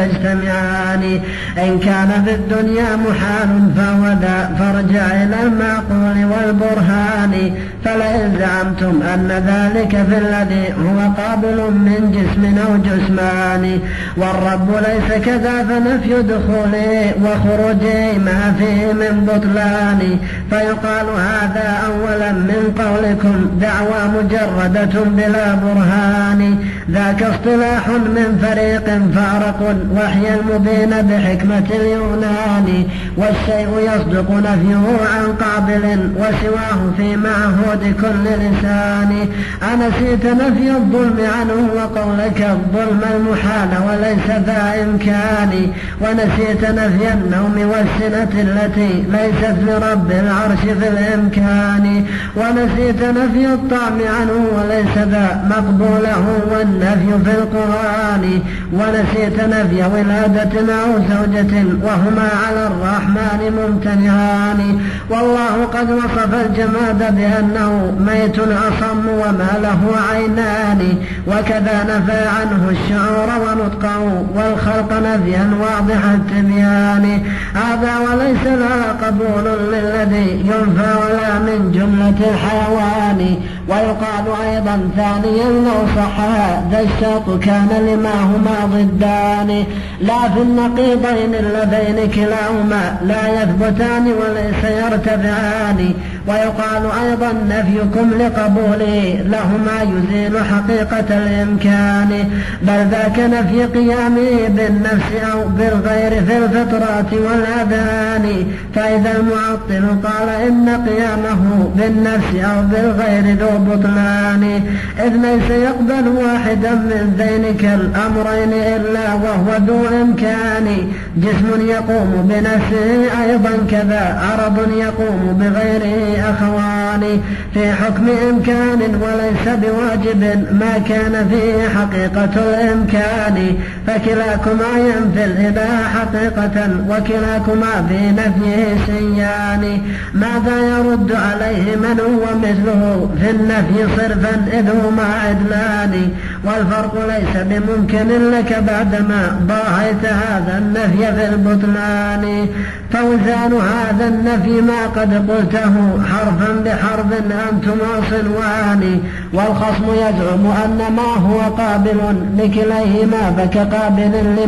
فتجتمعان. إن كان في الدنيا محال فهو ذا فارجع إلى المعقول والبرهان، فلئن زعمتم أن ذلك في الذي هو قابل من جسم أو جسمان، والرب ليس كذا فنفي دخوله وخروجه ما فيه من بطلان، فيقال هذا أولا من قولكم دعوى مجردة بلا برهان، ذاك اصطلاح من فريق فارق وحي المبين بحكمة اليونان، والشيء يصدق نفيه عن قابل وسواه في معهود كل لسان. أنسيت نفي الظلم عنه وقولك الظلم المحال وليس ذا إمكان، ونسيت نفي النوم والسنة التي ليست لرب العرش في الإمكان، ونسيت نفي الطعم عنه وليس ذا مقبوله والنفي في القرآن، ونسيت نفي ولادة أو زوجة وهما على الرحمن ممتنعان. والله قد وصف الجماد بأنه ميت أصم وما له عينان، وكذا نفى عنه الشعور ونطقه والخلق نفيا واضح التبيان. هذا وليس لا قبول للذي ينفى ولا من جملة الحيوان. ويقال أيضا ثانيا لو صح ذا الشرط كان لما هما ضدان، لا في النقيضين اللذين كلاهما لا يثبتان وليس يرتفعان. ويقال أيضا نفيكم لقبوله لهما يزيل حقيقة الإمكان، بل ذاك نفي قيامه بالنفس أو بالغير في الفطرات والأذهان. فإذا المعطل قال إن قيامه بالنفس أو بالغير ذو بطلان، إذ ليس يقبل واحدا من ذينك الأمرين إلا وهو ذو إمكان، جسم يقوم بنفسه أيضا كذا عرض يقوم بغيره أخوان، في حكم إمكان وليس بواجب ما كان فيه حقيقة الإمكان، فكلاكما ينفي الإله حقيقة وكلاكما في نفيه سيان. ماذا يرد عليه من هو مثله في النفي صرفا إذ هما عدلان، والفرق ليس بممكن لك بعدما ضاهيت هذا النفي في البطلان. فوزان هذا النفي ما قد قلته حرفا بحرف أنتما صنوان، والخصم يزعم أن ما هو قابل لكليهما فكقابل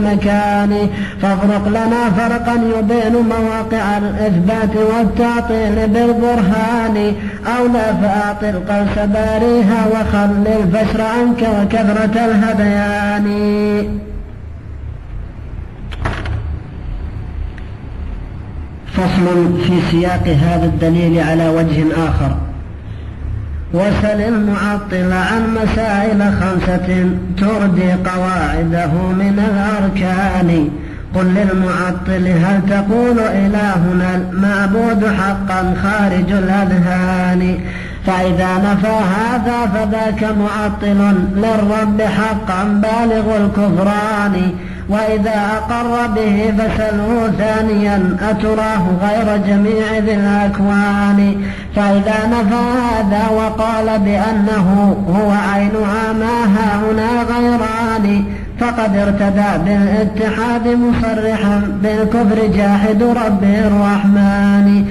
لمكان. فافرق لنا فرقا يبين مواقع الإثبات والتعطيل بالبرهان، أو لا فأعطل قلس باريها وخل الفشر عنك وكثرة الهذيان. فصل في سياق هذا الدليل على وجه آخر. وسل المعطل عن مسائل 5 تردي قواعده من الأركان. قل للمعطل هل تقول إلهنا المعبود حقا خارج الأذهان؟ فإذا نفى هذا فذاك معطل للرب حقا بالغ الكفران، وإذا أقر به فسله ثانيا أتراه غير جميع ذي الأكوان. فإذا نفى هذا وقال بأنه هو عينها ما هاهنا غيران فقد ارتدى بالاتحاد مصرحا بالكفر جاحد ربه الرحمن،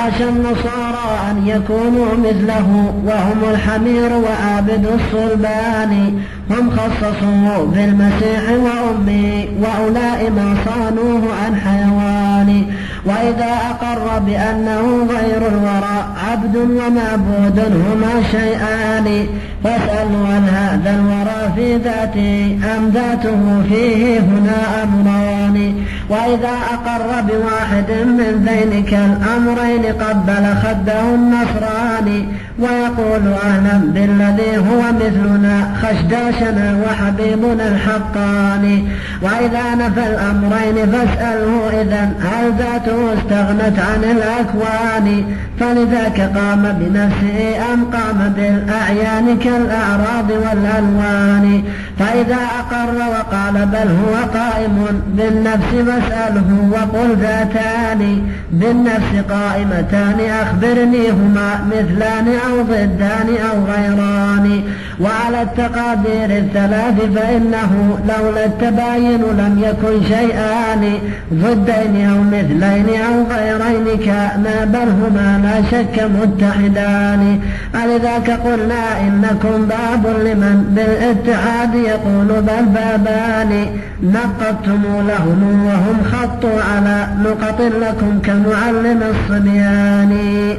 حاشا النصارى أن يكونوا مثله وهم الحمير وعابد الصلبان هم خصصوه بالمسيح وأمه وأولاء ما صانوه عن حيوان وإذا أقر بأنه غير الورى عبد ومعبود هما شيئان فاسألوا عن هذا الورى في ذاته أم ذاته فيه هنا أمران وإذا أقر بواحد من ذلك الأمرين قبل خده النصراني ويقول أهلا بالذي هو مثلنا خشداشنا وحبيبنا الحقاني وإذا نفى الأمرين فاسأله إذن هل ذاته استغنت عن الأكوان فلذاك قام بنفسه أم قام بالأعيان كالأعراض والألوان فإذا أقر وقال بل هو قائم بالنفس فاسأله وقل ذاتان بالنفس قائمتان أخبرني هما مثلان أو ضدان أو غيران وعلى التقادير الثلاث فإنه لولا التباين لم يكن شيئان ضدين أو مثلين أو غيرين كانا بل هما لا شك متحدان فلذاك قلنا إنكم باب لمن بالاتحاد يقول بل بابان نقضتم لهم وهم خطوا على نقط لكم كمعلم الصبيان.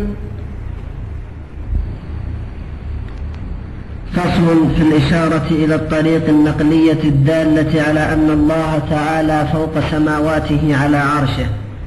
فصل في الإشارة إلى الطريق النقلية الدالة على أن الله تعالى فوق سماواته على عرشه.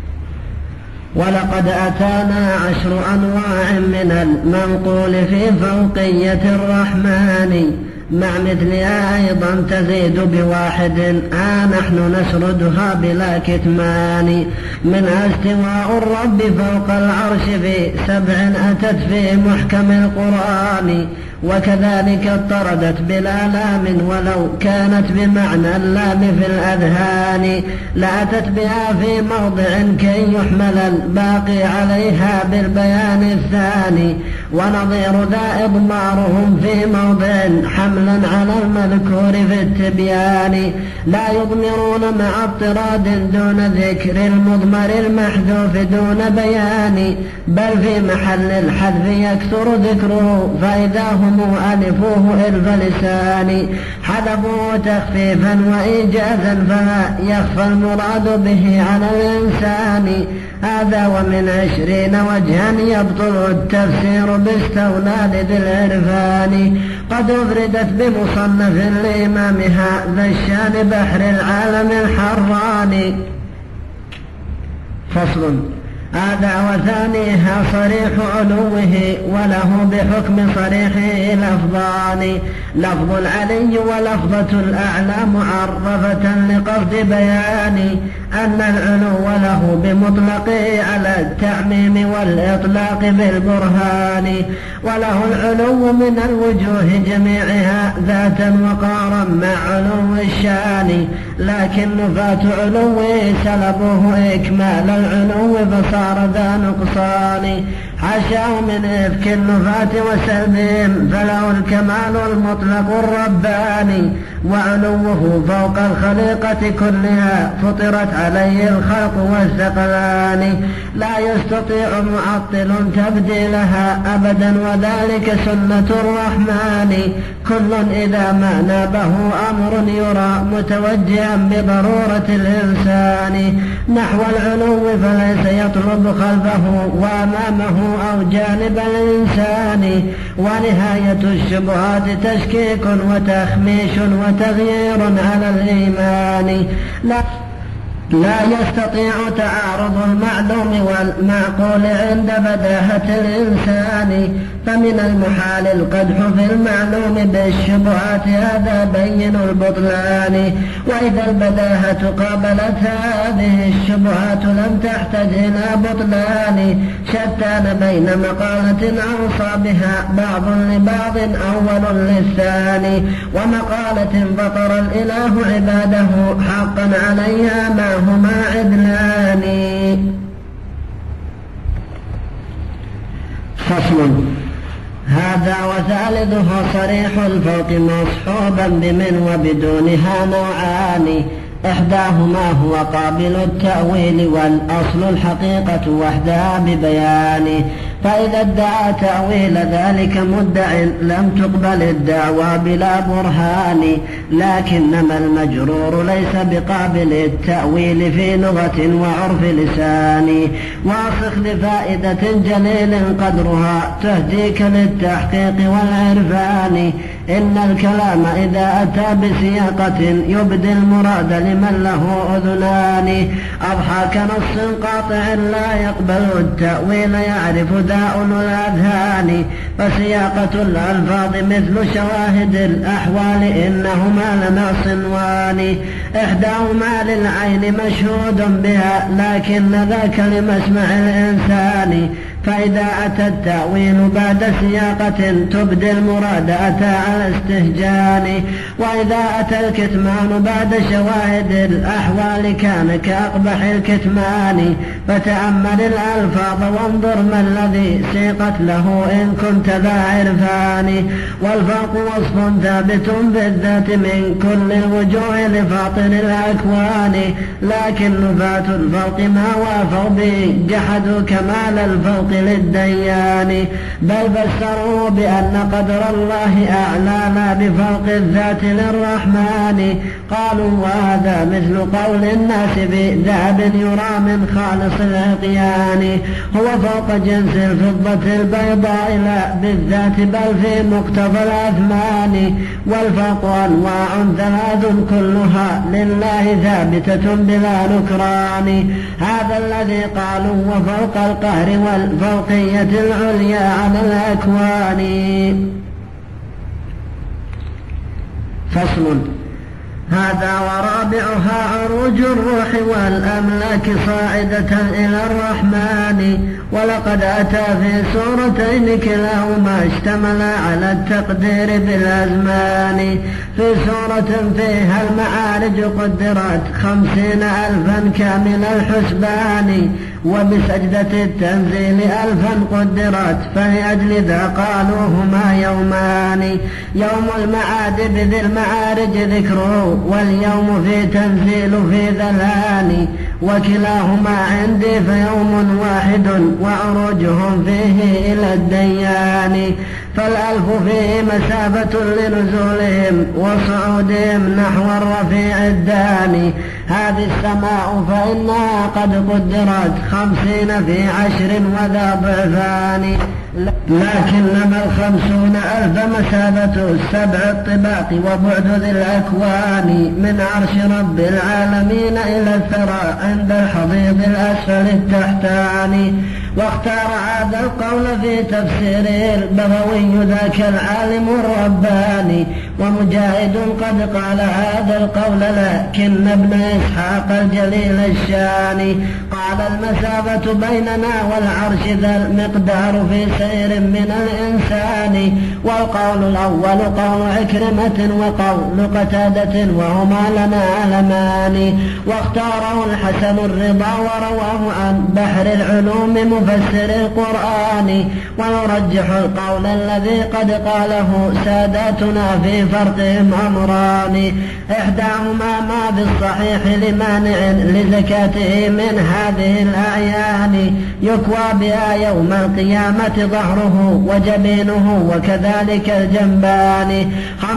ولقد أتانا 10 أنواع من المنقول في فوقية الرحمن مع مثلها أيضا تزيد بواحد نحن نسردها بلا كتمان منها استواء الرب فوق العرش في 7 أتت في محكم القرآن وكذلك اضطردت بلا لام ولو كانت بمعنى اللام في الأذهان لأتت بها في موضع كي يحمل الباقي عليها بالبيان الثاني ونظير ذا إضمارهم في موضع حملا على المذكور في التبيان لا يضمرون مع اضطراد دون ذكر المضمر المحذوف دون بيان بل في محل الحذف يكثر ذكره فإذا هم ألفوه إلف لسان حذفوه تخفيفا وإيجازا فلا يخفى المراد به على الإنسان هذا ومن 20 وجها يبطل التفسير باستولاد ذي العرفان قد أفردت بمصنف لإمامها ذا الشان بحر العالم الحران. فصل هذا وثانيها صريح علوه وله بحكم صريحه لفظان لفظ العلي ولفظة الأعلى معرفة لقصد بيان أن العلو له بمطلقه على التعميم والإطلاق بالبرهان وله العلو من الوجوه جميعها ذاتا وقارا مع علو الشان لكن نفاة علوه سلبوه إكمال العلو فصار ذا نقصان حاشاه من إفك النفاة وسلبهم فله الكمال المطلق الرباني وعلوه فوق الخليقة كلها فطرت عليه الخلق والثقلان لا يستطيع معطل تبديلها أبدا وذلك سنة الرحمن كل إذا ما نابه أمر يرى متوجها بضرورة الإنسان نحو العلو فليس يطلب خلفه وأمامه أو جانب الإنسان ونهاية الشبهات تشكيك وتخميش وتغيير على الإيمان لا يستطيع تعارض المعلوم والمعقول عند بداهة الإنسان فمن المحال القدح في المعلوم بالشبهات هذا بين البطلان وإذا البداهة قابلت هذه الشبهات لم تحتج إلى بطلان شتان بين مقالة أوصى بها بعض لبعض أول للثاني ومقالة فطر الإله عباده حقا عليها ما هما عدلان. فصل هذا وثالثه صريح الفوق مصحوبا بمن وبدونها نوعان إحداهما هو قابل التأويل والأصل الحقيقة وحدها ببيانه، فإذا ادعى تأويل ذلك مدع لم تقبل الدعوى بلا برهان، لكنما المجرور ليس بقابل التأويل في لغة وعرف لسان. واصخ لفائدة جليل قدرها تهديك للتحقيق والعرفان، إن الكلام إذا أتى بسياقة يبدي المراد لمن له أذنان، أضحى كنص قاطع لا يقبل التأويل يعرف ذا أولو الأذهان، فسياقة الألفاظ مثل شواهد الأحوال إنهما لنا صنوان، إحداهما للعين مشهود بها لكن ذاك لمسمع الإنسان، فإذا أتى التأويل بعد سياقة تبدي المراد أتى على استهجان، وإذا أتى الكتمان بعد شواهد الأحوال كان كأقبح الكتمان، فتأمل الألفاظ وانظر ما الذي سيقت له إن كنت ذا عرفان، والفرق وصف ثابت بالذات من كل الوجوه لفاطر الأكوان، لكن نفاة الفرق ما وافوا به جحدوا كمال الفرق للديان، بل فسروا بأن قدر الله أعلى لا بفرق الذات للرحمن، قالوا وهذا مثل قول الناس بذهب يرى من خالص العقيان، هو فوق جنس الفضة البيضاء لا بالذات بل في مقتضى الأثمان، والفرق أنواع ثلاث كلها لله ثابتة بلا نكران، هذا الذي قالوا وفوق القهر والفوقية العليا على الأكوان. فصل. هذا ورابعها عروج الروح والأملاك صاعدة إلى الرحمن، ولقد أتى في سورتين كلاهما اشتمل على التقدير بالأزمان، في سورة فيها المعارج قدرت 50,000 كامل الحسبان، وبسجدة التنزيل 1000 قدرت، فلأجل ذا قالوا هما يومان، يوم المعاد بذي المعارج ذكره واليوم في تنزيل في ذلان، وكلاهما عندي فيوم واحد وعروجهم فيه إلى الديان، فالألف فيه مسافة لنزولهم وصعودهم نحو الرفيع الداني، هذه السماء فإنها قد قدرت 50 في 10 وذا ضعفان، لكنما 50,000 مسافة السبع الطباق وبعد ذي الأكوان، من عرش رب العالمين إلى الثرى عند الحضيض الأسفل التحتاني. واختار هذا القول في تفسيره البغوي ذاك العالم الرباني، ومجاهد قد قال هذا القول لكن ابن إسحاق الجليل الشاني قال المسافة بيننا والعرش ذا المقدار في سير من الإنسان، والقول الأول قول عكرمة وقول قتادة وهما لنا علمان، واختاره الحسن الرضا ورواه عن بحر العلوم مفسر القرآن، ويرجح القول الذي قد قاله ساداتنا في فرقهم أمران، إحداهما ما بالصحيح لمانع لزكاته من هذه الأعيان، يكوى بها يوم القيامة ظهره وجبينه وكذلك الجنبان،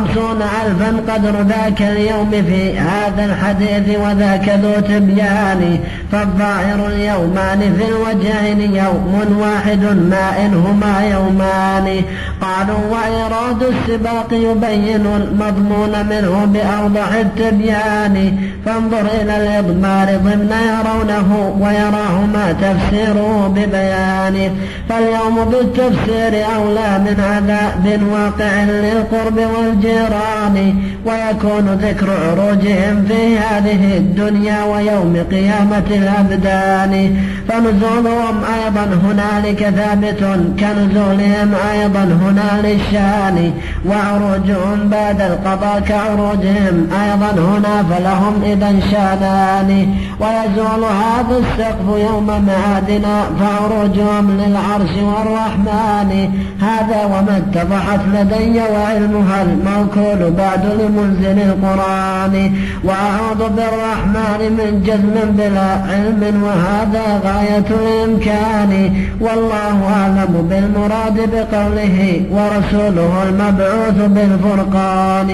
50,000 قدر ذاك اليوم في هذا الحديث وذاك ذو تبيان، فالظاهر اليومان في الوجهين يوم واحد ما إنهما يومان، قالوا وإراد السباق يبين المضمون منه بأوضح التبيان، فانظر إلى الإضمار ضمن يرونه ويراهما تفسيره ببيان، فاليوم بالتفسير أولى من عذاب واقع للقرب والجيران، ويكون ذكر عروجهم في هذه الدنيا ويوم قيامة الأبدان، فنزولهم أيضا هنالك ثابت كنزولهم أيضا هنا للشان، وعروجهم بعد القضاء كعروجهم أيضا هنا فلهم إذا شانان. ويزول هذا السقف يوم معادنا فعروجهم للعرش والرحمن. هذا وما اتضحت لدي وعلمها الموكول بعد لمنزل القرآن. وأعوذ بالرحمن من جزم بلا علم وهذا غاية الإمكان. والله أعلم بالمراد بقوله ورسوله المبعوث بالفرقان.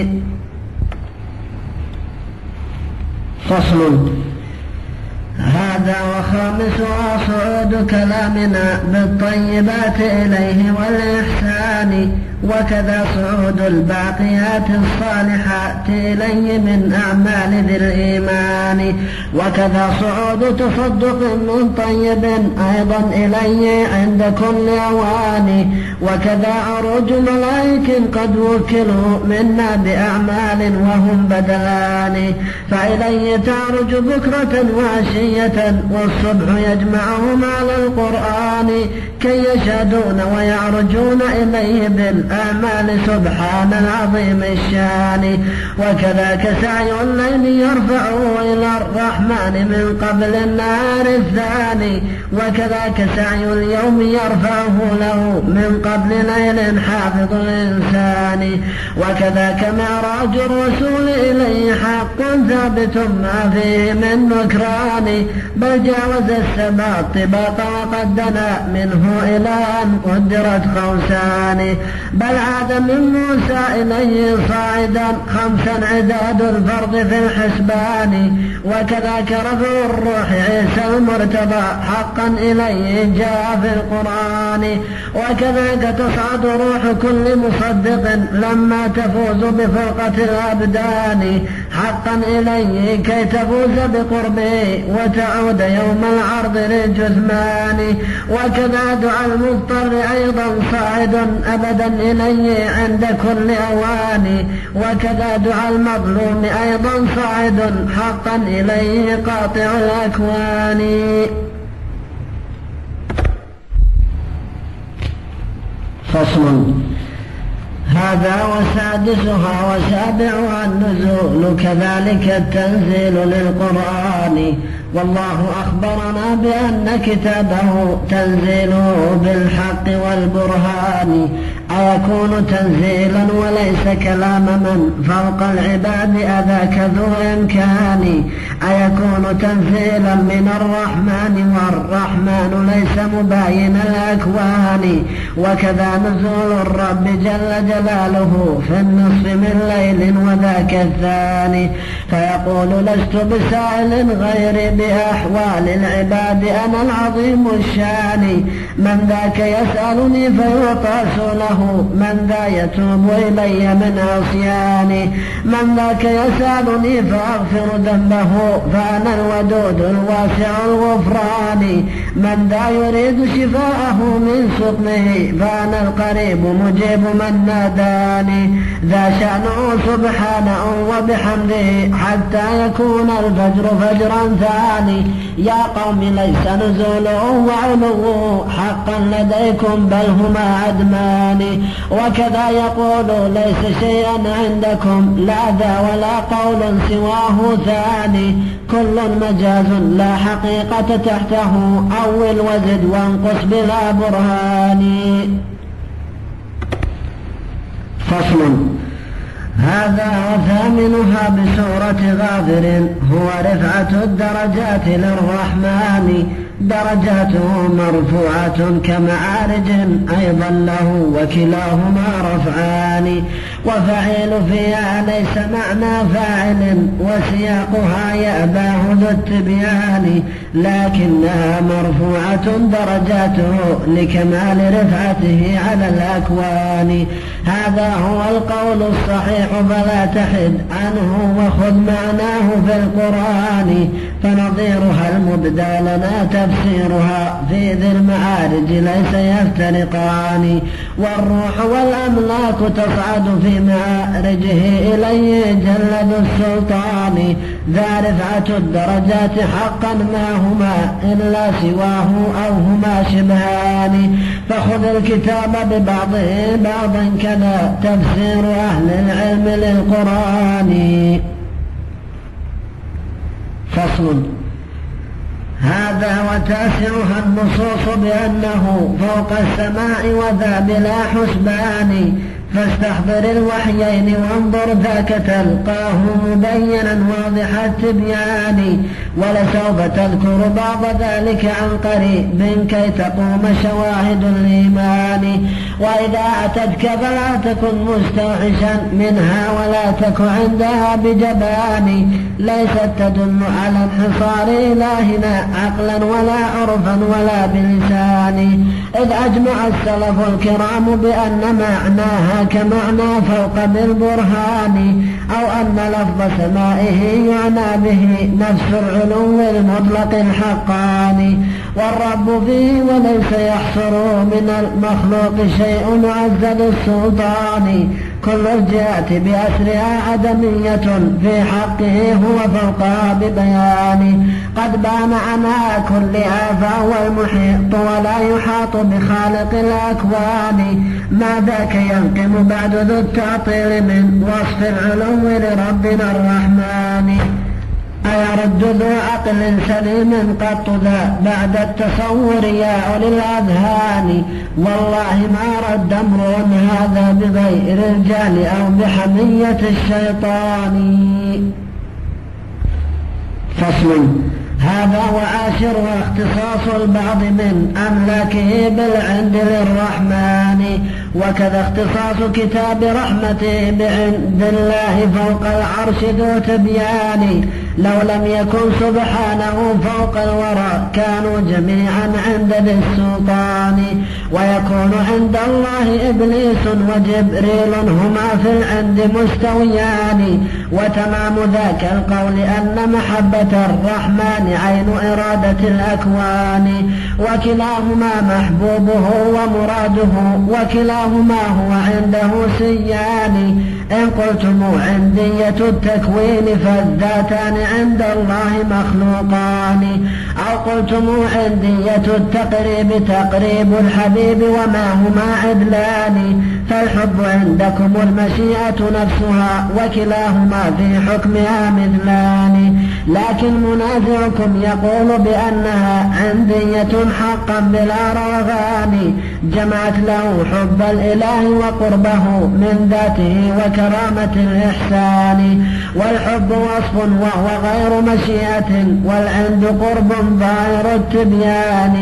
فصل. هذا وخامسها صعود كلامنا بالطيبات إليه والإحسان، وكذا صعود الباقيات الصالحات إليه من أعمال ذي الإيمان، وكذا صعود تصدق من طيب أيضا إليه عند كل أوان، وكذا عروج ملائك قد وكلوا منا بأعمال وهم بدلان، فإليه تعرج بكرة وعشية والصبح يجمعهم على القرآن كي يشهدون ويعرجون إليه بالأعمال سبحان العظيم الشان. وكذاك سعي الليل يرفعه إلى الرحمن من قبل النهار الثاني، وكذاك سعي اليوم يرفعه له من قبل ليل حافظ الإنسان، وكذاك معراج الرسول إليه حق ثابت ما فيه من نكران، بل جاوز السماء الطباق وقد دنا منه إلى أن قدرت خوسان، بل عاد من موسى إليه صاعدا خمسا عداد الفرض في الحسبان، وكذاك رفع الروح عيسى المرتضى حقا إليه جاء في القرآن، وكذاك تصعد روح كل مصدق لما تفوز بفرقة الأبدان حقا إليه كي تفوز بقربه وتعود يوم العرض للجثمان، وكذا دعاء المضطر أيضا صاعد أبدا إليه عند كل أوان، وكذا دعاء المظلوم أيضا صاعد حقا إليه قاطع الأكوان. فصل. هذا وسادسها وسابعها النزول كذلك التنزيل للقرآن، والله أخبرنا بأن كتابه تنزيله بالحق والبرهان، أيكون تنزيلا وليس كلام من فوق العباد أذاك ذو إمكان، أيكون تنزيلا من الرحمن والرحمن ليس مباين الأكوان، وكذا نزول الرب جل جلاله في النصف من ليل وذاك الثاني، فيقول لست بسائل غيري بأحوال العباد أنا العظيم الشان، من ذاك يسألني فيعطى سؤله، من ذا يتوب إلي من عصياني، من ذاك يسألني فأغفر ذنبه فأنا الودود الواسع الغفران، من ذا يريد شفاءه من سقمه فأنا القريب مجيب من ناداني، ذا شأنه سبحانه وبحمده حتى يكون الفجر فجرا ثاني، يا قوم ليس نزوله وعلوه حقا لديكم بل هما عدمان، وكذا يقول ليس شيئا عندكم لا ذا ولا قول سواه ثاني، كل مجاز لا حقيقة تحته أول وزد وانقص بلا برهان. فصل. هذا وثامنها بسورة غافر هو رفعة الدرجات للرحمن، درجاته مرفوعة كمعارج أيضا له وكلاهما رفعان، وفعيل فيها ليس معنى فاعل وسياقها يأباه ذو التبيان، لكنها مرفوعة درجاته لكمال رفعته على الأكوان، هذا هو القول الصحيح فلا تحد عنه وخذ معناه في القرآن، فنظيرها المبدى لنا تفسيرها في ذي المعارج ليس يفترقان، والروح والأملاك تصعد في في معرجه إليه جل ذو السلطان ذا رفعة الدرجات حقا ما هما إلا سواه أو هما شبهان فخذ الكتاب ببعضه بعضا كذا تفسير أهل العلم للقرآن. فصل. هذا وتاسعها النصوص بأنه فوق السماء وذا بلا حسبان فاستحضر الوحيين وانظر ذاك تلقاه مبينا واضح التبيان ولسوف تذكر بعض ذلك عن قريب كي تقوم شواهد الإيمان وإذا أتتك فلا تكن مستوحشا منها ولا تك عندها بجبان ليست تدل على انحصار إلهنا عقلا ولا عرفا ولا بلسان إذ أجمع السلف الكرام بأن معناها كمعنى فوق بالبرهان أو أن لفظ سمائه يعنى به نفس العلو المطلق الحقاني والرب فيه وليس يحصر من المخلوق شيء عز ذو السلطان كل الجهات بأسرها عدمية في حقه هو فوقها ببيان قد بان عنها كلها فهو المحيط ولا يحاط بخالق الأكوان ما ذاك ينقم بعد ذو التعطيل من وصف العلو لربنا الرحمن أيرد ذو عقل سليم قط ذا بعد التصور يا أولي الأذهان والله ما رد أمر هذا بغير الجهل أو بحمية الشيطان. فصل. هذا وعاشر اختصاص البعض من أملاكه بالعند للرحمن وكذا اختصاص كتاب رحمته بعند الله فوق العرش ذو تبيان لو لم يكن سبحانه فوق الورى كانوا جميعا عند ذي السلطان ويكون عند الله إبليس وجبريل هما في العند مستويان وتمام ذاك القول أن محبة الرحمن عين إرادة الأكوان وكلاهما محبوبه ومراده وكلاهما هو عنده سيان إن قلتم عندية التكوين فالذاتان عند الله مخلوقان أو قلتم عندية التقريب تقريب الحبيب وما هما عدلان فالحب عندكم المشيئة نفسها وكلاهما في حكمها مثلان لكن منازعكم يقول بأنها عندية حقا بلا روغان جمعت له حب الإله وقربه من ذاته وكرامة الإحسان والحب وصف وهو غير مشيئة والعند قرب ظاهر التبيان.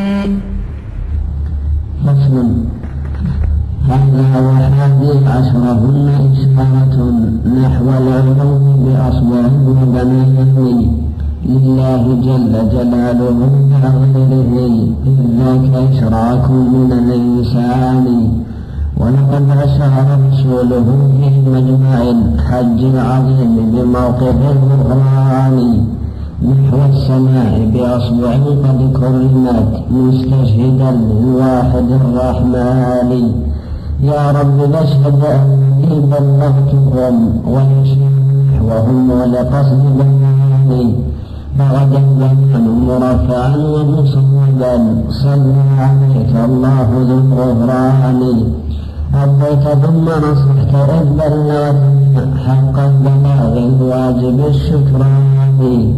فصل. هذا وحادي عشرهن إشارة نحو العلو بأصوات وبنيه لله جل جلاله بغيره إذ ذاك إشراك من الإنسان ولقد أشار رسوله في مجمع الحج العظيم بموقف القرآن نحو السماء بأصبع قد كرمت مستشهدا للواحد الرحمن يا رب نشهد أني بلغتهم ونحوهم ولقصد بياني فغدا زمان مرفعا ومصودا صلى عليك الله ذو الغفران أبيت ثم نصحت إذ بلغت حق البلاغ الواجب الشكران.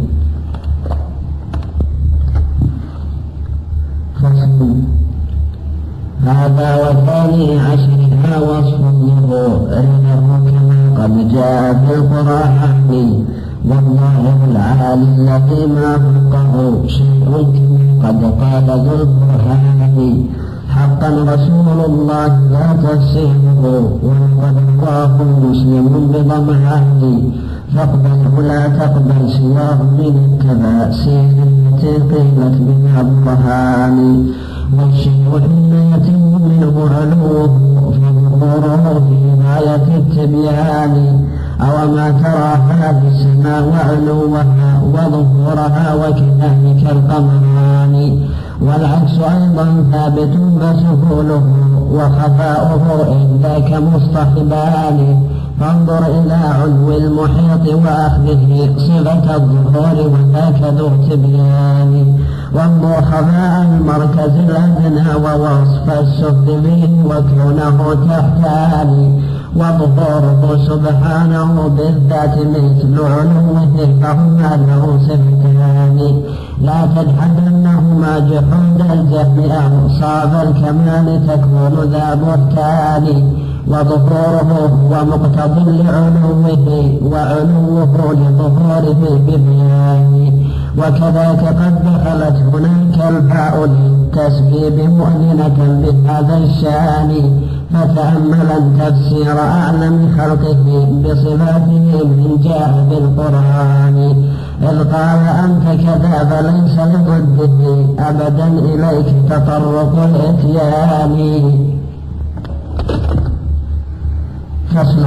فصل. هذا وثاني عشرها وصف ظهوره كما قد جاء في القرآن والله العالي الذي ما فوقه شيء قد قال ذو البرهان حقا رسول الله لا تفسيره ولقد الله مسلم بضمعه فاقبله لا تقبل سواه من التباسير التي قيلت بها البرهان والشيء حين يتم منه علوه فظهوره في غاية التبيان أو ما ترى هذه السماء وعلوها وظهورها وكذلك القمران والعكس أيضا ثابت فسهوله وخفاؤه إن ذاك مصطحبان فانظر إلى علو المحيط وأخذه صفة الظهور وذاك ذو تبيان وانظر خفاء المركز الأدنى ووصف السفل به وكونه تحتان وظهوره سبحانه بالذات مثل علوه فهما له صفتان لا تجحدنهما جحود الجهل أوصاف الكمال تكون ذا بهتان وظهوره هو مقتض لعلوه وعلوه لظهوره ببيان وكذاك قد دخلت هناك الفاء للتسبيب مؤذنة بهذا الشان فتأملا تفسير أعلم خلقه بصفاته من جاء بالقرآن إذ قال أنت كذا فليس لضده أبدا إليك تطرق الإتيان. فصل.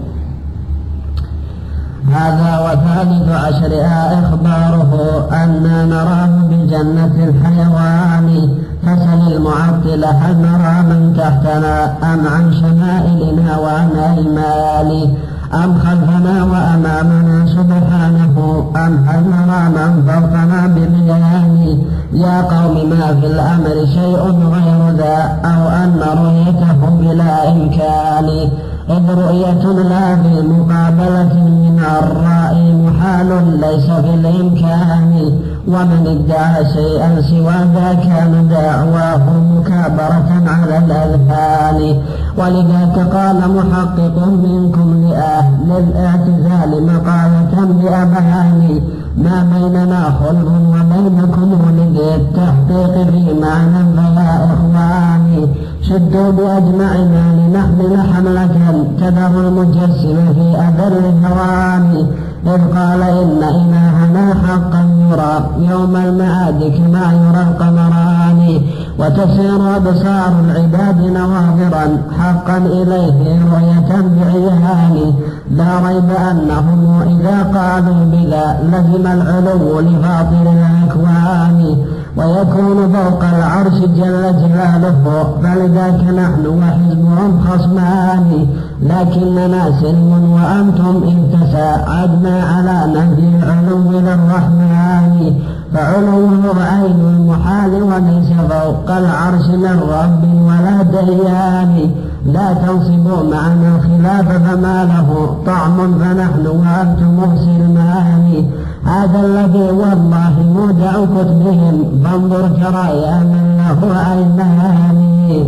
هذا وثالث عشرها إخباره أن نراه بجنة الحيوان فسل المعطل هل نرى من تحتنا أم عن شمائلنا وعن أيمال أم خلفنا وأمامنا سبحانه أم هل نرى من فوقنا ببيان يا قوم ما في الأمر شيء غير ذا أو أن رؤيته بلا إمكان إذ رؤية لا في مقابلة من الرائي محال ليس في الإمكان ومن ادعى شيئا سوى ذا كان دعواه مكابرة على الأذهان ولذا قال محقق منكم لأهل الاعتزال مقالة بأبهان ما بيننا خلف وبينكم ولد التحقيق في معنى فيا إخواني شدوا بأجمعنا لنحمل حملة تذر المجسم في أذل الهوان إذ قال إن إلهنا حقا يرى يوم المعاد كما يرى القمران وتسير أبصار العباد نواظرا حقا إليه رؤية بعيان لا ريب أنهم إذا قالوا بذا لزم العلو لفاطر الأكوان ويكون فوق العرش جل جلاله فلذاك نحن وحزبهم خصمان لكننا سلم وأنتم إن تساعدنا على نهي العلو للرحمن فعلوه عين المحال وليس فوق العرش من رب ولا ديان لا تنصبوا معنا الخلاف فما له طعم فنحن وأنتم سلمان هذا الذي والله مودع كتبهم فانظر ترى يا من له عينان.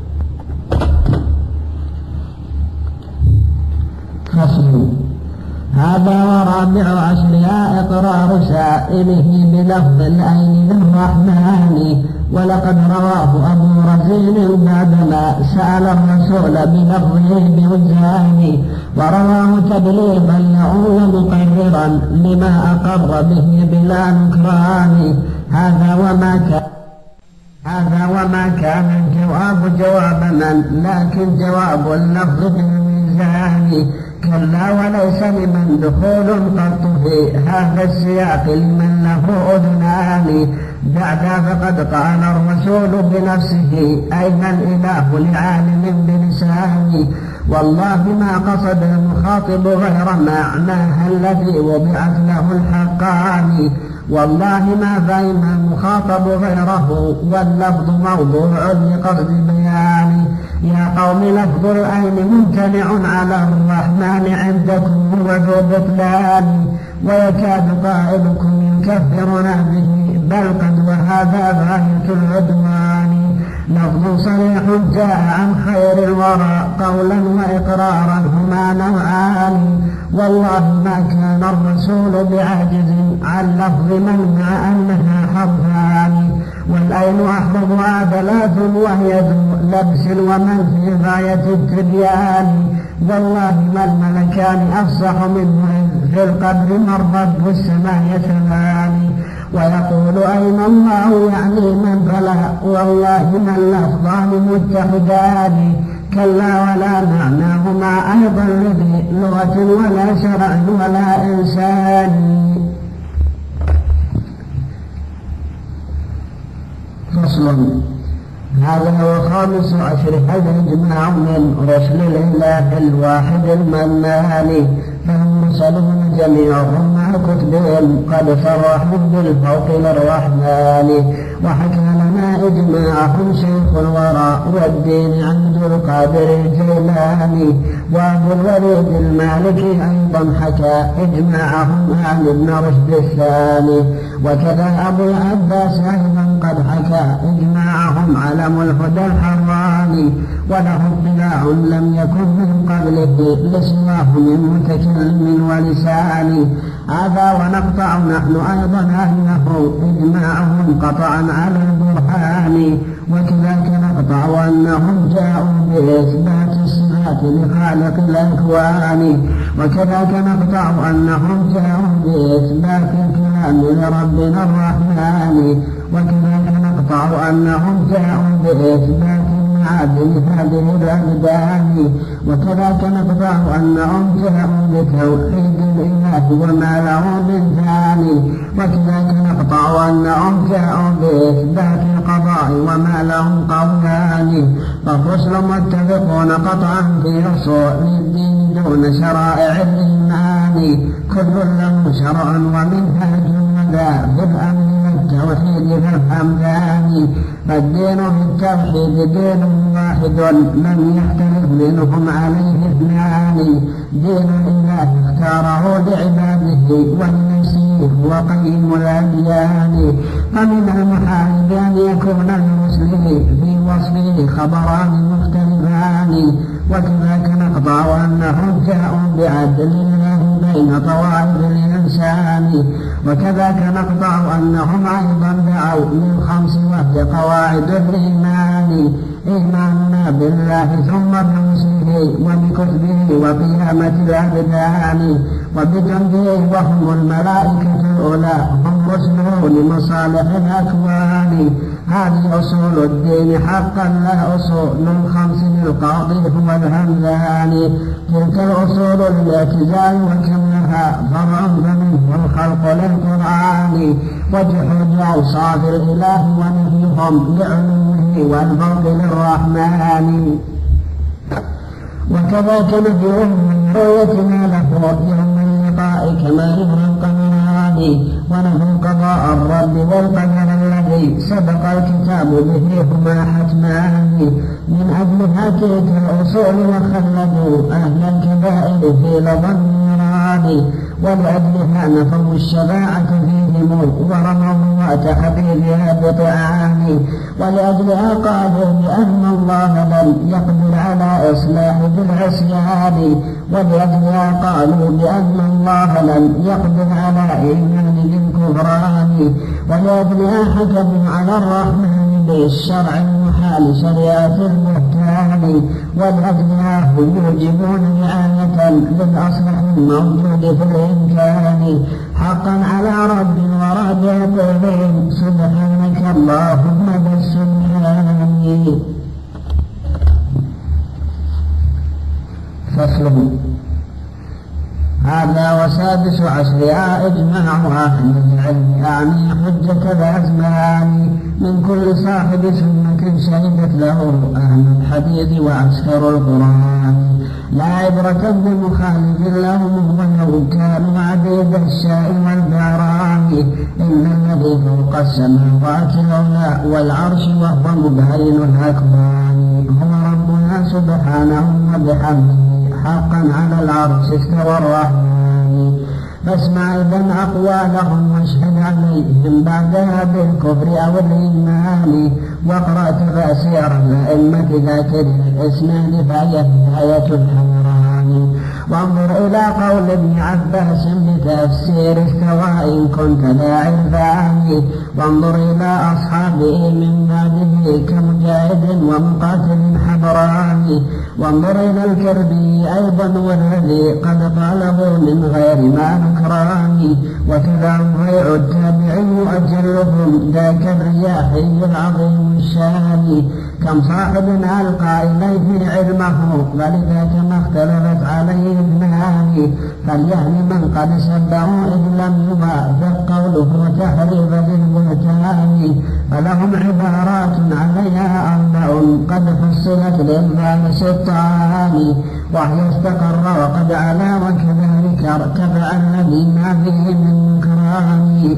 فصل. هذا ورابع عشرها إقرار سائله بلفظ العين للرحمن ولقد رواه أبو رزين بعدما سأل الرسول بلفظه بوجهان ورواه تبليغا له ومقررا لما أقر به بلا نكران هذا وما كان الجواب جواب من لكن جواب اللفظ بالميزان كلا وليس لمن دخول قط في هذا السياق لمن له أذنان بعد فقد قال الرسول بنفسه أين الإله لعالم بلسانه والله ما قصد المخاطب غير معناها الذي وضعت له الحقان والله ما فهم المخاطب غيره واللفظ موضوع لقصد بيان يا قوم لفظ العين ممتنع على الرحمن عندكم وذو بطلان ويكاد قائلكم يكفرنا به بل قد وهذا غاية العدوان لفظ صريح جاء عن خير الورى قولا وإقرارا هما نوعان والله ما كان الرسول بعاجز عن لفظ من مع أنها حرفان والعين أحرفها ثلاث وهي ذو لبس ومن في غاية التبيان والله ما الملكان أفصح منه في القبر من رب السماء يتبان ويقول أين الله يعني من فلا والله ما اللفظان متحدان كلا ولا معناهما أيضا لذي لغة ولا شرع ولا إنسان. فصل. هذا هو 15 هذا إجماع من رسل الإله الواحد المنان، فهم مرسلون جميعهم مع كتبهم قد صرحوا بالفوق للرحمن. وحكى لنا إجماعهم شيخ الورى والدين عبد القادر الجيلاني، وأبو الوليد المالكي أيضا حكى إجماعهم عن ابن رشد الثاني. وكذا أبو العباس أيضا قد حكى إجماعهم علم الهدى الحراني، وله اطلاع لم يكن من قبله لسواه من متكلم ولساني. هذا ونقطع نحن أيضا أنه إجماعهم قطعا على البرهان. وكذلك نقطع أنهم جاءوا بإثبات الصفات لخالق الأكوان. وكذلك نقطع أنهم جاءوا بإثبات الكلام لربنا الرحمن. وكذلك نقطع أنهم جاءوا بإثبات المعادن هذه الأبدان. وكذلك نقطع أنهم جاءوا بتوحيد الإله وما له من ثاني. وكذلك نقطع أنهم جاءوا بإثبات القضاء وما لهم قولان. فالرسل متفقون قطعا في أصول الدين دون شرائع الإيمان، كل له شرع ومنهج وذا في الأمن والتوحيد فالحمدان. فالدين في التوحيد دين واحد لم يختلف منهم عليه اثنان، دين الإله اختاره لعباده ولنفسه وقيم الأديان. فمن المحال أن يكون المسلم في وصفه خبران مختلفان. وكذلك نقطع أنهم جاءوا بعدل الله بين طوائف الإنسان. وكذلك نقطع أنهم أيضا دعوا للخمس وهي قواعد الإيمان: إيماننا بالله ثم برسله وبكتبه وقيامة الأبدان وبجنده، وهم الملائكة الأولى هم رسله لمصالح الأكوان. هذه أصول الدين حقا لا أصول الخمس للقاضي هو الهمداني. تلك الأصول للاعتزال وكملها فرع فمنه الخلق للقرآن، وجحود أوصاف الإله ونفيهم لعلومه والفضل للرحمن. وكذاك نفيهم من رؤية ما له يوم اللقاء كما يرى القمران، ونفي قضاء الرب والقدر الذي سبق الكتاب به هما حتمان. من أجلها تلك الأصول وخلدوا أهل الكبائر في لظى النيران، ولأجلها نفوا الشفاعة فيهم ورموا تحبيبها بطعان. ولأجلها قالوا بأن الله لم يقدر على إصلاح بالعصيان. ولأجلها قالوا بأن الله لم يقدر على إيمان بالكفران. ولأجلها حكموا على الرحمن بالشرع المحال شريعة البهتان. ولأجلها هم يوجبون رعاية للأصلح الموجود في الإمكان. حقا على رب الورى يقولون سبحانك اللهم بالسبحان. فصل. هذا وسادس عشرها إجماع أهل العلم يعني حجة الأزمان من كل صاحب سنة شهدت له أهل الحديث وعسكر القرآن. لا عبرة بمخالف لهم ولو كانوا عبيد الشاء والبعران. إن الذي فوق السماوات العلى والعرش وهو مبين الأكوان هو ربنا سبحانه وبحمده حقا على العرش استوى الرحمن. فاسمع إذن أقوالهم واشهد عليهم بعدها بالكفر أو الإيمان. واقرأ تفاسير الأئمة ذاكر الإسناد فهي هداية الحمران. وانظر إلى قول ابن عباس بتفسير استوى إن كنت لا عرفان. وانظر إلى أصحابه من بعده كمجاهد ومقاتل حبران. وانظر إلى الكربي أيضا والذي قد قاله من غير ما نكران. وكذا غير التابعي أجلهم ذاك الرياحي العظيم الشان. كم صاحب ألقى إليه علمه ولذاك ما اختلفت عليه اثنان. فليهن من قد سبه إذ لم يوافق قوله تحريف بالبهتان. فلهم عبارات عليها 4 قد فصلت للبال 6 عاني، وهي استقر وقد علا وكذلك ارتفع الذي ما فيه من نكران.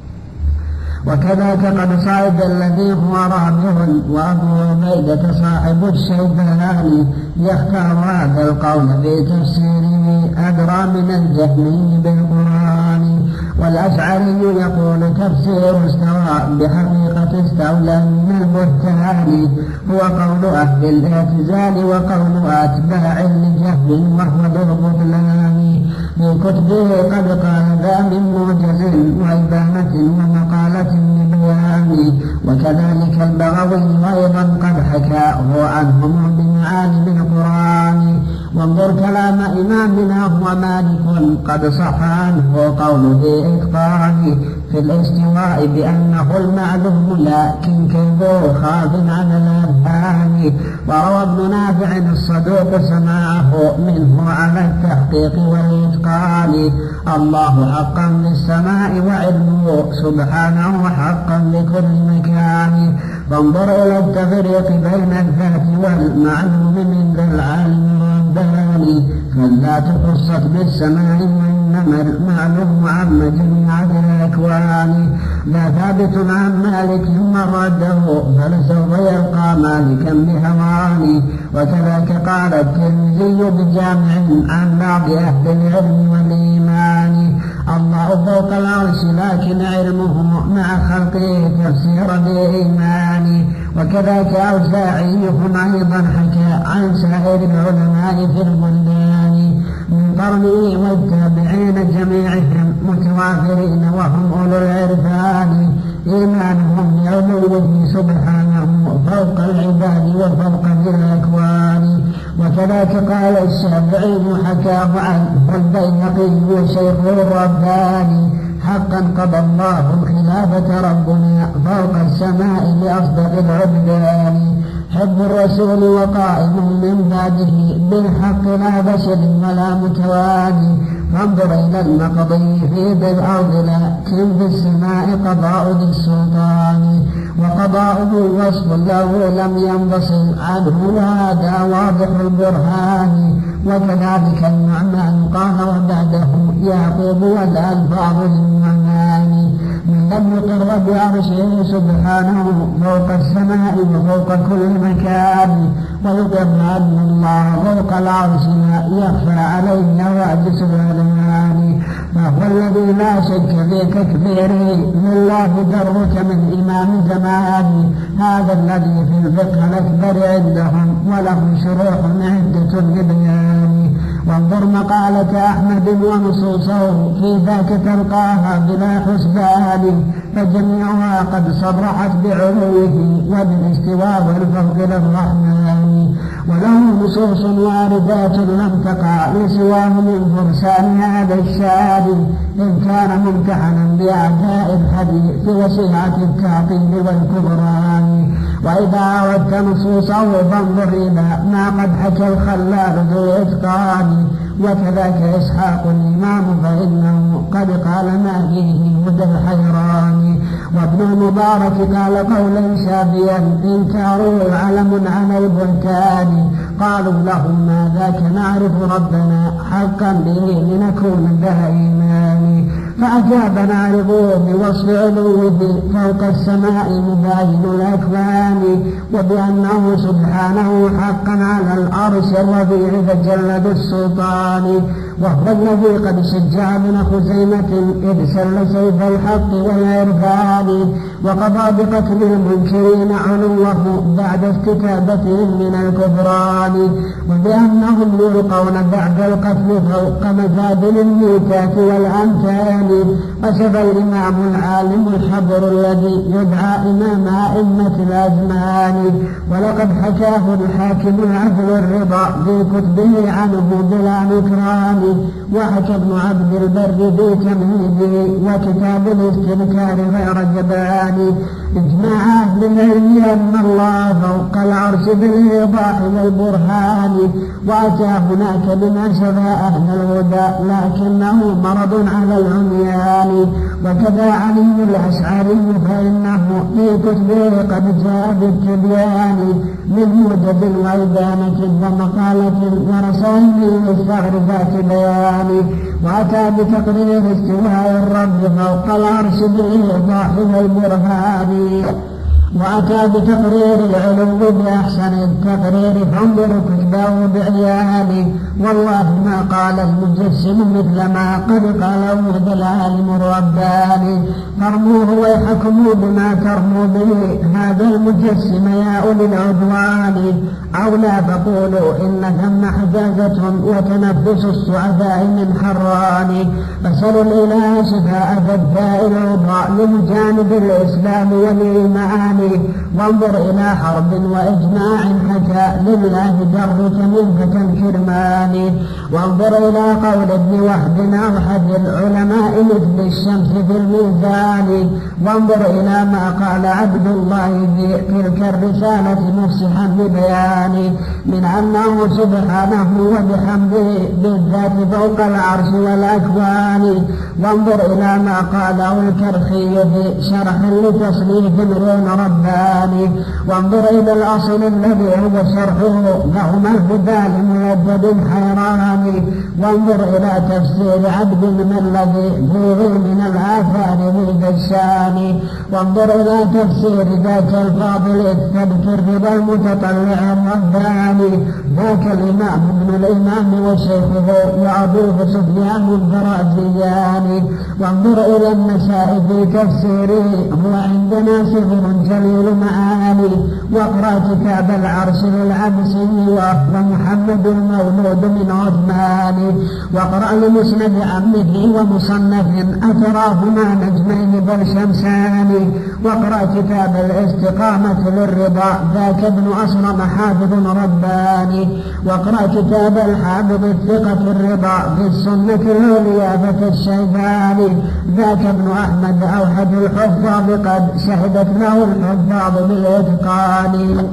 وكذاك قد صعد الذي هو رابع، وأبو عبيدة صاحب الشيباني يختار هذا القول في تفسيره أدرى من الجهمي بالقرآن. والأشعري يقول تفسير استوى بحقيقة استولى من البهتان هو قول أهل الاعتزال وقول أتباع لجهم وهو بالبطلان. في كتبه قد قال ذا من معجز وإبانة ومقالة ببيان. وكذلك البغوي أيضا قد حكاه عنهم بمعاني القرآن. وانظر كلام إمامنا هو مالك قد صح عنه قوله إتقان في الاستواء بأنه المعلوم لكن كيفه خاف عن الأذهان. وروى ابن نافع الصدوق سماعه منه على التحقيق والإتقان. الله حقا للسماء وعلمه سبحانه حقا لكل مكان. فانظر إلى التفريق بين الذات والمعلوم من ذا العالم الرباني. فالذات خصت بالسماء وإنما المعلوم عم جميع الأكوان. لا ثابت عن مالك من رده فلسوف يلقى مالكا بهواني. وكذاك قال الترمذي بجامع عن بعض أهل العلم والإيمان. الله فوق العرش لكن علمه مع خلقه تفسير بإيمان. وكذاك أوزاعيهم أيضا حكى عن سائر العلماء في البلدان من قرنه والتابعين جميعهم متوافرين وهم أولو العرفان. إيمانهم بعلوه سبحانه فوق العباد وفوق الأكوان. وكذاك قال الشافعي حكاه عنه والبيهقي شيخه الرباني حقا قضى الله الخلافة ربنا فوق السماء لأصدق العبدان. حب الرسول وقائم من بعده بالحق لا بشر ولا متوالي. فانظر إلى المقضي في ذي الأرض لكن في السماء قضاء ذي السلطان. وقضاؤه وصف له لم ينفصل عنه وهذا واضح البرهان. وكذلك النعمان قال وبعده يعقوب والألفاظ للنعمان من لم يقر بعرشه سبحانه فوق السماء وفوق كل مكان. ويقر أن الله فوق العرش لا يخفى عليه حوادث الأذهان. فهو الذي لا شك في تكبيره لله درك من إمام زمان. هذا الذي في الفقه الأكبر عندهم وله شروح عدة لبيان. وانظر مقالة أحمد ونصوصه في ذاك تلقاها بلا حسبان. فجميعها قد صرحت بعلوه وبالاستواء والفوق للرحمن. وله نصوص واردات لم تقع لسواه من فرسان هذا الشان إن كان ممتحنا بأعداء الحديث وسعة التعطيل والكبران. وإذا أردت نصوصه فانظر إلى ما قد حكى الخلال ذو إتقان. وكذاك إسحاق الإمام فإنه قد قال ما فيه هدى الحيران. وابن المبارك قال قولا شافيا إنكاره علم على البهتان. قالوا لهم ما ذاك نعرف ربنا حقا به لنكون ذا إيمان. فأجاب نعرفه بوصف علوه فوق السماء مباين الأكوان. وبأنه سبحانه حقا على العرش الرفيع فجلد السلطان. وهو الذي قد شجع ابن خزيمة إذ سل سيف الحق والعرفان. وقضى بقتل المنكرين علوه بعد استتابتهم من الكفران. وبأنهم يلقون بعد القتل فوق مجادل الميتات والأمثال. وشف الإمام العالم الحبر الذي يدعى إمام أئمة الأزمان. ولقد حكاه الحاكم العدل الرضا في كتبه عنه بلا نكران. وحكى ابن عبد البر في تمهيده وكتاب الاستذكار غير جبان. اجماع أهل العلم أن الله فوق العرش بالإيضاح والبرهان. وأتى هناك بما شفى أهل الهدى لكنه مرض على العمي البيان. وكذا علي الأشعري فإنه في كتبه قد جاء بالتبيان من موجب وإبانة ومقالة ورسائل مستغربات بيان. وأتى بتقرير استواء الرب فوق العرش بإيضاح البرهان. وأتى بتقرير العلو بأحسن التقرير فانظر كتبه بعيان. والله ما قال المجسم مثل ما قد قاله ذا العالم الرباني. فارموه ويحكم بما ترموا به هذا المجسم يا أولي العدوان. أو لا تقولوا إن ثم حجازة وتنفس السعداء من حران. فسلوا الإله شفاء الداء العضاء لمجانب الإسلام والإيمان. وانظر إلى حرب وإجماع حكى لله درك من فتى الكرمان. وانظر إلى قول ابن وهب أوحد العلماء مثل الشمس في الميزان. وانظر إلى ما قال عبد الله في تلك الرسالة مفسحا ببيان من أنه سبحانه وبحمده بالذات فوق العرش والأكوان. وانظر إلى ما قاله الكرخي في شرح لتصنيف امرئ رباني. وانظر إلى الأصل الذي هو شرحه لهما الهدى لمؤدب حيران. وانظر إلى تفسير عبد من الذي فيه من الآثار ذي الشان. وانظر إلى تفسير ذاك الفاضل التذكر رضا المتطلع الرباني ذاك الإمام ابن الإمام وشيخه يعقوب سفيان الدرازيان. وانظر إلى النساء في تفسيره هو عندنا سفر جليل معاني. واقرأ كتاب العرش للعبسي ومحمد المولود من عثمان. واقرأ لمسند عمه ومصنف أتراهما نجمين بل شمسان. واقرأ كتاب الاستقامة للرضا ذاك ابن أسرم حافظ رباني. واقرأ كتاب الحافظ الثقة الرضا في السنة العليا فتى الشيباني ذاك ابن أحمد أوحد الحفاظ قد شهدت له الحفاظ بالإتقان.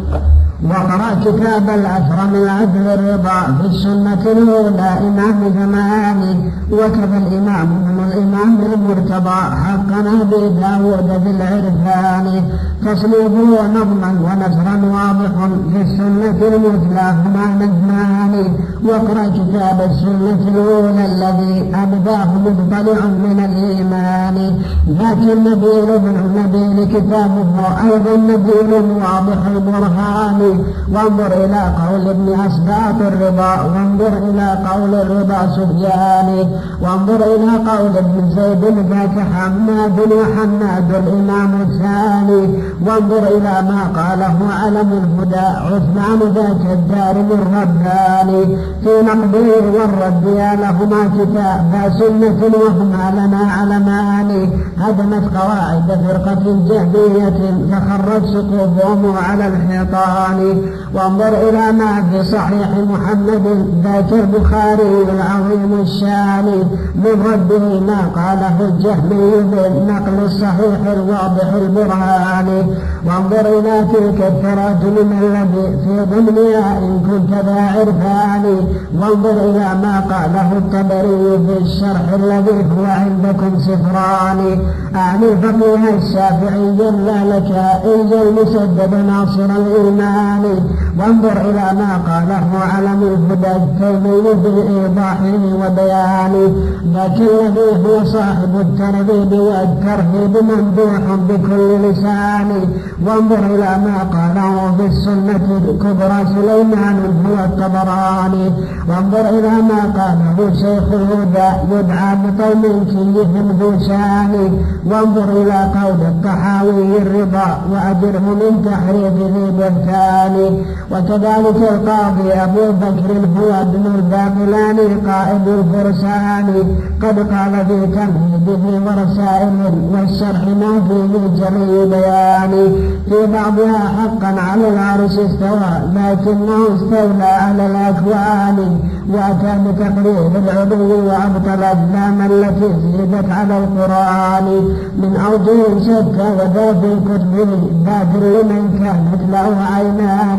وقرأ كتاب الأكرم العدل الرضا في السنة الأولى إمام زماني. وكذا الإمام من الإمام المرتضى حقنا بداود في العرفان. تصنيفه نظما ونثرا واضح في السنة المثلى هما نجمان. واقرأ كتاب السنة الأولى الذي أبداه مطلع من الإيمان لكن نبيل ابن نبيل كتابه أيضا نبيل واضح البرهان. وانظر إلى قول ابن أسباط الرضا. وانظر إلى قول الرضا سفيان. وانظر إلى قول ابن زيد ذاك حماد وحماد الإمام الثاني. وانظر إلى ما قاله علم الهدى عثمان ذاك الدارم الرباني في نقده والرد يا لهما كتاب سنة وهما لنا علمان. هدمت قواعد فرقة جهمية فخرت سقوفهم على الحيطان. وانظر إلى ما في صحيح محمد ذاك البخاري العظيم الشان من رده ما قاله الجهمي بالنقل الصحيح الواضح البرهاني. وانظر إلى تلك التراجم الذي في ضمنها إن كنت ذا عرفان. وانظر إلى ما قاله الطبري في الشرح الذي هو عندكم سفران. أعني الفقيه الشافعي لا لك إلا المسدد ناصر الإيمان. وانظر إلى ما قاله علم الهدى التيمي بإيضاحه وبيانه لكن الذي هو صاحب الترغيب والترهيب ممدوح بكل لسان. وانظر إلى ما قاله في السنة الكبرى سليمان هو الطبراني. وانظر إلى ما قاله شيخ الهدى يدعى بقوم كيف البوشاني. وانظر إلى قول الطحاوي الرضا وأجره من تحريف ذي بهتان. وكذلك القاضي أبو بكر هو ابن الباقلاني قائد الفرسان قد قال في تمهيده ورسائل والشرح ما فيه جري بيان. في بعضها حقا على العرش استوى لكنه استولى على الأكوان. وأتى بتقرير العلو وأبطل الأجلام التي زيدت على القرآن من أوجه شتى وذات الكتب بادر لمن كانت له عينان.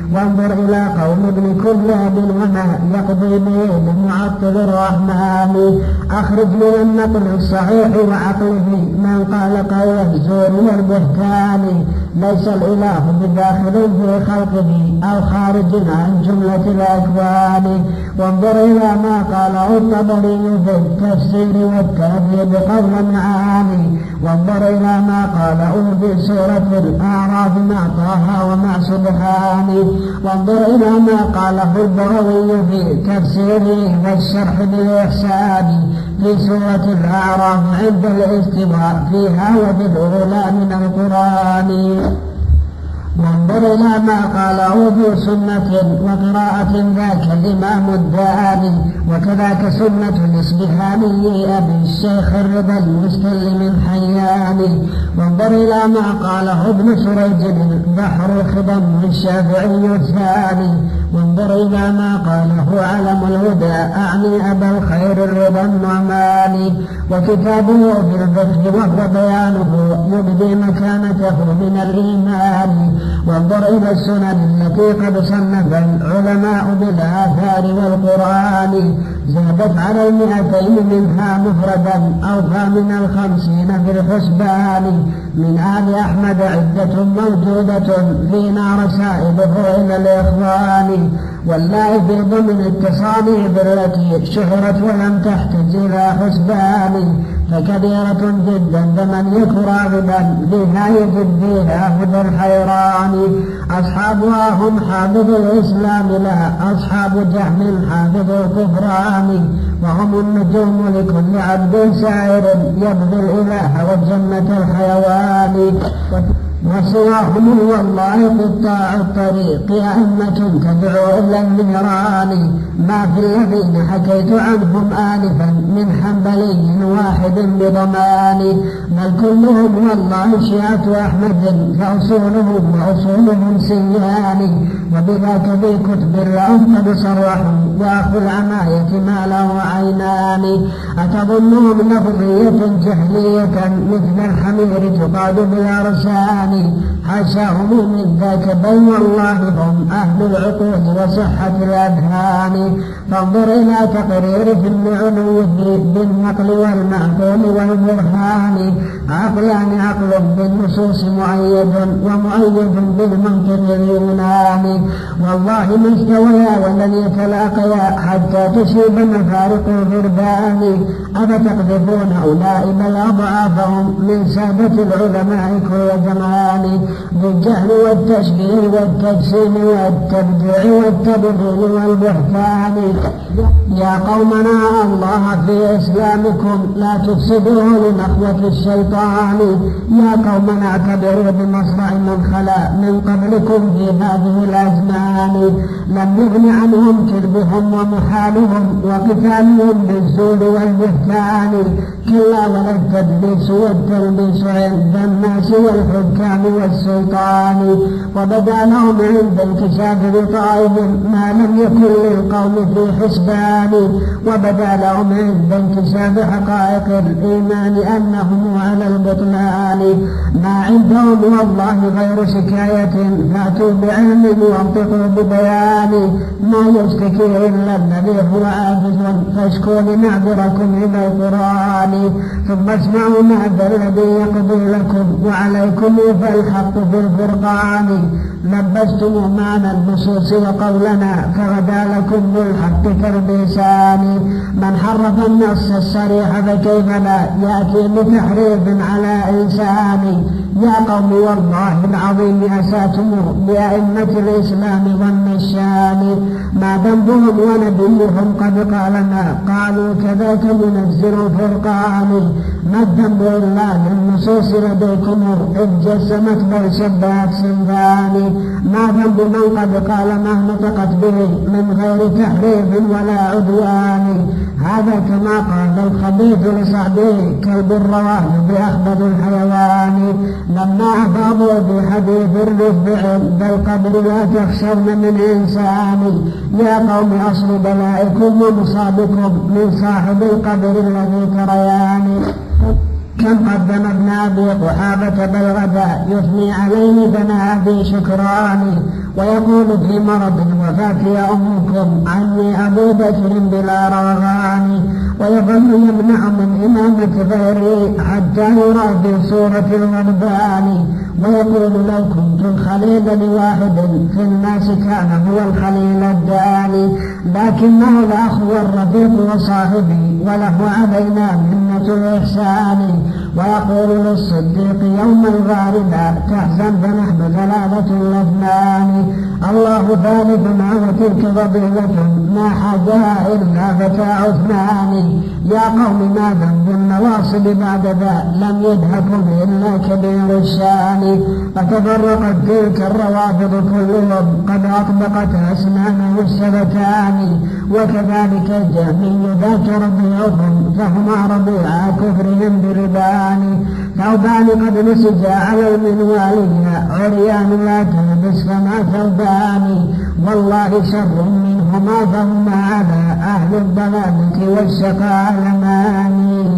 وانظر إلى قوم ابن كلاب وما يقضي به بمعطل الرحمن. أخرج من النقل الصحيح وعقله من قال قول الزور والبهتان. ليس الإله بداخل في خلقه أو خارج عن جملة الأكوان. وانظر إلى ما قاله الطبري في التفسير والتهذيب قول معاني. وانظر إلى ما قاله في سورة الأعراف مع طه ومع سبحانه. وانظر إلى ما قاله البغوي في تفسيره والشرح بالإحسان في سورة الأعراف عند الاستواء فيها وفي الأولى من القرآن. وانظر إلى ما قاله في سنة وقراءة ذاك الإمام الداني وكذاك سنة الإصبهاني أبي الشيخ الرضا المستلم الحياني. وانظر إلى ما قاله ابن سريج بحر الخضم الشافعي الثاني. وانظر إلى ما قاله علم الهدى أعني أبا الخير الرضا النعماني. وكتابه في الفقه وهو بيانه يبدي مكانته من الإيمان. وانظر إلى السنن التي قد صنف العلماء بالآثار والقرآن زادت على 200 منها مفردا أوفى من 50 في الحسبان. من آل أحمد عدة موجودة فينا رسائله إلى الإخوان. والله في ضمن التصانيف التي شهرت ولم تحتج إلى حسبان فكبيرة جدا فمن يك راغبا بها يجد فيها هدى الحيران. أصحابها هم حافظ الإسلام لا أصحاب جهل حافظ الكفران. وهم النجوم لكل عبد سائر يبغي الإله والجنة الحيوان. وسواهم والله قطاع الطريق أئمة تدعو إلى النيران. ما في الذين حكيت عنهم آنفا من حنبلي واحد بضمان. بل كلهم والله شيعة أحمد فأصولهم وأصولهم سيان. وبذاك في كتب الرأم قد صرحوا وأخو العماية ما له عينان. أتظنهم لفظية جهلية مثل الحمير تقاد بالأرسان. حاشاهم من ذاك بل والله هم أهل العقول وصحة الأذهان. فانظر إلى تقرير في العلو بالنقل والمعقول والبرهان. عقلان عقل بالنصوص مؤيد ومؤيد بالمنطق اليوناني. والله ما استويا ولن يتلاقيا حتى تصيب مفارق الفردان. أفتقذفون أولئك بل أضعافهم من سادة العلماء كل زمان بالجهل والتشبيه والتجسيم والتبديع والتبذير والبهتان. يا قومنا الله في إسلامكم لا تفسدوه لنخوة الشيطان. يا قومنا اعتبروا بمصرع من خلا من قبلكم في هذه الأزمان. لم يغن عنهم كذبهم ومحالهم وقتالهم بالزور والبهتان. كلا ولا التدليس والتلبيس عند الناس والحكام والسلطان. وبدا لهم عند انكشاف بطائهم ما لم يكن للقوم في حسبان. وبدا لهم عند انكشاف حقائق الإيمان أنهم على البطلان. ما عندهم والله غير شكاية فاتوا بعلم وانطقوا ببيان. ما يشتكي إلا الذي هو عاجز فاشكوا لنعذركم إلى القرآن. ثم اسمعوا ماذا الذي يقضي لكم وعليكم فالحق في الفرقان. لبستم معنى النصوص وقولنا فغدا لكم بالحق كالبيسان. من حرف النص الصريح فكيف لا يأتي بتحريف على إنسان. يا قوم والله العظيم أساتم بأئمة الإسلام والنشان. ما ذنبهم ونبيهم قد قالنا قالوا كذاك منزل الفرقان. ما الذنب إلا للنصوص لديكم إذ جسمت بل شبهت سنفان. ما ذنب من قد قال ما نطقت به من غير تحريف ولا عدوان. هذا كما قال الخبيث لصحبه كلب الرواه بأخبث الحيوان. لما أفاضوا بحديث الرفع بالقبر لا تخشون من إنسان. يا قوم أصل بلائكم ومصابكم من صاحب القبر الذي تريان. كم قدم ابن أبي قحافة بالغداء يثني عليه ثناء ذي شكران ويقول في مرض الوفاة يا أمكم عني أبو بكر بلا رغان ويظل يمنع من إمامة غيره حتى يرى في صورة الغربان ويقول لو كنت الخليل لواحد في الناس كان هو الخليل الداني لكنه الأخ والرفيق وصاحبي وله علينا منة الإحسان ويقول للصديق يوم الغاربة تحزن فنحن ثلاثة الأثنان الله ثالثنا وتلك فضيلة ما حاجها إلا فتى عثمان يا قوم ما ذنب النواصب بعد ذا لم يدهكم إلا كبير الشان فتفرقت تلك الروافض كلهم قد أطبقت أسنانه الشبكان وكذلك الجهمي ذاك ربيعهم فهما ربيع كفرهم بربان ثوبان قد نسجا على المنوالية عريان لا تلبس فما ثوبان والله شر منهما فهما على أهل الضلالة والشقاء لمان.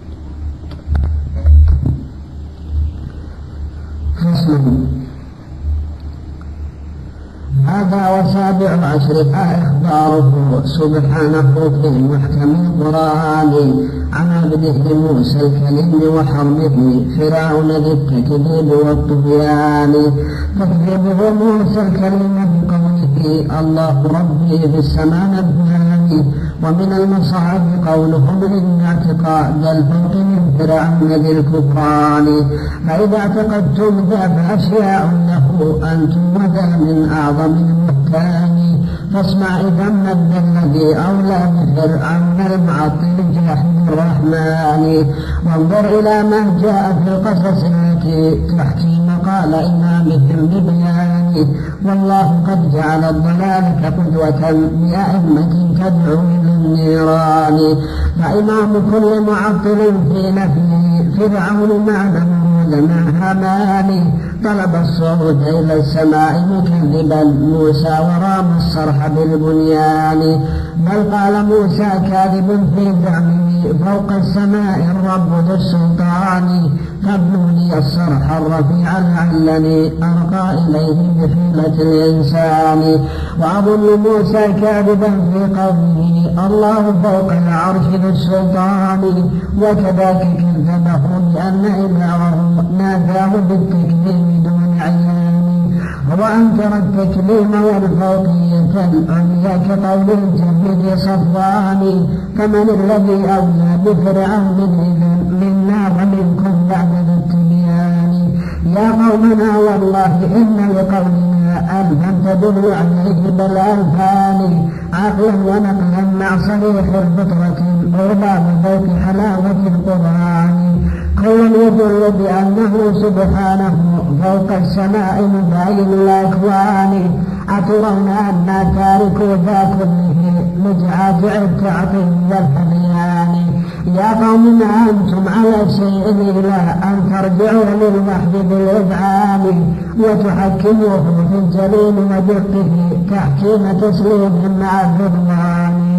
فصل. هذا وسابع عشر إخباره سبحانه في محكم القرآن عن عبده موسى الكليم وحرمه فرعون ذي التكذيب والطغيان تكذيبه موسى الكليم بقوله الله ربي في السماء نبهاني ومن المصاحف قولهم إن اعتقاد الفوق من فرعون ذي الكفران فإذا اعتقدتم ذا فأشياء له أنتم وذا من أعظم المهتان فاسمع إذا النبي الذي أولى بفرعون المعطل جاحد الرحمن وانظر إلى ما جاء في القصص التي تحكي مقال إمامهم ببيان والله قد جعل الضلالة قدوة بأئمة تدعو إلى النيران فإمام كل معطل في نفيه فرعون مع نمرود مع هامان طلب الصعود إلى السماء مكذبا موسى ورام الصرح بالبنيان بل قال موسى كاذب في زعمه فوق السماء الرب ذو السلطان فابنوا لي الصرح الرفيع لعلني أرقى إليه بحيلة الإنسان وأظن موسى كاذبا في قوله الله فوق العرش ذو السلطان وكذاك كذبه لأن إلهه ناداه بالتكذيب دون عيان وأنكر التكليم والفوقية العليا كقول الجهد صفوان فمن الذي أولى بفرعون من نار منكم بعد ذي التبيان يا قومنا والله إن لقولنا ألفا تدل عليه بل ألفان عقلا ونقلا مع صريح الفطرة أولى بذوق حلاوة القرآن قولا يدل بأنه سبحانه فوق السماء مباين الأكوان أترون أنا تاركوا ذا كله لجعاجع التعطيل والحبيان يا قوم ما أنتم على شيء إلا أن ترجعوا للوحي بالإذعان وتحكموه في الجليل ودقه تحكيم تسليم مع الرضوان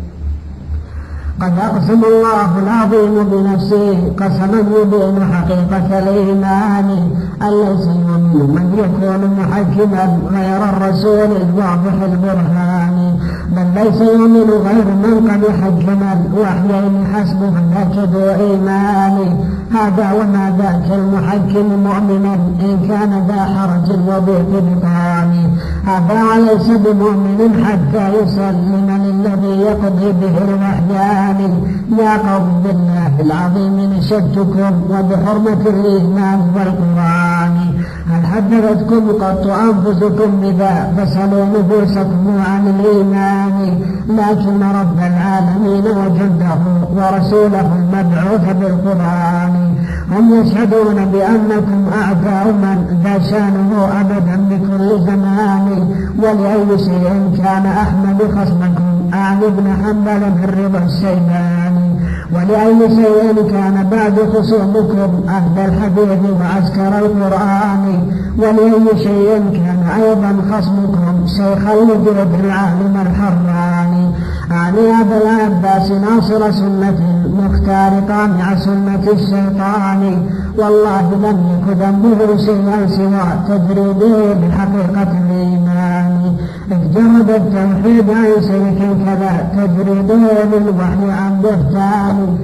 قد أقسم الله العظيم بنفسه قسما يبين حقيقة الإيمان أليس يؤمن من يكون محكما غير الرسول الواضح البرهان بل ليس يؤمن غير من قد حكم الوحيين حسبه ذاك ذو إيمان هذا وما ذاك المحكم مؤمنا إن كان ذا حرج وضيق بطان هذا وليس بمؤمن حتى يسلم للذي يقضي به الوحيان يا قوم بالله العظيم نشدتكم وبحرمة الإيمان والقرآن هل حدثتكم قط أنفسكم بذا فاسألوا نفوسكم عن الإيمان لكن رب العالمين وجنده ورسوله المبعوث بالقرآن هم يشهدون بأنكم أعداء من ذا شانه أبدا بكل زمان ولأي شيء كان أحمد خصمكم أعن ابن حنبل الرضا الشيباني ولأي شيء كان بعد خصومكم أهل الحديث وعسكر القرآن ولأي شيء كان أيضا خصمكم شيخ الوجود العالم الحراني أعني أبا العباس ناصر سنة المختار طامع سنة الشيطان والله لم يك ذنبه شيئا سوى تجريده بحقيقة الإيمان إذ جرد التوحيد عن شرك كذا تجريده للوحي عن بهتان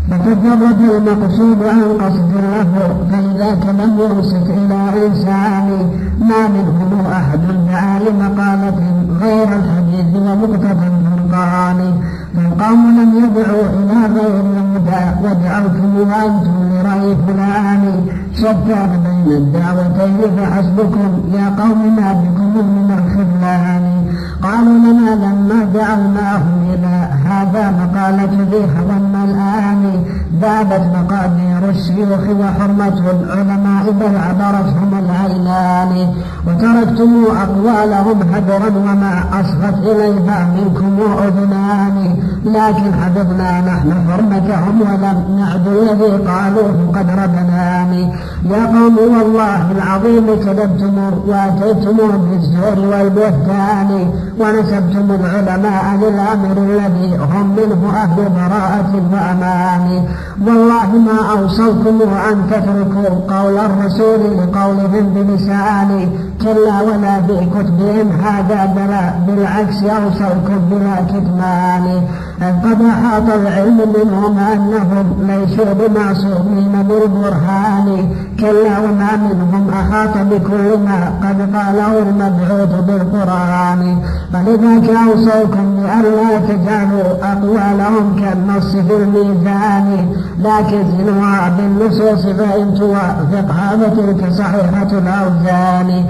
فتجرد المقصود عن قصد له فإذاك لم يرسك إلى إنسان ما منهم أحد دعا لمقالة غير الحديث ومقتضى الفرقان فالقوم لم يدعوا إلى غير الهدى ودعوتم وأنتم لرأي فلان شتان بين الدعوتين فحسبكم يا قوم ما بكم من الخذلان قالوا لنا لما دعوناهم إلى هذا مقالة ذي حظن الآن ذابت مقادير الشيوخ وحرمة العلماء بل عبرتهم العينان وتركتم أقوالهم هدرا وما أصغت إليها منكم أذنان لكن حفظنا نحن حرمتهم ولم نعد الذي قالوه قد ردنان يا قوم والله العظيم كذبتم واتيتم بالزور والبهتان ونسبتم العلماء للأمر الذي هم منه أهل براءة وأمان والله ما أوصلكم أن تتركوا قول الرسول لقولهم بلسان كلا ولا في كتبهم هذا بلا بالعكس أوصلكم بلا كتمان قد أحاط العلم منهم أنهم ليسوا بمعصومين بالبرهان كلا وما منهم أحاط بكل ما قد قاله المبعوث بالقرآن فلذاك أوصيكم بألا تجعلوا أقوالهم كالنص في الميزان لكن زنوها بالنصوص فإن توافقها فتلك صحيحة الأوزان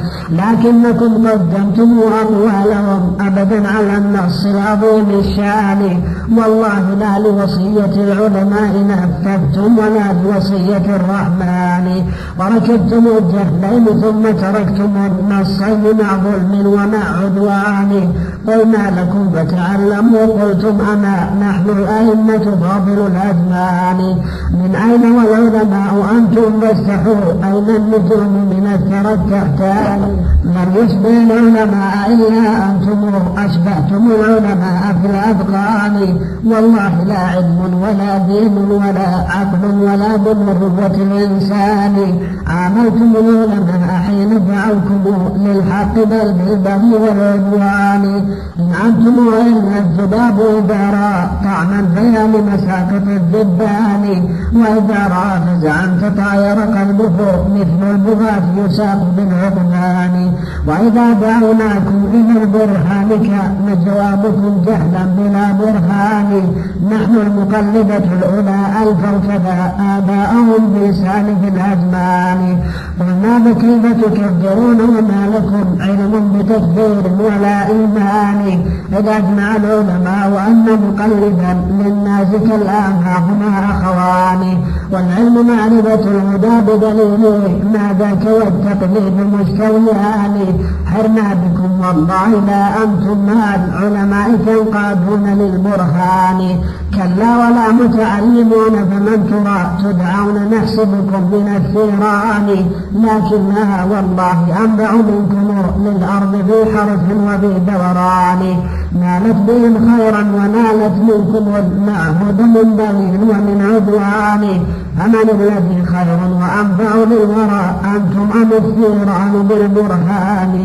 لكنكم قدمتم أقوالهم أبدا على النص العظيم الشان والله لا لوصية العلماء نفذتم ولا لوصية الرحمن وركبتم الجهلين ثم تركتم النصين مع ظلم ومع عدوان قلنا لكم فتعلموا قلتم أما نحن الأئمة فاضل الأزمان من أين والعلماء أنتم فاستحوا أين النجوم من الثرى التحتان لم يشبه العلماء إلا أنتم أشبهتم العلماء في الأذقان والله لا علم ولا دين ولا عقل ولا بمروة الإنسان عاملتم العلماء حين دعوكم للحق بل بالبغي والعدوان إن أنتم إلا الذباب إذا رأى طعما فيا لمساقط الذبان وإذا رأى فزعا تطاير قلبه مثل البغاة يساق بالعقبان وإذا دعوناكم إلى البرهان كان جوابكم جهلا بلا برهان نحن المقلدة الأولى ألفوا كذا آباءهم بسالف الأزمان قلنا كيف تكفرون وما لكم علم بتكفير ولا إيمان إذا أجمع العلماء وأن مقلدا للناس كالأعمى هما أخوان والعلم معرفة الهدى بدليله ما ذاك والتقليد مستويان حرنا بكم والله لا أنتم مع العلماء تنقادون للبرهان كلا ولا متعلمون فمن ترى تدعون نحسبكم من الثيران لكنها والله أنبع منكم للأرض في حرث وفي دوران نالت بهم خيرا ونالت منكم المعهود من بغي ومن عدوان فمن الذي خير وأنفع للورى أنتم أم الثيران بالبرهان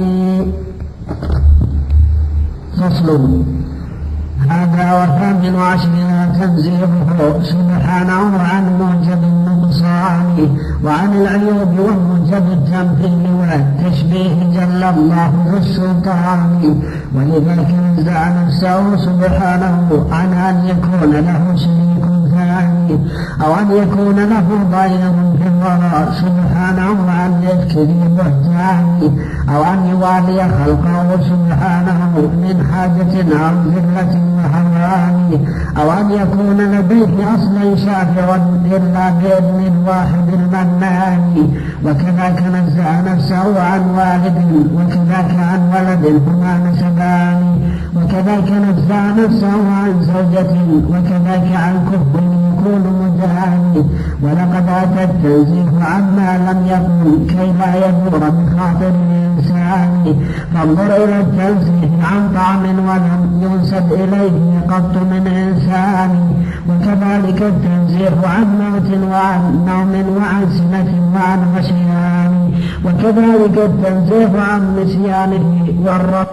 فصل هذا وثامن عشرها تنزيهه سبحانه عن موجب النقصان وعن العيوب وموجب التمثيل والتشبيه جل الله في السلطان ولذلك نزع نفسه سبحانه عن أن يكون له شريك ثاني أو أن يكون له ضير في الوراء سبحانه عن يذكر بهتان أو أن يوالي خلقه سبحانه من حاجة أو ذلة وهوان أو أن يكون لديه أصلا شافع إلا بإذن واحد المنان وكذاك نزع نفسه عن والد وكذاك عن ولد هما نسبان وكذاك نزع نفسه عن زوجة وكذاك عن كفر يكون مجاني ولقد أتى التنزيه عما لم يكن كي لا يدور بخاطر الإنسان. فانظر إلى التنزيه عن طعم ولم ينسب إليه قط من إنسان، وكذلك التنزيه عن موت وعن نوم وعن سنة وعن غشيان، وكذلك التنزيه عن نسيانه والرد